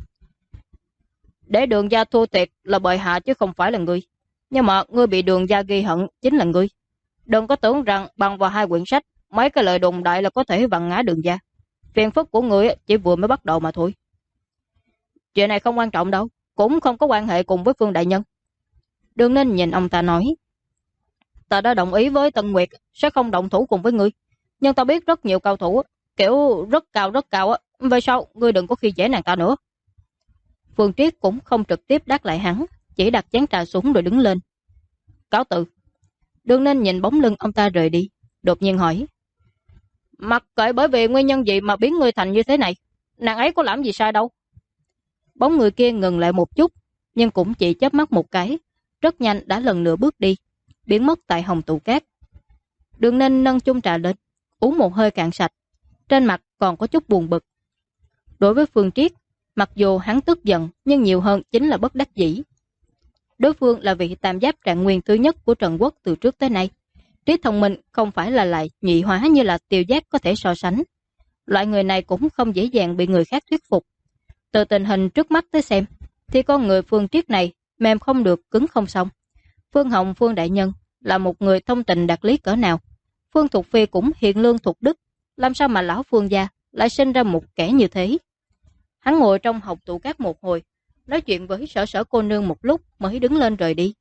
A: "Để Đường gia thua thiệt là bệ hạ chứ không phải là ngươi, nhưng mà ngươi bị Đường gia ghi hận chính là ngươi. Đừng có tưởng rằng bằng vào 2 quyển sách, mấy cái lời đồn đại là có thể vặn ngã Đường gia. Phiền phức của ngươi chỉ vừa mới bắt đầu mà thôi." "Chuyện này không quan trọng đâu, cũng không có quan hệ cùng với Phương đại nhân." Đường Ninh nhìn ông ta nói: "Ta đã đồng ý với Tân Nguyệt sẽ không động thủ cùng với ngươi, nhưng ta biết rất nhiều cao thủ, kiểu rất cao á, về sau ngươi đừng có khi dễ nàng ta nữa." Phương Triết cũng không trực tiếp đáp lại hắn, chỉ đặt chén trà xuống rồi đứng lên: "Cáo từ." Đường Ninh nhìn bóng lưng ông ta rời đi, đột nhiên hỏi: "Mặc kệ bởi vì nguyên nhân gì mà biến ngươi thành như thế này, nàng ấy có làm gì sai đâu?" Bóng người kia ngừng lại một chút, nhưng cũng chỉ chớp mắt một cái, rất nhanh đã lần nữa bước đi, biến mất tại Hồng Tụ Cát. Đường Ninh nâng chung trà lên, uống một hơi cạn sạch, trên mặt còn có chút buồn bực. Đối với Phương Triết, mặc dù hắn tức giận nhưng nhiều hơn chính là bất đắc dĩ. Đối phương là vị tam giáp Trạng Nguyên thứ nhất của Trần Quốc từ trước tới nay. Trí thông minh không phải là lại nhị hóa như là Tiêu Giác có thể so sánh. Loại người này cũng không dễ dàng bị người khác thuyết phục. Từ tình hình trước mắt tới xem, thì con người Phương Triết này mềm không được cứng không xong. Phương Hồng Phương đại nhân là một người thông tình đạt lý cỡ nào. Phương Thục Phi cũng hiền lương thục đức, làm sao mà lão Phương gia lại sinh ra một kẻ như thế. Hắn ngồi trong hộc tủ cát một hồi, nói chuyện với Sở Sở cô nương một lúc mới đứng lên rời đi.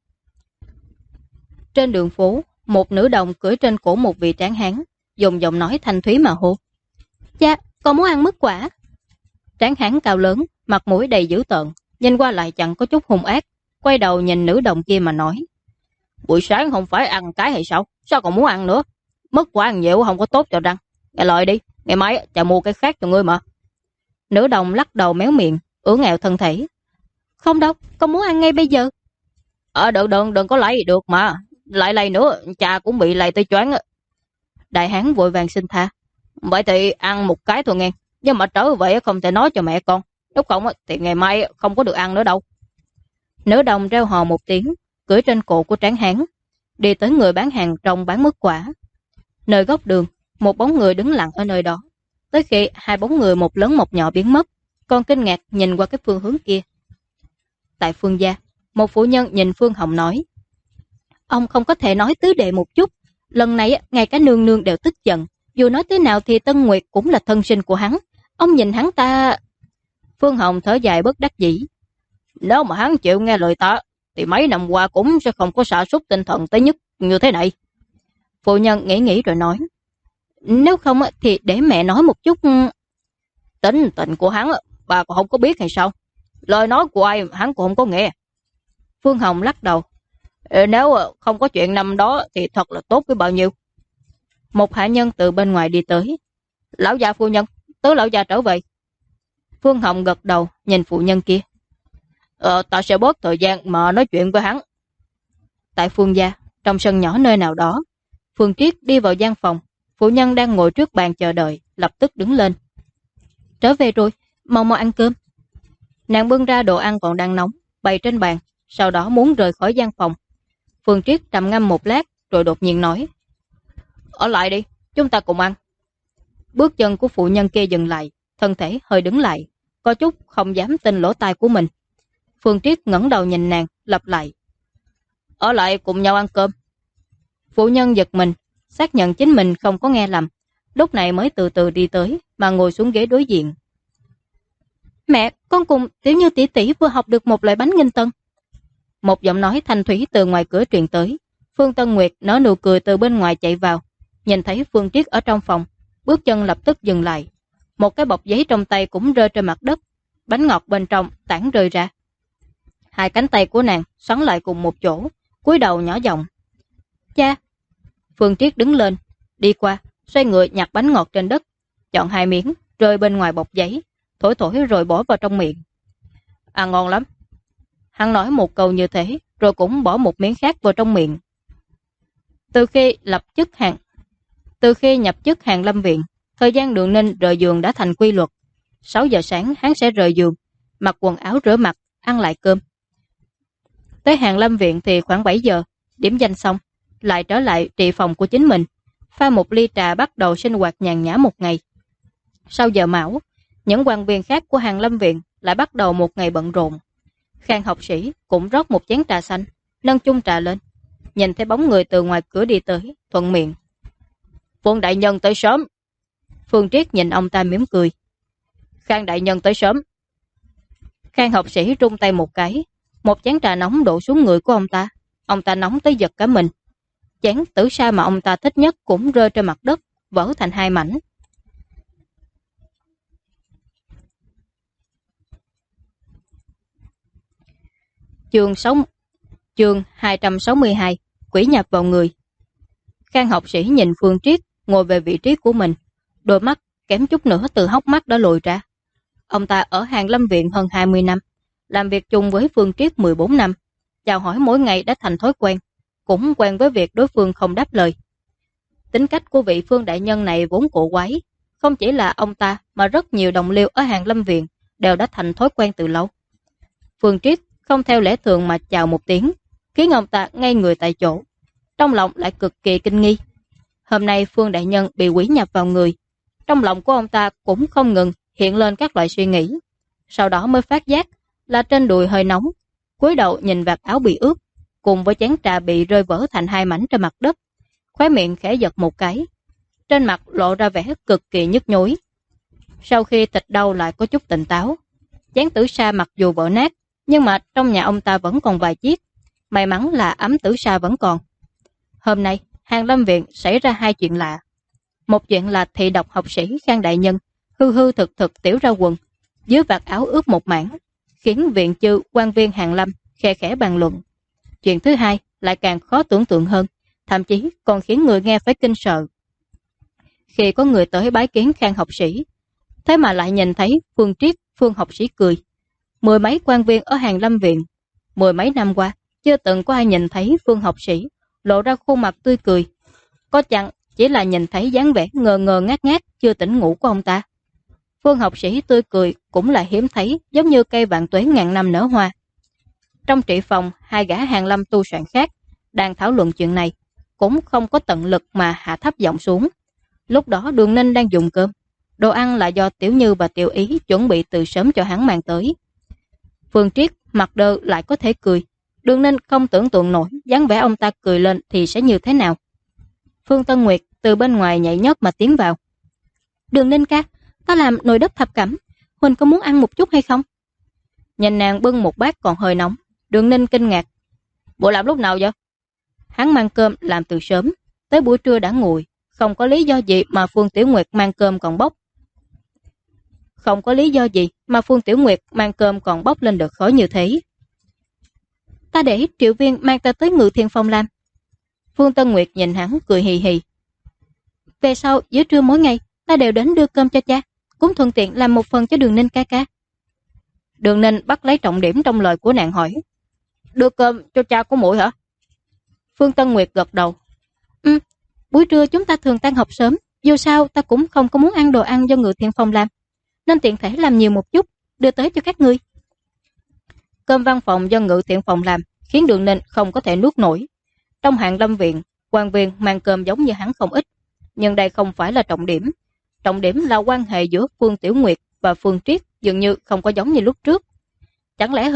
A: Trên đường phố, một nữ đồng cưỡi trên cổ một vị tráng hán, dùng giọng nói thanh thúy mà hô: "Cha, con muốn ăn mứt quả." Tráng hán cao lớn, mặt mũi đầy dữ tợn, nhìn qua lại chẳng có chút hung ác, quay đầu nhìn nữ đồng kia mà nói: "Buổi sáng không phải ăn cái hay sao? Sao còn muốn ăn nữa? Mứt quả ăn nhiều không có tốt cho răng. Nghe lời đi, ngày mai cha mua cái khác cho ngươi mà." Nữ đồng lắc đầu méo miệng, ưỡn ẹo thân thể: "Không đâu, con muốn ăn ngay bây giờ." Đừng có lay được mà. Lại lay nữa, cha cũng bị lay tới choáng á." Đại hán vội vàng xin tha: "Vậy thì ăn một cái thôi nghe. Nhưng mà trở về không thể nói cho mẹ con. Nếu không thì ngày mai không có được ăn nữa đâu." Nữ đồng reo hò một tiếng, cưỡi trên cổ của tráng hán, đi tới người bán hàng rong bán mứt quả. Nơi góc đường, một bóng người đứng lặng ở nơi đó. Tới khi hai bóng người một lớn một nhỏ biến mất, còn kinh ngạc nhìn qua cái phương hướng kia. Tại Phương gia, một phụ nhân nhìn Phương Hồng nói: "Ông không có thể nói tứ đệ một chút. Lần này ngay cả nương nương đều tức giận. Dù nói thế nào thì Tân Nguyệt cũng là thân sinh của hắn. Ông nhìn hắn ta..." Phương Hồng thở dài bất đắc dĩ: "Nếu mà hắn chịu nghe lời ta thì mấy năm qua cũng sẽ không có sa sút tinh thần tới nhất như thế này." Phụ nhân nghĩ rồi nói: "Nếu không thì để mẹ nói một chút." "Tính tình của hắn bà còn không có biết hay sao? Lời nói của ai hắn cũng không có nghe." Phương Hồng lắc đầu: "Nếu không có chuyện năm đó thì thật là tốt với bao nhiêu." Một hạ nhân từ bên ngoài đi tới: "Lão gia phu nhân, tứ lão gia trở về." Phương Hồng gật đầu nhìn phụ nhân kia: Ta sẽ bớt thời gian mà nói chuyện với hắn." Tại Phương gia, trong sân nhỏ nơi nào đó, Phương Triết đi vào gian phòng. Phụ nhân đang ngồi trước bàn chờ đợi lập tức đứng lên: "Trở về rồi, mau mau ăn cơm." Nàng bưng ra đồ ăn còn đang nóng bày trên bàn, sau đó muốn rời khỏi gian phòng. Phương Triết trầm ngâm một lát rồi đột nhiên nói: "Ở lại đi, chúng ta cùng ăn." Bước chân của phụ nhân kia dừng lại, thân thể hơi đứng lại, có chút không dám tin lỗ tai của mình. Phương Triết ngẩng đầu nhìn nàng, lặp lại: "Ở lại cùng nhau ăn cơm." Phụ nhân giật mình, xác nhận chính mình không có nghe lầm, lúc này mới từ từ đi tới mà ngồi xuống ghế đối diện. "Mẹ, con cùng Tiểu Như tỷ tỷ vừa học được một loại bánh nghinh tân." Một giọng nói thanh thúy từ ngoài cửa truyền tới. Phương Tân Nguyệt nở nụ cười từ bên ngoài chạy vào, nhìn thấy Phương Triết ở trong phòng, bước chân lập tức dừng lại. Một cái bọc giấy trong tay cũng rơi trên mặt đất, bánh ngọt bên trong tản rơi ra. Hai cánh tay của nàng xoắn lại cùng một chỗ, cúi đầu nhỏ giọng: "Cha." Phương Triết đứng lên, đi qua, xoay người nhặt bánh ngọt trên đất, chọn hai miếng rơi bên ngoài bọc giấy, thổi thổi rồi bỏ vào trong miệng. "Ăn ngon lắm." Hắn nói một câu như thế, rồi cũng bỏ một miếng khác vào trong miệng. Từ khi nhập chức Hàn Lâm viện, thời gian Đường Ninh rời giường đã thành quy luật. 6 giờ sáng hắn sẽ rời giường, mặc quần áo rửa mặt, ăn lại cơm. Tới Hàn Lâm viện thì khoảng 7 giờ, điểm danh xong, lại trở lại trị phòng của chính mình, pha một ly trà bắt đầu sinh hoạt nhàn nhã một ngày. Sau giờ mão, những quan viên khác của Hàn Lâm viện lại bắt đầu một ngày bận rộn. Khang học sĩ cũng rót một chén trà xanh, nâng chung trà lên, nhìn thấy bóng người từ ngoài cửa đi tới, thuận miệng: "Phương đại nhân tới sớm." Phương Triết nhìn ông ta mỉm cười: "Khang đại nhân tới sớm." Khang học sĩ rung tay một cái, một chén trà nóng đổ xuống người của ông ta nóng tới giật cả mình. Chén tử sa mà ông ta thích nhất cũng rơi trên mặt đất, vỡ thành hai mảnh. Chương 262: Quỷ nhập vào người. Khang học sĩ nhìn Phương Triết ngồi về vị trí của mình, đôi mắt kém chút nữa từ hốc mắt đã lồi ra. Ông ta ở Hàn Lâm viện hơn 20 năm, làm việc chung với Phương Triết 14 năm, chào hỏi mỗi ngày đã thành thói quen, cũng quen với việc đối phương không đáp lời. Tính cách của vị Phương đại nhân này vốn cổ quái, không chỉ là ông ta mà rất nhiều đồng liêu ở Hàn Lâm viện đều đã thành thói quen từ lâu. Phương Triết không theo lẽ thường mà chào một tiếng, khiến ông ta ngây người tại chỗ, trong lòng lại cực kỳ kinh nghi. Hôm nay Phương đại nhân bị quỷ nhập vào người, trong lòng của ông ta cũng không ngừng hiện lên các loại suy nghĩ, sau đó mới phát giác là trên đùi hơi nóng, cúi đầu nhìn vạt áo bị ướt, cùng với chén trà bị rơi vỡ thành hai mảnh trên mặt đất, khóe miệng khẽ giật một cái. Trên mặt lộ ra vẻ cực kỳ nhức nhối. Sau khi thịt đau lại có chút tỉnh táo. Chén tử sa mặc dù vỡ nát, nhưng mà trong nhà ông ta vẫn còn vài chiếc. May mắn là ấm tử sa vẫn còn. Hôm nay, Hàn Lâm Viện xảy ra hai chuyện lạ. Một chuyện là thị độc học sĩ Khang đại nhân hư hư thực thực tiểu ra quần, dưới vạt áo ướt một mảng, khiến viện chư quan viên Hàn Lâm khe khẽ bàn luận. Chuyện thứ hai lại càng khó tưởng tượng hơn, thậm chí còn khiến người nghe phải kinh sợ. Khi có người tới bái kiến Khang học sĩ, thế mà lại nhìn thấy Phương Triết, Phương học sĩ cười. Mười mấy quan viên ở Hàn Lâm Viện, mười mấy năm qua, chưa từng có ai nhìn thấy Phương học sĩ lộ ra khuôn mặt tươi cười. Có chăng chỉ là nhìn thấy dáng vẻ ngờ ngờ ngát ngát chưa tỉnh ngủ của ông ta. Phương học sĩ tươi cười cũng là hiếm thấy, giống như cây vạn tuế ngàn năm nở hoa. Trong trị phòng, hai gã Hàn Lâm tu soạn khác đang thảo luận chuyện này, cũng không có tận lực mà hạ thấp giọng xuống. Lúc đó Đường Ninh đang dùng cơm, đồ ăn là do Tiểu Như và Tiểu Ý chuẩn bị từ sớm cho hắn mang tới. Phương Triết mặt đơ lại có thể cười. Đường Ninh không tưởng tượng nổi dáng vẻ ông ta cười lên thì sẽ như thế nào. Phương Tân Nguyệt từ bên ngoài nhảy nhót mà tiến vào. Đường Ninh ca, ta làm nồi đất thập cẩm, Huỳnh có muốn ăn một chút hay không? Nhìn nàng bưng một bát còn hơi nóng, Đường Ninh kinh ngạc. Bộ làm lúc nào vậy? Hắn mang cơm làm từ sớm, tới buổi trưa đã nguội, không có lý do gì mà Phương Tiểu Nguyệt mang cơm còn bốc. Không có lý do gì mà Phương Tiểu Nguyệt mang cơm còn bốc lên được khói như thế. Ta để Triệu Viên mang ta tới Ngự Thiện Phòng làm. Phương Tân Nguyệt nhìn hắn cười hì hì. Về sau giữa trưa mỗi ngày ta đều đến đưa cơm cho cha, cũng thuận tiện làm một phần cho Đường Ninh ca ca. Đường Ninh bắt lấy trọng điểm trong lời của nàng hỏi. Đưa cơm cho cha của muội hả? Phương Tân Nguyệt gật đầu. Buổi trưa chúng ta thường tan học sớm, dù sao ta cũng không có muốn ăn đồ ăn do Ngự Thiện Phòng làm, nên tiện thể làm nhiều một chút, đưa tới cho các ngươi. Cơm văn phòng do Ngự Thiện Phòng làm khiến Đường Ninh không có thể nuốt nổi. Trong Hàn Lâm Viện, quan viên mang cơm giống như hắn không ít, nhưng đây không phải là trọng điểm. Trọng điểm là quan hệ giữa Phương Tiểu Nguyệt và Phương Triết dường như không có giống như lúc trước. Chẳng lẽ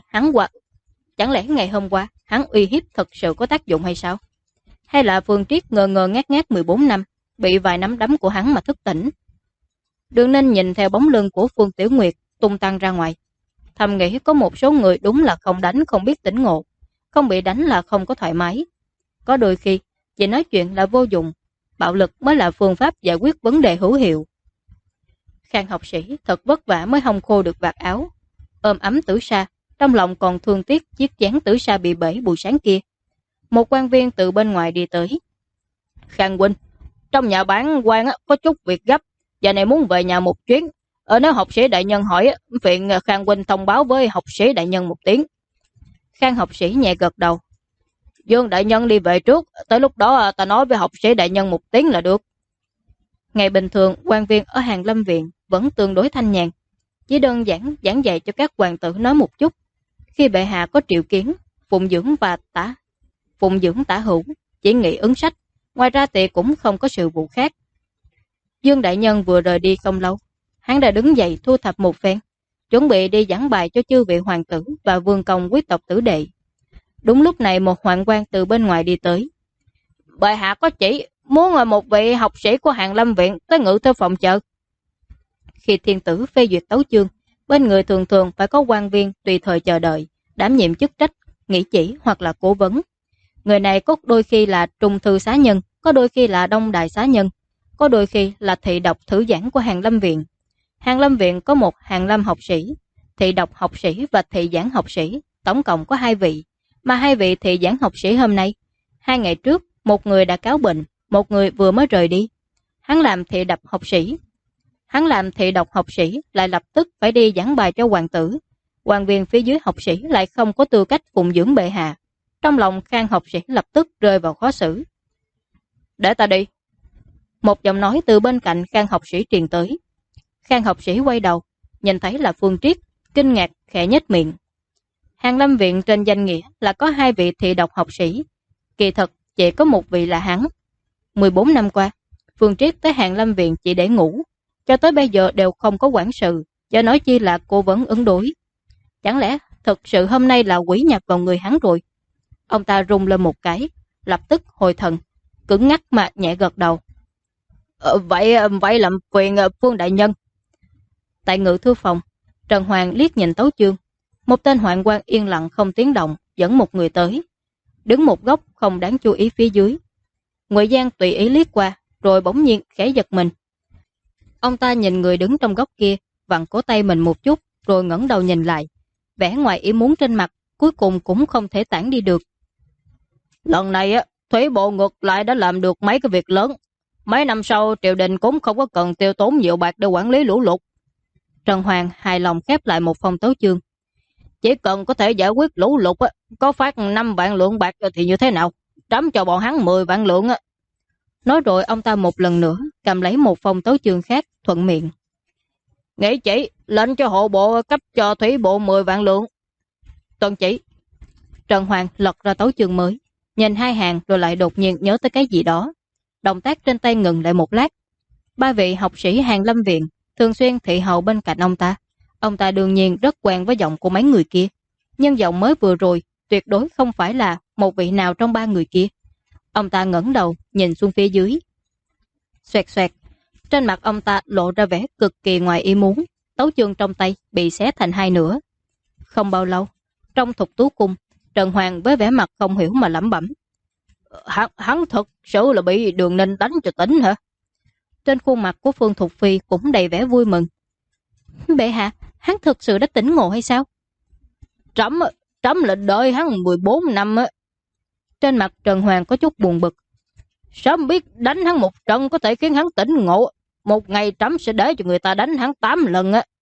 A: ngày hôm qua hắn uy hiếp thật sự có tác dụng hay sao? Hay là Phương Triết ngờ ngờ ngát ngát 14 năm, bị vài nắm đấm của hắn mà thức tỉnh? Đường Ninh nhìn theo bóng lưng của Phương Tiểu Nguyệt tung tăng ra ngoài, thầm nghĩ có một số người đúng là không đánh không biết tỉnh ngộ, không bị đánh là không có thoải mái. Có đôi khi chỉ nói chuyện là vô dụng, bạo lực mới là phương pháp giải quyết vấn đề hữu hiệu. Khang học sĩ thật vất vả mới hong khô được vạt áo, ôm ấm tử sa, trong lòng còn thương tiếc chiếc chén tử sa bị bể buổi sáng kia. Một quan viên từ bên ngoài đi tới. Khang huynh, trong nhà bản quan có chút việc gấp, giờ này muốn về nhà một chuyến. Nếu học sĩ đại nhân hỏi, phiền Khang huynh thông báo với học sĩ đại nhân một tiếng. Khang học sĩ nhẹ gật đầu. Dương đại nhân đi về trước, tới lúc đó ta nói với học sĩ đại nhân một tiếng là được. Ngày bình thường, quan viên ở Hàn Lâm Viện vẫn tương đối thanh nhàn, chỉ đơn giản giảng dạy cho các hoàng tử nói một chút. Khi bệ hạ có triệu kiến, phụng dưỡng tả hữu, chỉ nghị ứng sách, ngoài ra thì cũng không có sự vụ khác. Dương đại nhân vừa rời đi không lâu, hắn đã đứng dậy thu thập một phen, chuẩn bị đi giảng bài cho chư vị hoàng tử và vương công quý tộc tử đệ. Đúng lúc này một hoạn quan từ bên ngoài đi tới. Bệ hạ có chỉ muốn một vị học sĩ của Hàn Lâm Viện tới Ngự Thư Phòng chờ. Khi thiên tử phê duyệt tấu chương, bên người thường thường phải có quan viên tùy thời chờ đợi, đảm nhiệm chức trách, nghị chỉ hoặc là cố vấn. Người này có đôi khi là trung thư xá nhân, có đôi khi là đông đại xá nhân, có đôi khi là thị đọc thử giảng của Hàn Lâm Viện. Hàn Lâm Viện có một Hàn Lâm học sĩ, thị đọc học sĩ và thị giảng học sĩ, tổng cộng có 2 vị. Mà 2 vị thị giảng học sĩ hôm nay, 2 ngày trước, một người đã cáo bệnh, một người vừa mới rời đi. Hắn làm thị đọc học sĩ lại lập tức phải đi giảng bài cho hoàng tử. Quan viên phía dưới học sĩ lại không có tư cách phụng dưỡng bệ hạ. Trong lòng Khang học sĩ lập tức rơi vào khó xử. Để ta đi. Một giọng nói từ bên cạnh Khang học sĩ truyền tới. Khang học sĩ quay đầu, nhìn thấy là Phương Triết, kinh ngạc khẽ nhếch miệng. Hàn Lâm Viện trên danh nghĩa là có 2 vị thị đọc học sĩ, kỳ thật chỉ có một vị là hắn. 14 năm qua, Phương Triết tới Hàn Lâm Viện chỉ để ngủ, cho tới bây giờ đều không có quản sự, do nói chi là cố vấn ứng đối. Chẳng lẽ thực sự hôm nay là quỷ nhập vào người hắn rồi? Ông ta rung lên một cái, lập tức hồi thần, cứng ngắc mà nhẹ gật đầu. Vậy làm phiền Phương đại nhân. Tại ngự thư phòng, Trần Hoàng liếc nhìn Tấu Chương. Một tên hoạn quan yên lặng không tiếng động dẫn một người tới, đứng một góc không đáng chú ý phía dưới. Ngụy Giang tùy ý liếc qua, rồi bỗng nhiên khẽ giật mình. Ông ta nhìn người đứng trong góc kia, vặn cổ tay mình một chút, rồi ngẩng đầu nhìn lại. Vẻ ngoài ý muốn trên mặt, cuối cùng cũng không thể tản đi được. Lần này thủy bộ ngược lại đã làm được mấy cái việc lớn. Mấy năm sau triều đình cũng không có cần tiêu tốn nhiều bạc để quản lý lũ lụt. Trần Hoàng hài lòng khép lại một phong tấu chương. Chỉ cần có thể giải quyết lũ lụt có phát 5 vạn lượng bạc thì như thế nào? Trắm cho bọn hắn 10 vạn lượng. Nói rồi ông ta một lần nữa cầm lấy một phong tấu chương khác, thuận miệng. Nghĩ chỉ, lệnh cho hộ bộ cấp cho thủy bộ 10 vạn lượng. Tuân chỉ. Trần Hoàng lật ra tấu chương mới, nhìn hai hàng rồi lại đột nhiên nhớ tới cái gì đó. Động tác trên tay ngừng lại một lát. Ba vị học sĩ Hàn Lâm Viện thường xuyên thị hầu bên cạnh ông ta. Ông ta đương nhiên rất quen với giọng của mấy người kia, nhưng giọng mới vừa rồi tuyệt đối không phải là một vị nào trong ba người kia. Ông ta ngẩng đầu nhìn xuống phía dưới. Xoẹt xoẹt, trên mặt ông ta lộ ra vẻ cực kỳ ngoài ý muốn. Tấu chương trong tay bị xé thành hai nửa. Không bao lâu, trong Thục Tú Cung, Trần Hoàng với vẻ mặt không hiểu mà lẩm bẩm. Hắn thật sự là bị Đường Ninh đánh cho tỉnh hả? Trên khuôn mặt của Phương Thục Phi cũng đầy vẻ vui mừng. Bệ hạ, hắn thực sự đã tỉnh ngộ hay sao? Trẫm là đợi hắn 14 năm á. Trên mặt Trần Hoàng có chút buồn bực. Sớm biết đánh hắn một trận có thể khiến hắn tỉnh ngộ, một ngày trẫm sẽ để cho người ta đánh hắn 8 lần á.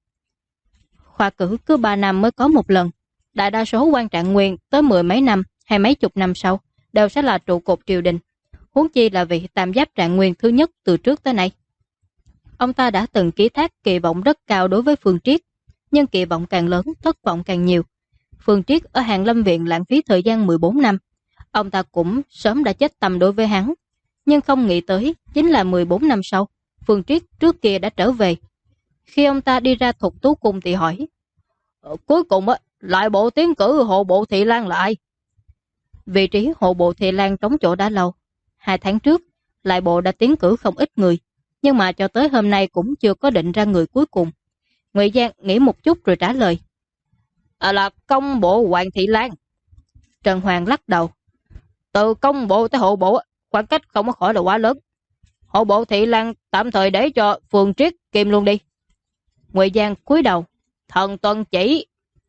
A: Khoa cử cứ 3 năm mới có một lần. Đại đa số quan trạng nguyên tới 10 mấy năm hay mấy chục năm sau đều sẽ là trụ cột triều đình. Huống chi là vị tam giáp trạng nguyên thứ nhất từ trước tới nay. Ông ta đã từng ký thác kỳ vọng rất cao đối với Phương Triết, nhưng kỳ vọng càng lớn, thất vọng càng nhiều. Phương Triết ở Hàn Lâm Viện lãng phí thời gian 14 năm. Ông ta cũng sớm đã chết tâm đối với hắn, nhưng không nghĩ tới chính là 14 năm sau, Phương Triết trước kia đã trở về. Khi ông ta đi ra Thục Tú Cung thì hỏi, cuối cùng lại bộ tiến cử hộ bộ Thị Lan là ai? Vị trí hộ bộ Thị Lan trống chỗ đã lâu. 2 tháng trước, lại bộ đã tiến cử không ít người, nhưng mà cho tới hôm nay cũng chưa có định ra người cuối cùng. Ngụy Giang nghĩ một chút rồi trả lời. Là công bộ Hoàng Thị Lan. Trần Hoàng lắc đầu. Từ công bộ tới hộ bộ, khoảng cách không có khỏi là quá lớn. Hộ bộ Thị Lan tạm thời để cho Phương Triết kiêm luôn đi. Ngụy Giang cúi đầu. Thần tuân chỉ.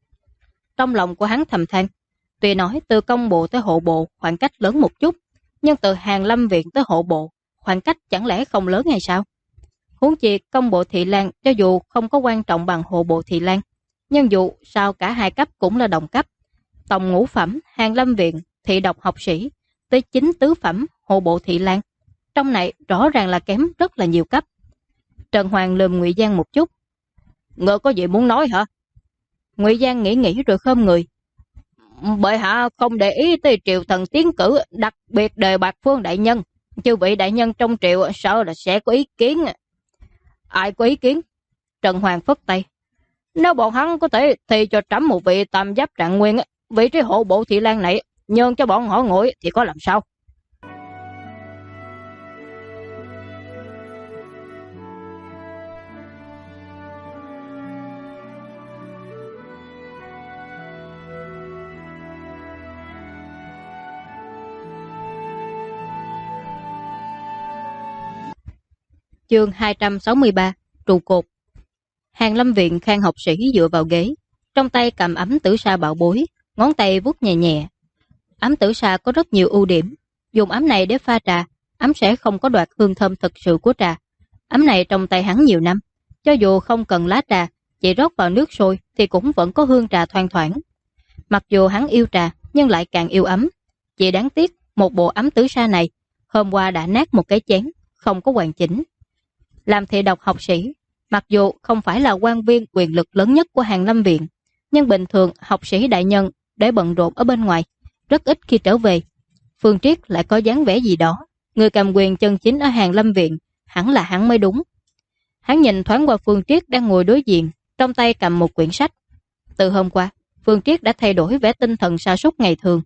A: Trong lòng của hắn thầm than. Tuy nói từ công bộ tới hộ bộ khoảng cách lớn một chút, nhưng từ Hàn Lâm Viện tới hộ bộ khoảng cách chẳng lẽ không lớn hay sao? Huống chi công bộ Thị Lan cho dù không có quan trọng bằng hộ bộ Thị Lan, nhưng dù sao cả hai cấp cũng là đồng cấp. Tổng ngũ phẩm Hàn Lâm Viện thị độc học sĩ tới 9 tứ phẩm hộ bộ Thị Lan, trong này rõ ràng là kém rất là nhiều cấp. Trần Hoàng lườm Ngụy Giang một chút. Ngựa có gì muốn nói hả? Ngụy Giang nghĩ rồi khom người. Bệ hạ không để ý tới triều thần tiến cử, đặc biệt đề bạt Phương đại nhân. Chư vị đại nhân trong triều sợ là sẽ có ý kiến. Ai có ý kiến? Trần Hoàng phất tay. Nếu bọn hắn có thể thì cho trẫm một vị tam giáp trạng nguyên, vị trí hộ bộ Thị Lan này nhường cho bọn họ ngồi thì có làm sao? Chương 263, trụ cột. Hàn Lâm Viện Khang học sĩ dựa vào ghế, trong tay cầm ấm tử sa bảo bối, ngón tay vuốt nhẹ nhẹ. Ấm tử sa có rất nhiều ưu điểm, dùng ấm này để pha trà, ấm sẽ không có đoạt hương thơm thực sự của trà. Ấm này trong tay hắn nhiều năm, cho dù không cần lá trà, chỉ rót vào nước sôi thì cũng vẫn có hương trà thoang thoảng. Mặc dù hắn yêu trà, nhưng lại càng yêu ấm. Chỉ đáng tiếc, một bộ ấm tử sa này, hôm qua đã nát một cái chén, không có hoàn chỉnh. Làm thị độc học sĩ, mặc dù không phải là quan viên quyền lực lớn nhất của Hàn Lâm Viện, nhưng bình thường học sĩ đại nhân để bận rộn ở bên ngoài, rất ít khi trở về. Phương Triết lại có dáng vẻ gì đó, người cầm quyền chân chính ở Hàn Lâm Viện, hẳn là hắn mới đúng. Hắn nhìn thoáng qua Phương Triết đang ngồi đối diện, trong tay cầm một quyển sách. Từ hôm qua, Phương Triết đã thay đổi vẻ tinh thần sa sút ngày thường,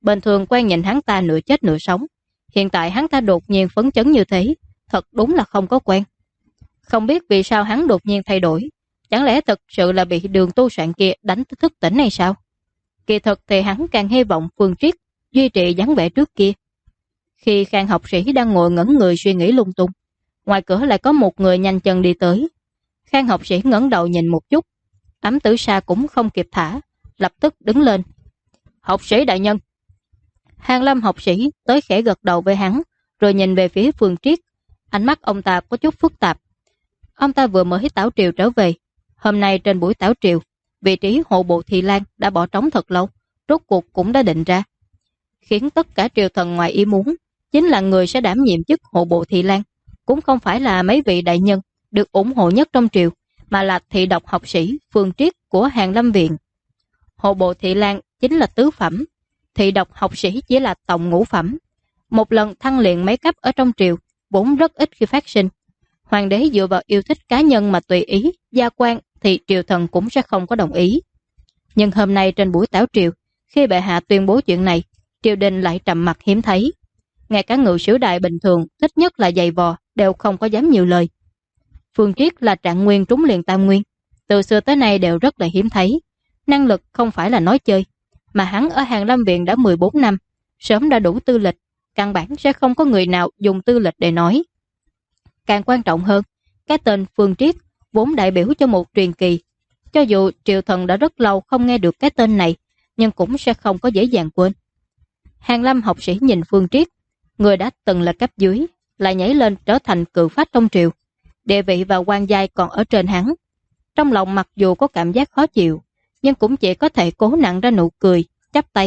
A: Bình thường quen nhìn hắn ta nửa chết nửa sống, hiện tại hắn ta đột nhiên phấn chấn như thế, thật đúng là không có quen. Không biết vì sao hắn đột nhiên thay đổi, chẳng lẽ thực sự là bị Đường tu soạn kia đánh thức tỉnh hay sao? Kỳ thực thì hắn càng hy vọng Phương Triết duy trì dáng vẻ trước kia. Khi Khang học sĩ đang ngồi ngẩn người suy nghĩ lung tung, ngoài cửa lại có một người nhanh chân đi tới. Khang học sĩ ngẩng đầu nhìn một chút, Ám Tử Sa cũng không kịp thả, lập tức đứng lên. Học sĩ đại nhân. Hàn Lâm học sĩ tới khẽ gật đầu với hắn, rồi nhìn về phía Phương Triết. Ánh mắt ông ta có chút phức tạp. Ông ta vừa mới tảo triều trở về. Hôm nay trên buổi tảo triều, vị trí hộ bộ Thị Lan đã bỏ trống thật lâu, rốt cuộc cũng đã định ra. Khiến tất cả triều thần ngoài ý muốn, chính là người sẽ đảm nhiệm chức hộ bộ Thị Lan, cũng không phải là mấy vị đại nhân được ủng hộ nhất trong triều, mà là thị độc học sĩ Phương Triết của Hàn Lâm Viện. Hộ bộ Thị Lan chính là tứ phẩm, thị độc học sĩ chỉ là tổng ngũ phẩm. Một lần thăng liền mấy cấp ở trong triều, vốn rất ít khi phát sinh. Hoàng đế dựa vào yêu thích cá nhân mà tùy ý, gia quan thì triều thần cũng sẽ không có đồng ý. Nhưng hôm nay trên buổi tảo triều, khi bệ hạ tuyên bố chuyện này, triều đình lại trầm mặc hiếm thấy. Ngay cả ngự sử đại bình thường, thích nhất là giày vò, đều không có dám nhiều lời. Phương Triết là trạng nguyên trúng liền tam nguyên, từ xưa tới nay đều rất là hiếm thấy. Năng lực không phải là nói chơi, mà hắn ở Hàn Lâm Viện đã 14 năm, sớm đã đủ tư lịch, căn bản sẽ không có người nào dùng tư lịch để nói. Càng quan trọng hơn, cái tên Phương Triết vốn đại biểu cho một truyền kỳ. Cho dù triều thần đã rất lâu không nghe được cái tên này, nhưng cũng sẽ không có dễ dàng quên. Hàn Lâm học sĩ nhìn Phương Triết, người đã từng là cấp dưới, lại nhảy lên trở thành cự phách trong triều. Địa vị và quan giai còn ở trên hắn. Trong lòng mặc dù có cảm giác khó chịu, nhưng cũng chỉ có thể cố nặn ra nụ cười, chắp tay.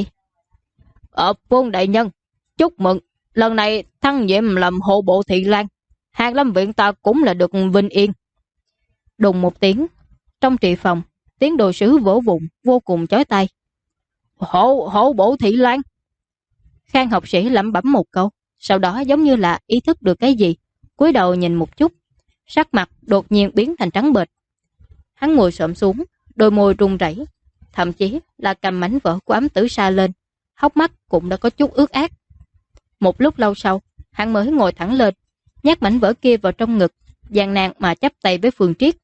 A: Phương đại nhân, chúc mừng, lần này thăng nhiệm làm hộ bộ Thị Lan, Hàn Lâm Viện ta cũng là được vinh yên. Đùng một tiếng, trong trị phòng, tiếng đồ sứ vỗ vụn vô cùng chói tai. Hộ bộ Thị Lan. Khang học sĩ lẩm bẩm một câu, sau đó giống như là ý thức được cái gì, cúi đầu nhìn một chút, sắc mặt đột nhiên biến thành trắng bệch. Hắn ngồi xổm xuống, đôi môi run rẩy, thậm chí là cầm mảnh vỡ của Ám Tử Sa lên, hốc mắt cũng đã có chút ướt át. Một lúc lâu sau, hắn mới ngồi thẳng lên, nhét mảnh vỡ kia vào trong ngực, gian nan mà chắp tay với Phương Triết.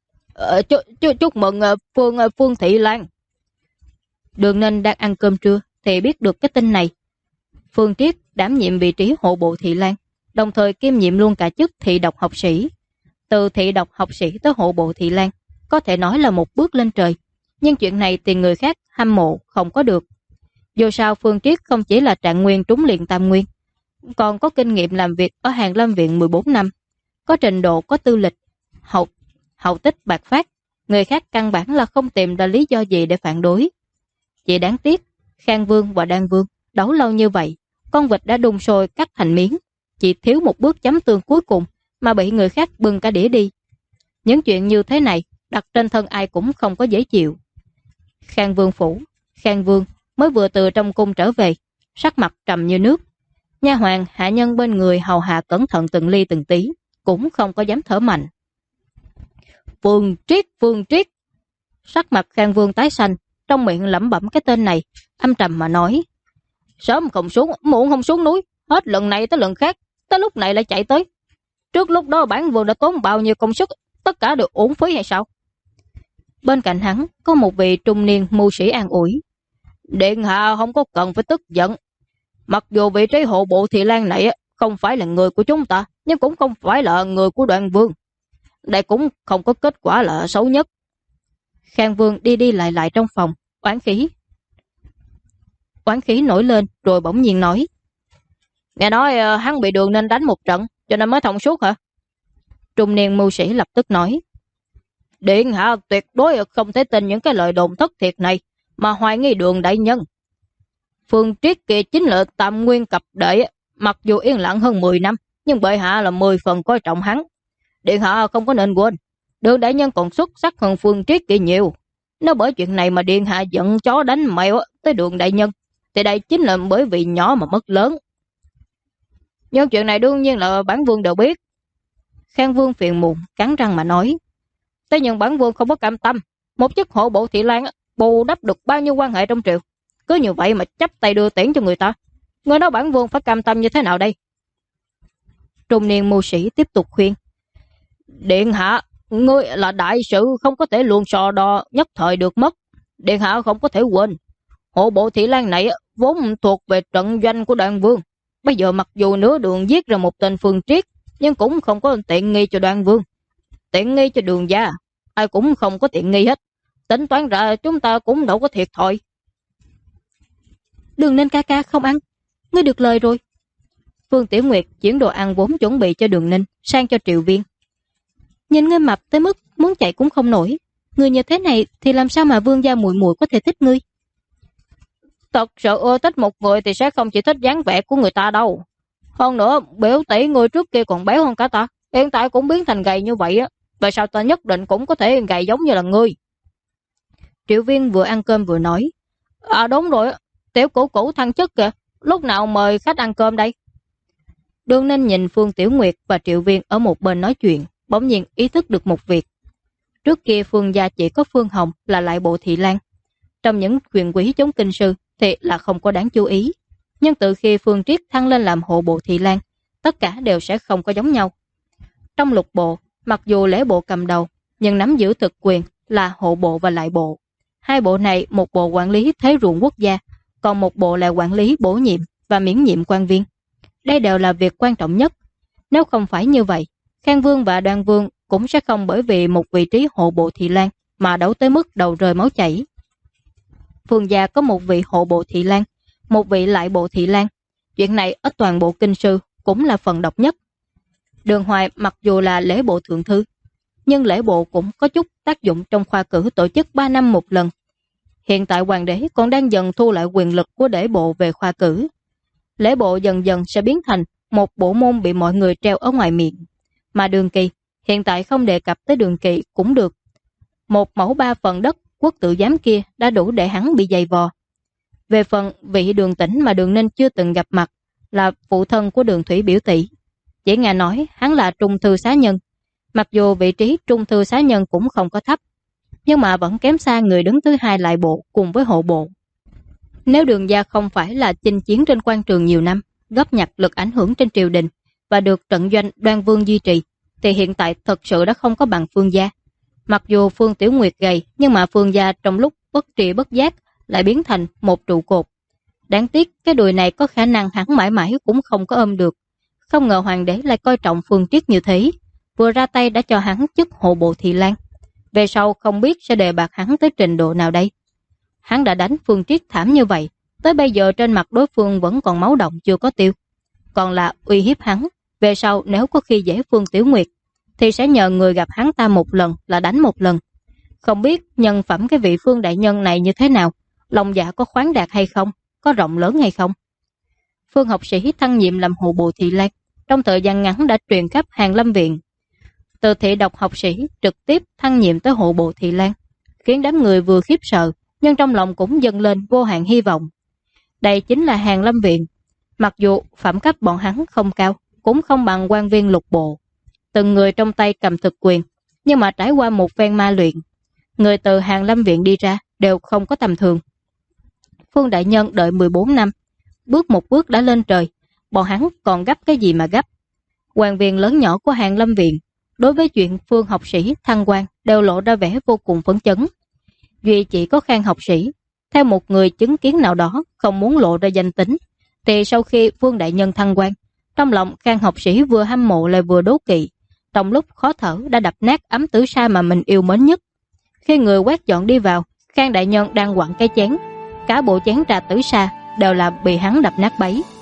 A: Chúc mừng Phương Thị Lan. Đường Ninh đang ăn cơm trưa thì biết được cái tin này. Phương Triết đảm nhiệm vị trí hộ bộ Thị Lan, đồng thời kiêm nhiệm luôn cả chức thị độc học sĩ. Từ thị độc học sĩ tới hộ bộ Thị Lan, có thể nói là một bước lên trời, nhưng chuyện này thì người khác hâm mộ không có được. Dù sao Phương Triết không chỉ là trạng nguyên trúng liền tam nguyên, còn có kinh nghiệm làm việc ở Hàn Lâm Viện 14 năm, có trình độ, có tư lịch, hậu tích bạc phát, người khác căn bản là không tìm ra lý do gì để phản đối. Chỉ đáng tiếc, Khang Vương và Đan Vương đấu lâu như vậy, con vịt đã đun sôi cắt thành miếng, chỉ thiếu một bước chấm tương cuối cùng mà bị người khác bưng cả đĩa đi. Những chuyện như thế này đặt trên thân ai cũng không có dễ chịu. Khang Vương phủ, Khang Vương mới vừa từ trong cung trở về, sắc mặt trầm như nước. Nha hoàn hạ nhân bên người hầu hạ cẩn thận từng ly từng tí, cũng không có dám thở mạnh. Phương Triết. Sắc mặt Khang Vương tái xanh, trong miệng lẩm bẩm cái tên này, âm trầm mà nói. Sớm không xuống, muộn không xuống núi, hết lần này tới lần khác, tới lúc này lại chạy tới. Trước lúc đó bản vương đã tốn bao nhiêu công sức, tất cả đều uổng phí hay sao? Bên cạnh hắn có một vị trung niên mưu sĩ an ủi. Điện hạ không có cần phải tức giận. Mặc dù vị trí hộ bộ Thị Lan này không phải là người của chúng ta, nhưng cũng không phải là người của Đoạn Vương. Đây cũng không có kết quả là xấu nhất. Khang Vương đi đi lại trong phòng, oán khí nổi lên, rồi bỗng nhiên nói. Nghe nói hắn bị Đường Ninh đánh một trận, cho nên mới thông suốt hả? Trung niên mưu sĩ lập tức nói. Điện hạ tuyệt đối không thể tin những cái lời đồn thất thiệt này, mà hoài nghi Đường đại nhân. Phương Triết kia chính là tam nguyên cập đệ, mặc dù yên lặng hơn 10 năm, nhưng bệ hạ là 10 phần coi trọng hắn. Điện hạ không có nên quên, Đường đại nhân còn xuất sắc hơn Phương Triết kia nhiều. Nếu bởi chuyện này mà điện hạ giận chó đánh mèo tới Đường đại nhân, thì đây chính là bởi vì nhỏ mà mất lớn. Nhưng chuyện này đương nhiên là bản vương đều biết. Khang Vương phiền muộn cắn răng mà nói. Thế nhưng bản vương không có cam tâm, một chức hộ bộ Thị Lan bù đắp được bao nhiêu quan hệ trong triều, cứ như vậy mà chắp tay đưa tiễn cho người ta. Người nói bản vương phải cam tâm như thế nào đây? Trung niên mưu sĩ tiếp tục khuyên. Điện hạ, ngươi là đại sự không có thể luôn so đo nhất thời được mất. Điện hạ không có thể quên, hộ bộ Thị Lan này vốn thuộc về trận doanh của Đoan Vương. Bây giờ mặc dù nửa đường giết ra một tên Phương Triết, nhưng cũng không có tiện nghi cho Đoan Vương. Tiện nghi cho Đường gia, ai cũng không có tiện nghi hết. Tính toán ra chúng ta cũng đâu có thiệt thòi. Đừng nên ca ca không ăn, ngươi được lời rồi. Phương Tiểu Nguyệt chuyển đồ ăn vốn chuẩn bị cho Đường Ninh sang cho Triệu Viên. Nhìn ngươi mập tới mức muốn chạy cũng không nổi, ngươi như thế này thì làm sao mà vương gia muội muội có thể thích ngươi? Thật sự ưa thích một người thì sẽ không chỉ thích dáng vẻ của người ta đâu. Hơn nữa, biểu tỷ người trước kia còn béo hơn cả ta, hiện tại cũng biến thành gầy như vậy á. Vậy sao ta nhất định cũng có thể gầy giống như là ngươi? Triệu Viên vừa ăn cơm vừa nói. À đúng rồi, tiểu cũ thăng chức kìa, lúc nào mời khách ăn cơm đây? Đường Ninh nhìn Phương Tiểu Nguyệt và Triệu Viên ở một bên nói chuyện, bỗng nhiên ý thức được một việc. Trước kia Phương gia chỉ có Phương Hồng là lại bộ Thị Lan. Trong những quyền quý chống kinh sư thì là không có đáng chú ý. Nhưng từ khi Phương Triết thăng lên làm hộ bộ Thị Lan, tất cả đều sẽ không có giống nhau. Trong lục bộ, mặc dù lễ bộ cầm đầu, nhưng nắm giữ thực quyền là hộ bộ và lại bộ. Hai bộ này, một bộ quản lý thế ruộng quốc gia, còn một bộ là quản lý bổ nhiệm và miễn nhiệm quan viên. Đây đều là việc quan trọng nhất. Nếu không phải như vậy, Khang Vương và Đoan Vương cũng sẽ không bởi vì một vị trí hộ bộ Thị Lan mà đấu tới mức đầu rơi máu chảy. Phương gia có một vị hộ bộ Thị Lan, một vị lại bộ Thị Lan. Chuyện này ở toàn bộ kinh sư cũng là phần độc nhất. Đường Hoài mặc dù là lễ bộ thượng thư, nhưng lễ bộ cũng có chút tác dụng trong khoa cử tổ chức 3 năm một lần. Hiện tại hoàng đế còn đang dần thu lại quyền lực của lễ bộ về khoa cử. Lễ bộ dần dần sẽ biến thành một bộ môn bị mọi người treo ở ngoài miệng. Mà Đường Kỳ, hiện tại không đề cập tới Đường Kỳ cũng được. 1/3 đất quốc tự giám kia đã đủ để hắn bị dày vò. Về phần vị Đường Tĩnh mà Đường Ninh chưa từng gặp mặt là phụ thân của Đường Thủy biểu tỷ. Chỉ nghe nói hắn là trung thư xá nhân. Mặc dù vị trí trung thư xá nhân cũng không có thấp, nhưng mà vẫn kém xa người đứng thứ hai lại bộ cùng với hộ bộ. Nếu Đường gia không phải là chinh chiến trên quan trường nhiều năm, góp nhặt lực ảnh hưởng trên triều đình và được trận doanh Đoan Vương duy trì, thì hiện tại thật sự đã không có bằng Phương gia. Mặc dù Phương Tiểu Nguyệt gầy, nhưng mà Phương gia trong lúc bất tri bất giác lại biến thành một trụ cột. Đáng tiếc cái đùi này có khả năng hắn mãi mãi cũng không có ôm được. Không ngờ hoàng đế lại coi trọng Phương Triết như thế, vừa ra tay đã cho hắn chức hộ bộ Thị Lan. Về sau không biết sẽ đề bạt hắn tới trình độ nào đây. Hắn đã đánh Phương Triết thảm như vậy, tới bây giờ trên mặt đối phương vẫn còn máu động chưa có tiêu. Còn là uy hiếp hắn, về sau nếu có khi dễ Phương Tiểu Nguyệt, thì sẽ nhờ người gặp hắn ta một lần là đánh một lần. Không biết nhân phẩm cái vị Phương đại nhân này như thế nào, lòng dạ có khoáng đạt hay không, có rộng lớn hay không. Phương học sĩ thăng nhiệm làm hộ bộ Thị Lan, trong thời gian ngắn đã truyền khắp Hàn Lâm Viện. Từ thị độc học sĩ trực tiếp thăng nhiệm tới hộ bộ Thị Lan, khiến đám người vừa khiếp sợ, nhưng trong lòng cũng dâng lên vô hạn hy vọng. Đây chính là Hàn Lâm Viện. Mặc dù phẩm cấp bọn hắn không cao, cũng không bằng quan viên lục bộ. Từng người trong tay cầm thực quyền, nhưng mà trải qua một phen ma luyện, người từ Hàn Lâm Viện đi ra đều không có tầm thường. Phương đại nhân đợi 14 năm, bước một bước đã lên trời, bọn hắn còn gấp cái gì mà gấp. Quan viên lớn nhỏ của Hàn Lâm Viện đối với chuyện Phương học sĩ thăng quan đều lộ ra vẻ vô cùng phấn chấn. Duy chỉ có Khang học sĩ, theo một người chứng kiến nào đó không muốn lộ ra danh tính, thì sau khi Phương đại nhân thăng quan, trong lòng Khang học sĩ vừa hâm mộ lại vừa đố kỵ, trong lúc khó thở đã đập nát ấm tử sa mà mình yêu mến nhất. Khi người quét dọn đi vào, Khang đại nhân đang quặn cái chén, cả bộ chén trà tử sa đều là bị hắn đập nát bấy.